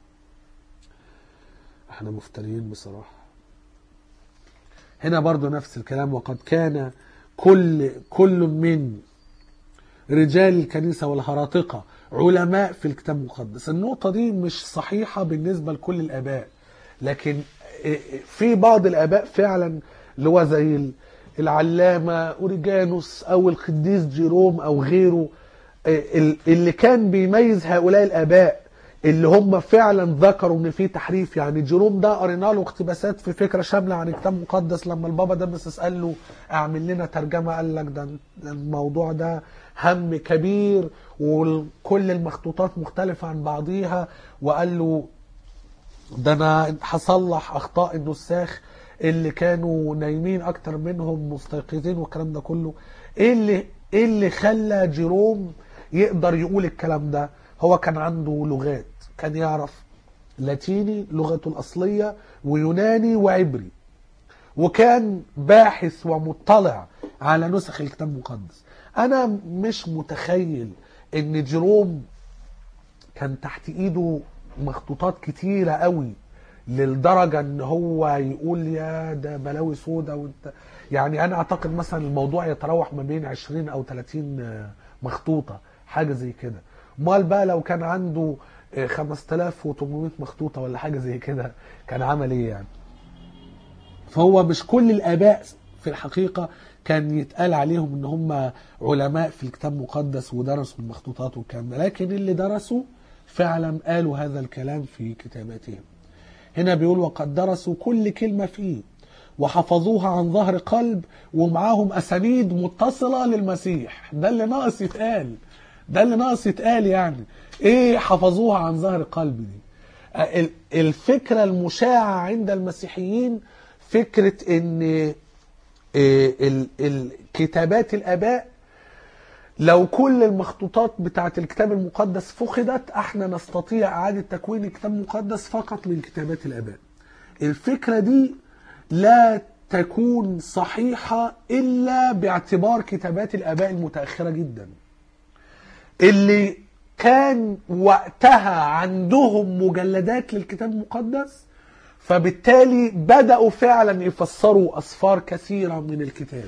احنا مفترين بصراحة. هنا برضو نفس الكلام. وقد كان كل كل من رجال الكنيسة والهراطقة علماء في الكتاب المقدس. النقطة دي مش صحيحة بالنسبة لكل الآباء، لكن في بعض الآباء فعلا اللي هو زي العلامة أوريجانوس أو القديس جيروم أو غيره، اللي كان بيميز هؤلاء الآباء اللي هم فعلا ذكروا ان في تحريف. يعني جيروم ده قرينا له اقتباسات في فكرة شاملة عن الكتاب المقدس. لما البابا ده بس قال له اعمل لنا ترجمة، قال لك ده الموضوع ده هم كبير وكل المخطوطات مختلفة عن بعضيها، وقال له ده انا هصلح اخطاء النساخ اللي كانوا نايمين اكتر منهم مستيقظين والكلام ده كله. ايه اللي ايه اللي خلى جيروم يقدر يقول الكلام ده؟ هو كان عنده لغات، كان يعرف لاتيني لغته الأصلية ويوناني وعبري، وكان باحث ومطلع على نسخ الكتاب المقدس. أنا مش متخيل إن جيروم كان تحت إيده مخطوطات كتيرة قوي للدرجة إن هو يقول يا ده بلاوي سودا وانت. يعني أنا أعتقد مثلا الموضوع يتراوح ما بين عشرين أو ثلاثين مخطوطة، حاجة زي كده. مال بقى لو كان عنده خمسة آلاف وثمانمائة مخطوطة ولا حاجة زي كده كان عمل ايه يعني؟ فهو مش كل الآباء في الحقيقة كان يتقال عليهم ان هم علماء في الكتاب المقدس ودرسوا المخطوطات والكلام ده، لكن اللي درسوا فعلا قالوا هذا الكلام في كتاباتهم. هنا بيقول وقد درسوا كل كلمة فيه وحفظوها عن ظهر قلب، ومعاهم أسانيد متصلة للمسيح. ده اللي ناقص يتقال، ده اللي ناقص يتقال. يعني ايه حفظوها عن ظهر قلب دي؟ الفكرة المشاعة عند المسيحيين فكرة ان الكتابات الآباء لو كل المخطوطات بتاعة الكتاب المقدس فقدت احنا نستطيع اعادة تكوين الكتاب المقدس فقط من كتابات الآباء. الفكرة دي لا تكون صحيحة الا باعتبار كتابات الآباء المتأخرة جدا، اللي كان وقتها عندهم مجلدات للكتاب المقدس، فبالتالي بدأوا فعلا يفسروا أسفار كثيرة من الكتاب.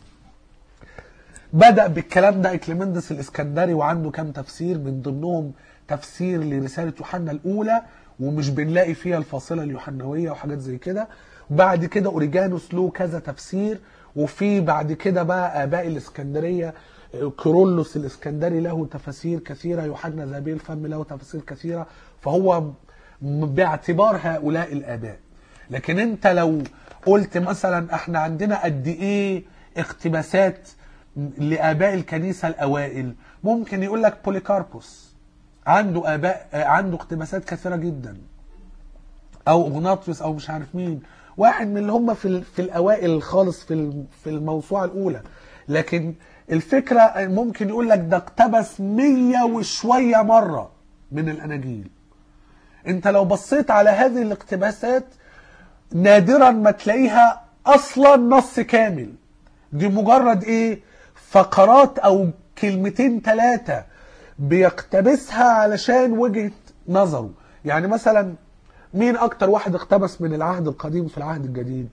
بدأ بالكلام ده إكليمندس الإسكندري وعنده كام تفسير، من ضمنهم تفسير لرسالة يوحنا الأولى ومش بنلاقي فيها الفاصلة اليوحنوية وحاجات زي كده. بعد كده أوريجانوس له كذا تفسير، وفي بعد كده بقى آباء الإسكندرية كيرلس الإسكندري له تفاسير كثيرة، يوحنا ذهبي الفم له تفاسير كثيرة. فهو باعتبار هؤلاء الآباء. لكن انت لو قلت مثلا احنا عندنا قد ايه اقتباسات لآباء الكنيسة الأوائل، ممكن يقول لك بوليكاربوس عنده آباء عنده اقتباسات كثيرة جدا، او اغناطيوس او مش عارف مين، واحد من اللي هم في في الأوائل خالص في في الموسوعة الأولى. لكن الفكرة ممكن يقول لك ده اقتبس مية وشوية مرة من الأناجيل. انت لو بصيت على هذه الاقتباسات نادرا ما تلاقيها اصلا نص كامل، دي مجرد ايه فقرات او كلمتين ثلاثة بيقتبسها علشان وجهة نظره. يعني مثلا مين اكتر واحد اقتبس من العهد القديم في العهد الجديد؟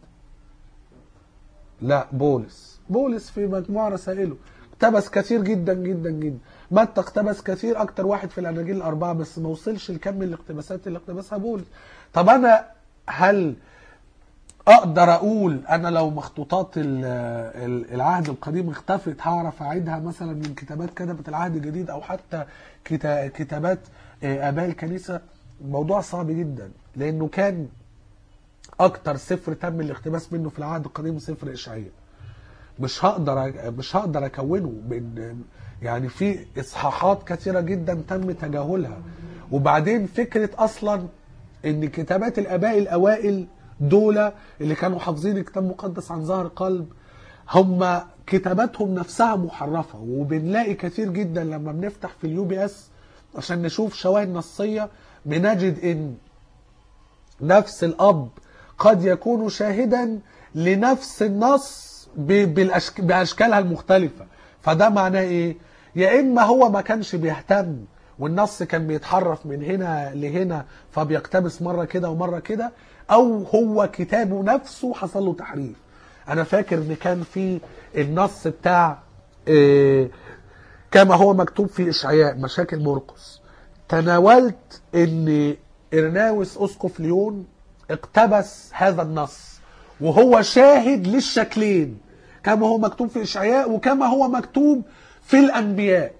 لا بولس. بولس في مجموعة رسائله اقتبس كثير جدا جدا جدا. متى اقتبس كثير، اكتر واحد في الاناجيل الاربعه، بس ما وصلش لكم الاقتباسات اللي اقتبسها بولس. طب انا هل اقدر اقول انا لو مخطوطات العهد القديم اختفت هعرف اعيدها مثلا من كتابات كتبت العهد الجديد او حتى كتابات اباء الكنيسه؟ الموضوع صعب جدا، لانه كان اكتر سفر تم الاقتباس منه في العهد القديم سفر اشعياء. مش هقدر مش هقدر اكونه بين، يعني في اصحاحات كثيره جدا تم تجاهلها. وبعدين فكره اصلا ان كتابات الاباء الاوائل دول اللي كانوا حافظين الكتاب المقدس عن ظهر قلب هم كتاباتهم نفسها محرفة، وبنلاقي كثير جدا لما بنفتح في اليو بي اس عشان نشوف شواهد نصية بنجد ان نفس الاب قد يكون شاهدا لنفس النص بالأشك... باشكالها المختلفة. فده معناه ايه؟ يا اما هو ما كانش بيهتم والنص كان بيتحرف من هنا لهنا فبيقتبس مرة كده ومرة كده، او هو كتابه نفسه حصل له تحريف. انا فاكر ان كان في النص بتاع إيه كما هو مكتوب في اشعياء مشاكل مرقس، تناولت ان إرناوس اسقف ليون اقتبس هذا النص وهو شاهد للشكلين، كما هو مكتوب في اشعياء وكما هو مكتوب في الانبياء.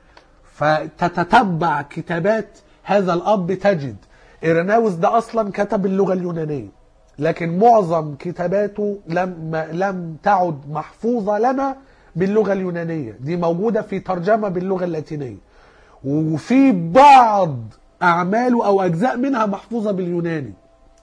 فتتتبع كتابات هذا الاب تجد إرناوس ده اصلا كتب اللغة اليونانية، لكن معظم كتاباته لم لم تعد محفوظة لنا باللغة اليونانية، دي موجودة في ترجمة باللغة اللاتينية، وفي بعض أعماله أو أجزاء منها محفوظة باليوناني.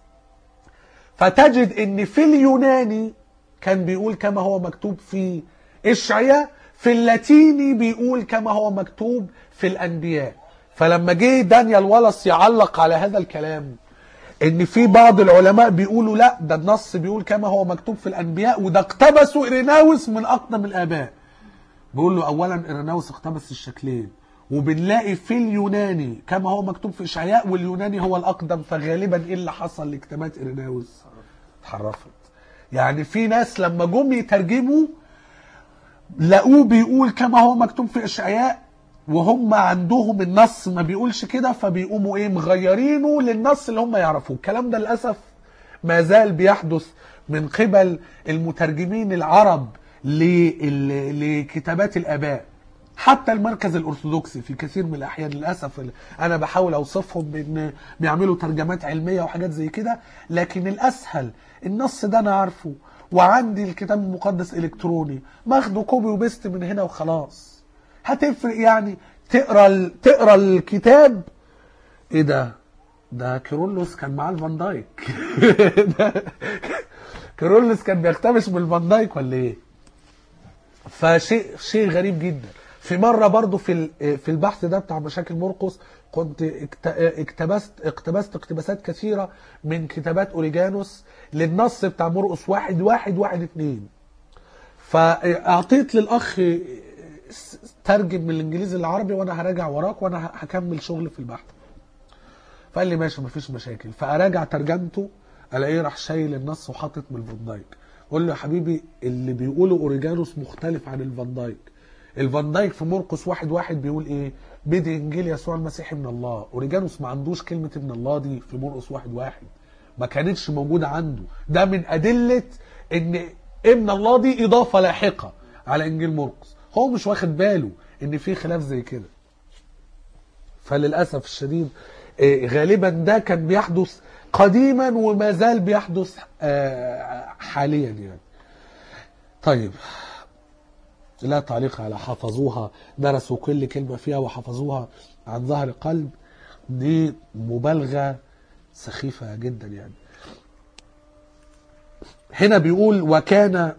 فتجد إن في اليوناني كان بيقول كما هو مكتوب في إشعياء، في اللاتيني بيقول كما هو مكتوب في الأنبياء. فلما جه دانيال والاس يعلق على هذا الكلام ان في بعض العلماء بيقولوا لا ده النص بيقول كما هو مكتوب في الانبياء وده اقتبسوا إرناوس من اقدم الاباء، بيقول له اولا إرناوس اقتبس الشكلين، وبنلاقي في اليوناني كما هو مكتوب في اشعياء واليوناني هو الاقدم، فغالبا ايه اللي حصل لكتابات إرناوس؟ اتحرفت. يعني في ناس لما جم يترجموا لقوه بيقول كما هو مكتوب في اشعياء وهم عندهم النص ما بيقولش كده، فبيقوموا ايه مغيرينه للنص اللي هم يعرفوه. الكلام ده للأسف ما زال بيحدث من قبل المترجمين العرب لكتابات الآباء. حتى المركز الأرثوذكسي في كثير من الأحيان للأسف أنا بحاول أوصفهم بأن بيعملوا ترجمات علمية وحاجات زي كده، لكن الأسهل النص ده أنا عارفه وعندي الكتاب المقدس إلكتروني ماخده كوبي وبيست من هنا وخلاص. هتفرق يعني تقرا تقرا الكتاب ايه ده ده كيرلس كان معاه الفان دايك كيرلس كان بيقتبس من الفان دايك ولا ايه؟ فشيء شيء غريب جدا. في مره برضو في في البحث ده بتاع مشاكل مرقس كنت اقتبست اقتبست اقتباسات كثيره من كتابات اوريجانوس للنص بتاع مرقس واحد واحد واحد اتنين، فاعطيت للاخ ترجم من الانجليزي للعربي وانا هراجع وراك وانا هكمل شغل في البحث. فقال لي ماشي مفيش مشاكل. فاراجع ترجمته الاقيه راح شايل النص وحاطط من الفان دايك. قول له يا حبيبي اللي بيقوله اوريجانوس مختلف عن الفان دايك. الفان دايك في مرقس واحد واحد بيقول ايه؟ بدء انجيل يسوع المسيح من الله. اوريجانوس ما عندوش كلمه ابن الله دي في مرقس واحد واحد، ما كانتش موجوده عنده. ده من ادله ان ابن الله دي اضافه لاحقه على انجيل مرقس، هو مش واخد باله ان في خلاف زي كده. فللاسف الشديد غالبا ده كان بيحدث قديما وما زال بيحدث حاليا يعني. طيب لا تعليق على حفظوها، درسوا كل كلمة فيها وحفظوها عن ظهر قلب، دي مبالغة سخيفة جدا يعني. هنا بيقول وكان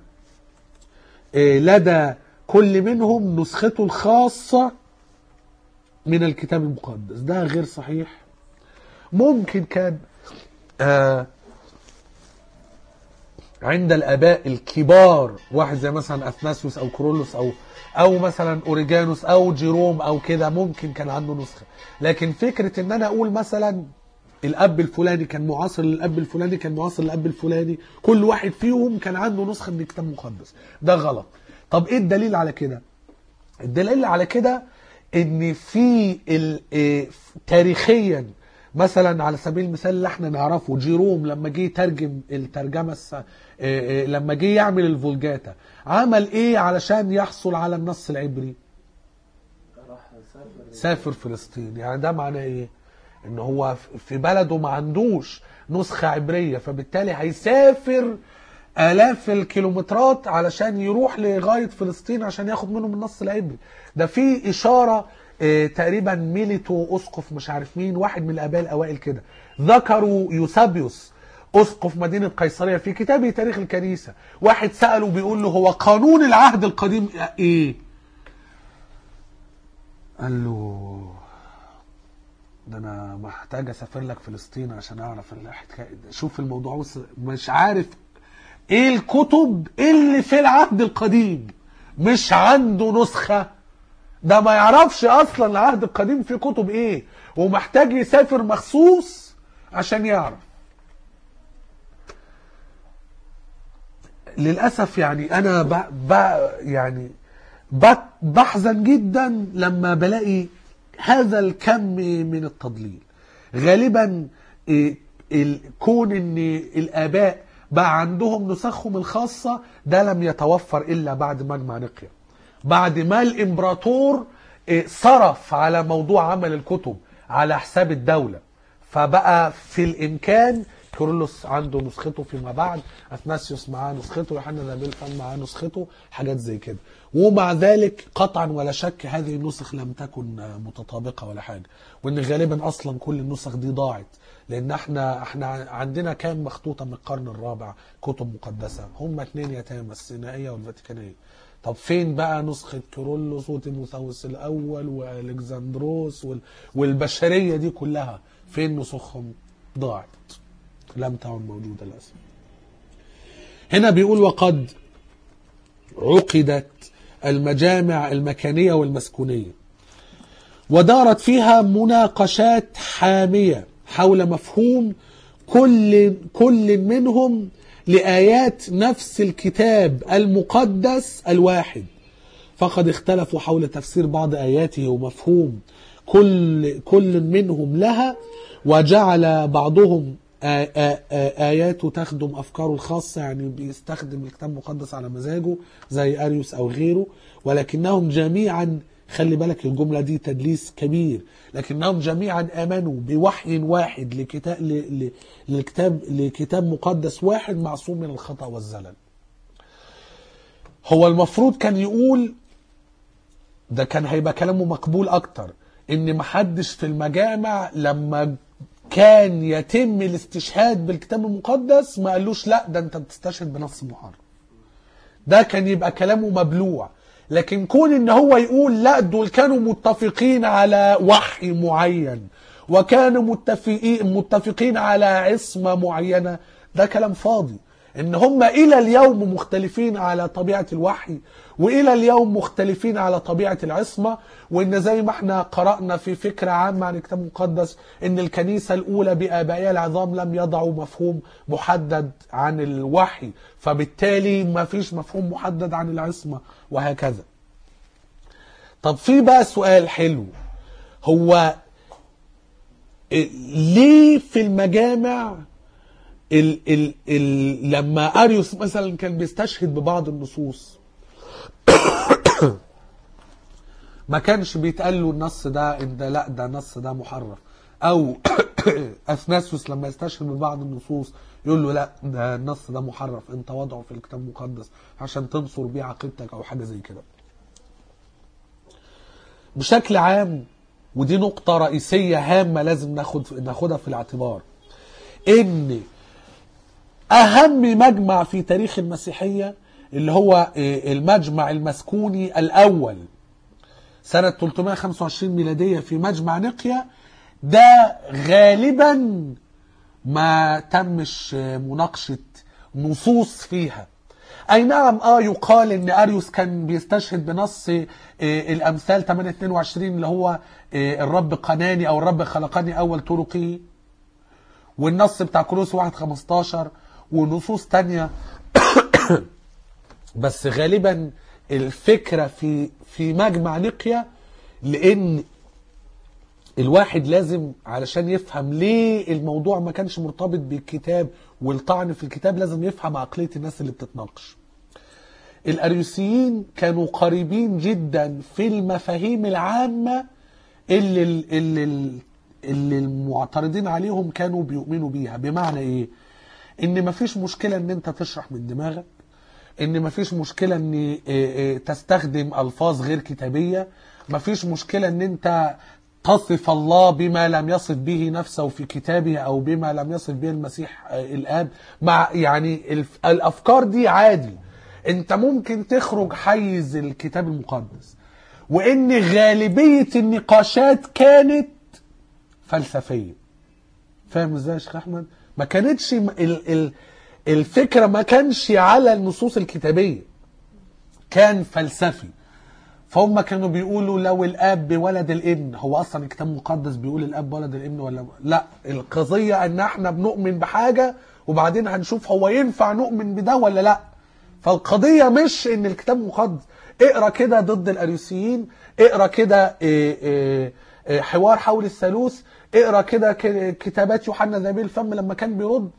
لدى كل منهم نسخته الخاصة من الكتاب المقدس. ده غير صحيح. ممكن كان آه عند الآباء الكبار واحد زي مثلا أثناسيوس أو كورولوس أو أو مثلا أوريجانوس أو جيروم أو كده ممكن كان عنده نسخة. لكن فكرة إن أنا أقول مثلا الأب الفلاني كان معاصر للأب الفلاني كان معاصر للأب الفلاني كل واحد فيهم كان عنده نسخة من الكتاب المقدس، ده غلط. طب إيه الدليل على كده؟ الدليل على كده إن في تاريخيا مثلا على سبيل المثال اللي احنا نعرفه جيروم لما جه يترجم الترجمه الس... لما جه يعمل الفولجاتا عمل ايه علشان يحصل على النص العبري؟ سافر فلسطين. يعني ده معناه ايه؟ ان هو في بلده ما عندوش نسخه عبريه، فبالتالي هيسافر آلاف الكيلومترات علشان يروح لغايه فلسطين عشان ياخد منهم النص العبري. ده في اشاره إيه تقريبا ميليتو اسقف مش عارف مين واحد من الاباء الاوائل كده ذكروا يوسابيوس اسقف مدينه قيصريه في كتابه تاريخ الكنيسه، واحد ساله بيقول له هو قانون العهد القديم ايه؟ قال له ده انا محتاج اسافر لك فلسطين عشان اعرف الحكايه. شوف الموضوع، مش عارف ايه الكتب اللي في العهد القديم، مش عنده نسخه، ده ما يعرفش اصلا العهد القديم فيه كتب ايه، ومحتاج يسافر مخصوص عشان يعرف. للاسف يعني انا ب... ب... يعني ب... بحزن جدا لما بلاقي هذا الكم من التضليل. غالبا كون ان الاباء بقى عندهم نسخهم الخاصة ده لم يتوفر الا بعد مجمع نقيا، بعد ما الامبراطور صرف على موضوع عمل الكتب على حساب الدولة، فبقى في الامكان كيرلس عنده نسخته فيما بعد، اثناسيوس معاه نسخته، يوحنا ذا بيلفان معاه نسخته، حاجات زي كده. ومع ذلك قطعا ولا شك هذه النسخ لم تكن متطابقه ولا حاجه، وان غالبا اصلا كل النسخ دي ضاعت، لان احنا احنا عندنا كام مخطوطه من القرن الرابع كتب مقدسه، هم اثنين يتامى، السينائيه والفاتيكانيه. طب فين بقى نسخه كيرلس وتيموثاوس الاول والكسندروس والبشريه دي كلها؟ فين نسخهم؟ ضاعت، لم تعد موجودة للأسف. هنا بيقول وقد عقدت المجامع المكانية والمسكونية ودارت فيها مناقشات حامية حول مفهوم كل كل منهم لآيات نفس الكتاب المقدس الواحد، فقد اختلفوا حول تفسير بعض آياته ومفهوم كل كل منهم لها، وجعل بعضهم آياته تخدم أفكاره الخاصة، يعني بيستخدم الكتاب المقدس على مزاجه زي أريوس أو غيره، ولكنهم جميعا، خلي بالك الجملة دي تدليس كبير، لكنهم جميعا آمنوا بوحي واحد لكتاب, لكتاب, لكتاب مقدس واحد معصوم من الخطأ والزلل. هو المفروض كان يقول، ده كان هيبقى كلامه مقبول أكتر، إن محدش في المجامع لما كان يتم الاستشهاد بالكتاب المقدس ما قالوش لا ده انت بتستشهد بنص محرم، ده كان يبقى كلامه مبلوع. لكن كون ان هو يقول لا دول كانوا متفقين على وحي معين وكانوا متفقين متفقين على عصمة معينة، ده كلام فاضي. ان هم الى اليوم مختلفين على طبيعة الوحي، والى اليوم مختلفين على طبيعة العصمة، وان زي ما احنا قرأنا في فكرة عامة عن الكتاب المقدس ان الكنيسة الاولى بآبائها العظام لم يضعوا مفهوم محدد عن الوحي، فبالتالي ما فيش مفهوم محدد عن العصمة وهكذا. طب في بقى سؤال حلو، هو ليه في المجامع ال ال ال لما أريوس مثلا كان بيستشهد ببعض النصوص ما كانش بيتقال له النص ده ان ده لا ده النص ده محرف، او اثناسيوس لما يستشهد ببعض النصوص يقول له لا ده النص ده محرف انت وضعه في الكتاب المقدس عشان تنصر بيه عقيدتك او حاجه زي كده. بشكل عام، ودي نقطه رئيسيه هامه لازم ناخد ناخدها في الاعتبار، ان اهم مجمع في تاريخ المسيحيه اللي هو المجمع المسكوني الاول سنة ثلاثمائة وخمسة وعشرين ميلادية في مجمع نقيا، ده غالبا ما تمش مناقشة نصوص فيها. اي نعم اه يقال ان اريوس كان بيستشهد بنص الامثال ثمانية اثنين وعشرين اللي هو الرب قناني او الرب خلقني اول طرقي، والنص بتاع كولوس واحد خمستاشر ونصوص تانية بس غالبا الفكرة في في مجمع نقيا، لان الواحد لازم علشان يفهم ليه الموضوع ما كانش مرتبط بالكتاب والطعن في الكتاب لازم يفهم عقلية الناس اللي بتتناقش. الاريوسيين كانوا قريبين جدا في المفاهيم العامة اللي اللي اللي المعترضين عليهم كانوا بيؤمنوا بيها. بمعنى ايه؟ ان مفيش مشكلة ان انت تشرح من دماغك، ان مفيش مشكلة ان تستخدم الفاظ غير كتابية، مفيش مشكلة ان انت تصف الله بما لم يصف به نفسه في كتابه او بما لم يصف به المسيح الاب، مع يعني الافكار دي عادي. انت ممكن تخرج حيز الكتاب المقدس، وان غالبية النقاشات كانت فلسفية. فاهم ازاي يا شيخ احمد؟ ما كانتش ال ال الفكرة ما كانش على النصوص الكتابية، كان فلسفي. فهم كانوا بيقولوا لو الاب بولد الابن، هو اصلا الكتاب المقدس بيقول الاب ولد الابن ولا لا؟ القضية ان احنا بنؤمن بحاجة وبعدين هنشوف هو ينفع نؤمن بده ولا لا. فالقضية مش ان الكتاب مقدس. اقرا كده ضد الاريوسيين، اقرا كده حوار حول الثالوث، اقرا كده كتابات يوحنا ذهبي الفم لما كان بيرد.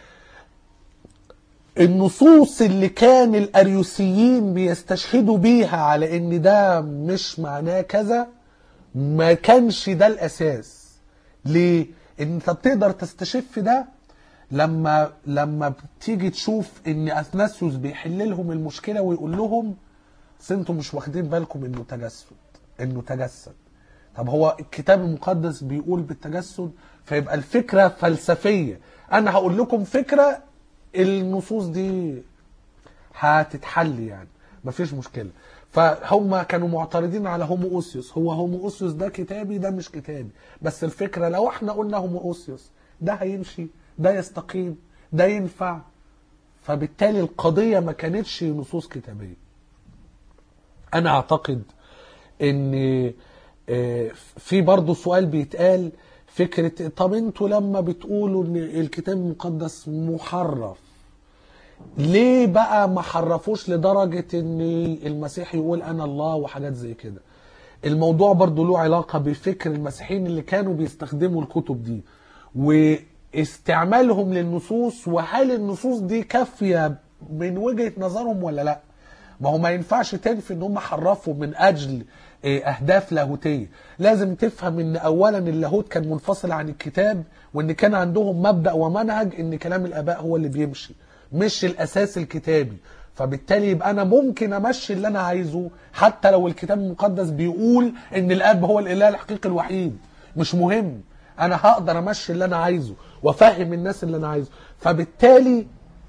النصوص اللي كان الاريوسيين بيستشهدوا بيها على ان ده مش معناه كذا، ما كانش ده الاساس. ليه؟ انت بتقدر تستشف ده لما لما بتيجي تشوف ان اثناسيوس بيحل لهم المشكله ويقول لهم انتوا مش واخدين بالكم انه تجسد، انه تجسد. طب هو الكتاب المقدس بيقول بالتجسد، فيبقى الفكره فلسفيه. انا هقول لكم فكره، النصوص دي هتتحل يعني مفيش مشكله. فهم كانوا معترضين على هومو اوسيوس. هو هومو اوسيوس ده كتابي، ده مش كتابي. بس الفكره لو احنا قلنا هومو اوسيوس ده هيمشي، ده يستقيم، ده ينفع. فبالتالي القضيه ما كانتش نصوص كتابيه. انا اعتقد ان في برضو سؤال بيتقال، فكرة طب انتوا لما بتقولوا ان الكتاب المقدس محرف، ليه بقى ما حرفوش لدرجة ان المسيح يقول انا الله وحاجات زي كده؟ الموضوع برضو له علاقة بفكر المسيحيين اللي كانوا بيستخدموا الكتب دي واستعمالهم للنصوص، وهل النصوص دي كافية من وجهة نظرهم ولا لا؟ ما هو ما ينفعش تنفي ان هم حرفوا من اجل اهداف لاهوتيه. لازم تفهم ان اولا اللاهوت كان منفصل عن الكتاب، وان كان عندهم مبدأ ومنهج ان كلام الاباء هو اللي بيمشي مش الاساس الكتابي. فبالتالي يبقى انا ممكن امشي اللي انا عايزه حتى لو الكتاب المقدس بيقول ان الاب هو الاله الحقيقي الوحيد، مش مهم. انا هقدر امشي اللي انا عايزه وافهم الناس اللي انا عايزه. فبالتالي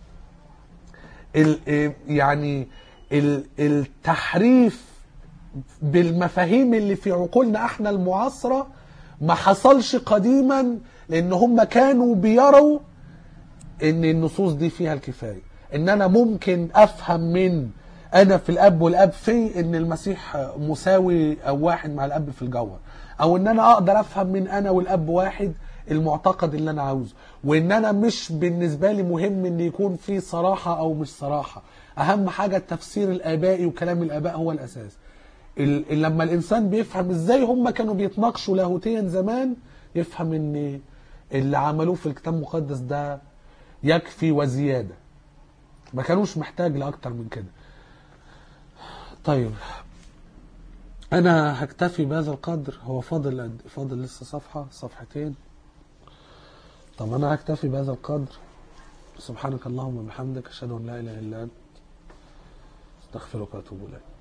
ال يعني التحريف بالمفاهيم اللي في عقولنا احنا المعاصرة ما حصلش قديما، لان هم كانوا بيروا ان النصوص دي فيها الكفاية. ان انا ممكن افهم من انا في الاب والاب في ان المسيح مساوي او واحد مع الاب في الجوهر، او ان انا اقدر افهم من انا والاب واحد المعتقد اللي انا عاوزه، وان انا مش بالنسبة لي مهم ان يكون في صراحة او مش صراحة. اهم حاجة التفسير الابائي وكلام الاباء هو الاساس. لما الانسان بيفهم ازاي هم كانوا بيتناقشوا لاهوتيا زمان، يفهم ان اللي عملوه في الكتاب المقدس ده يكفي وزيادة، ما كانوش محتاج لاكتر من كده. طيب انا هكتفي بهذا القدر. هو فاضل فاضل لسه صفحة صفحتين. طب انا هكتفي بهذا القدر. سبحانك اللهم وبحمدك، اشهد ان لا اله الا انت، استغفرك واتوب اليك.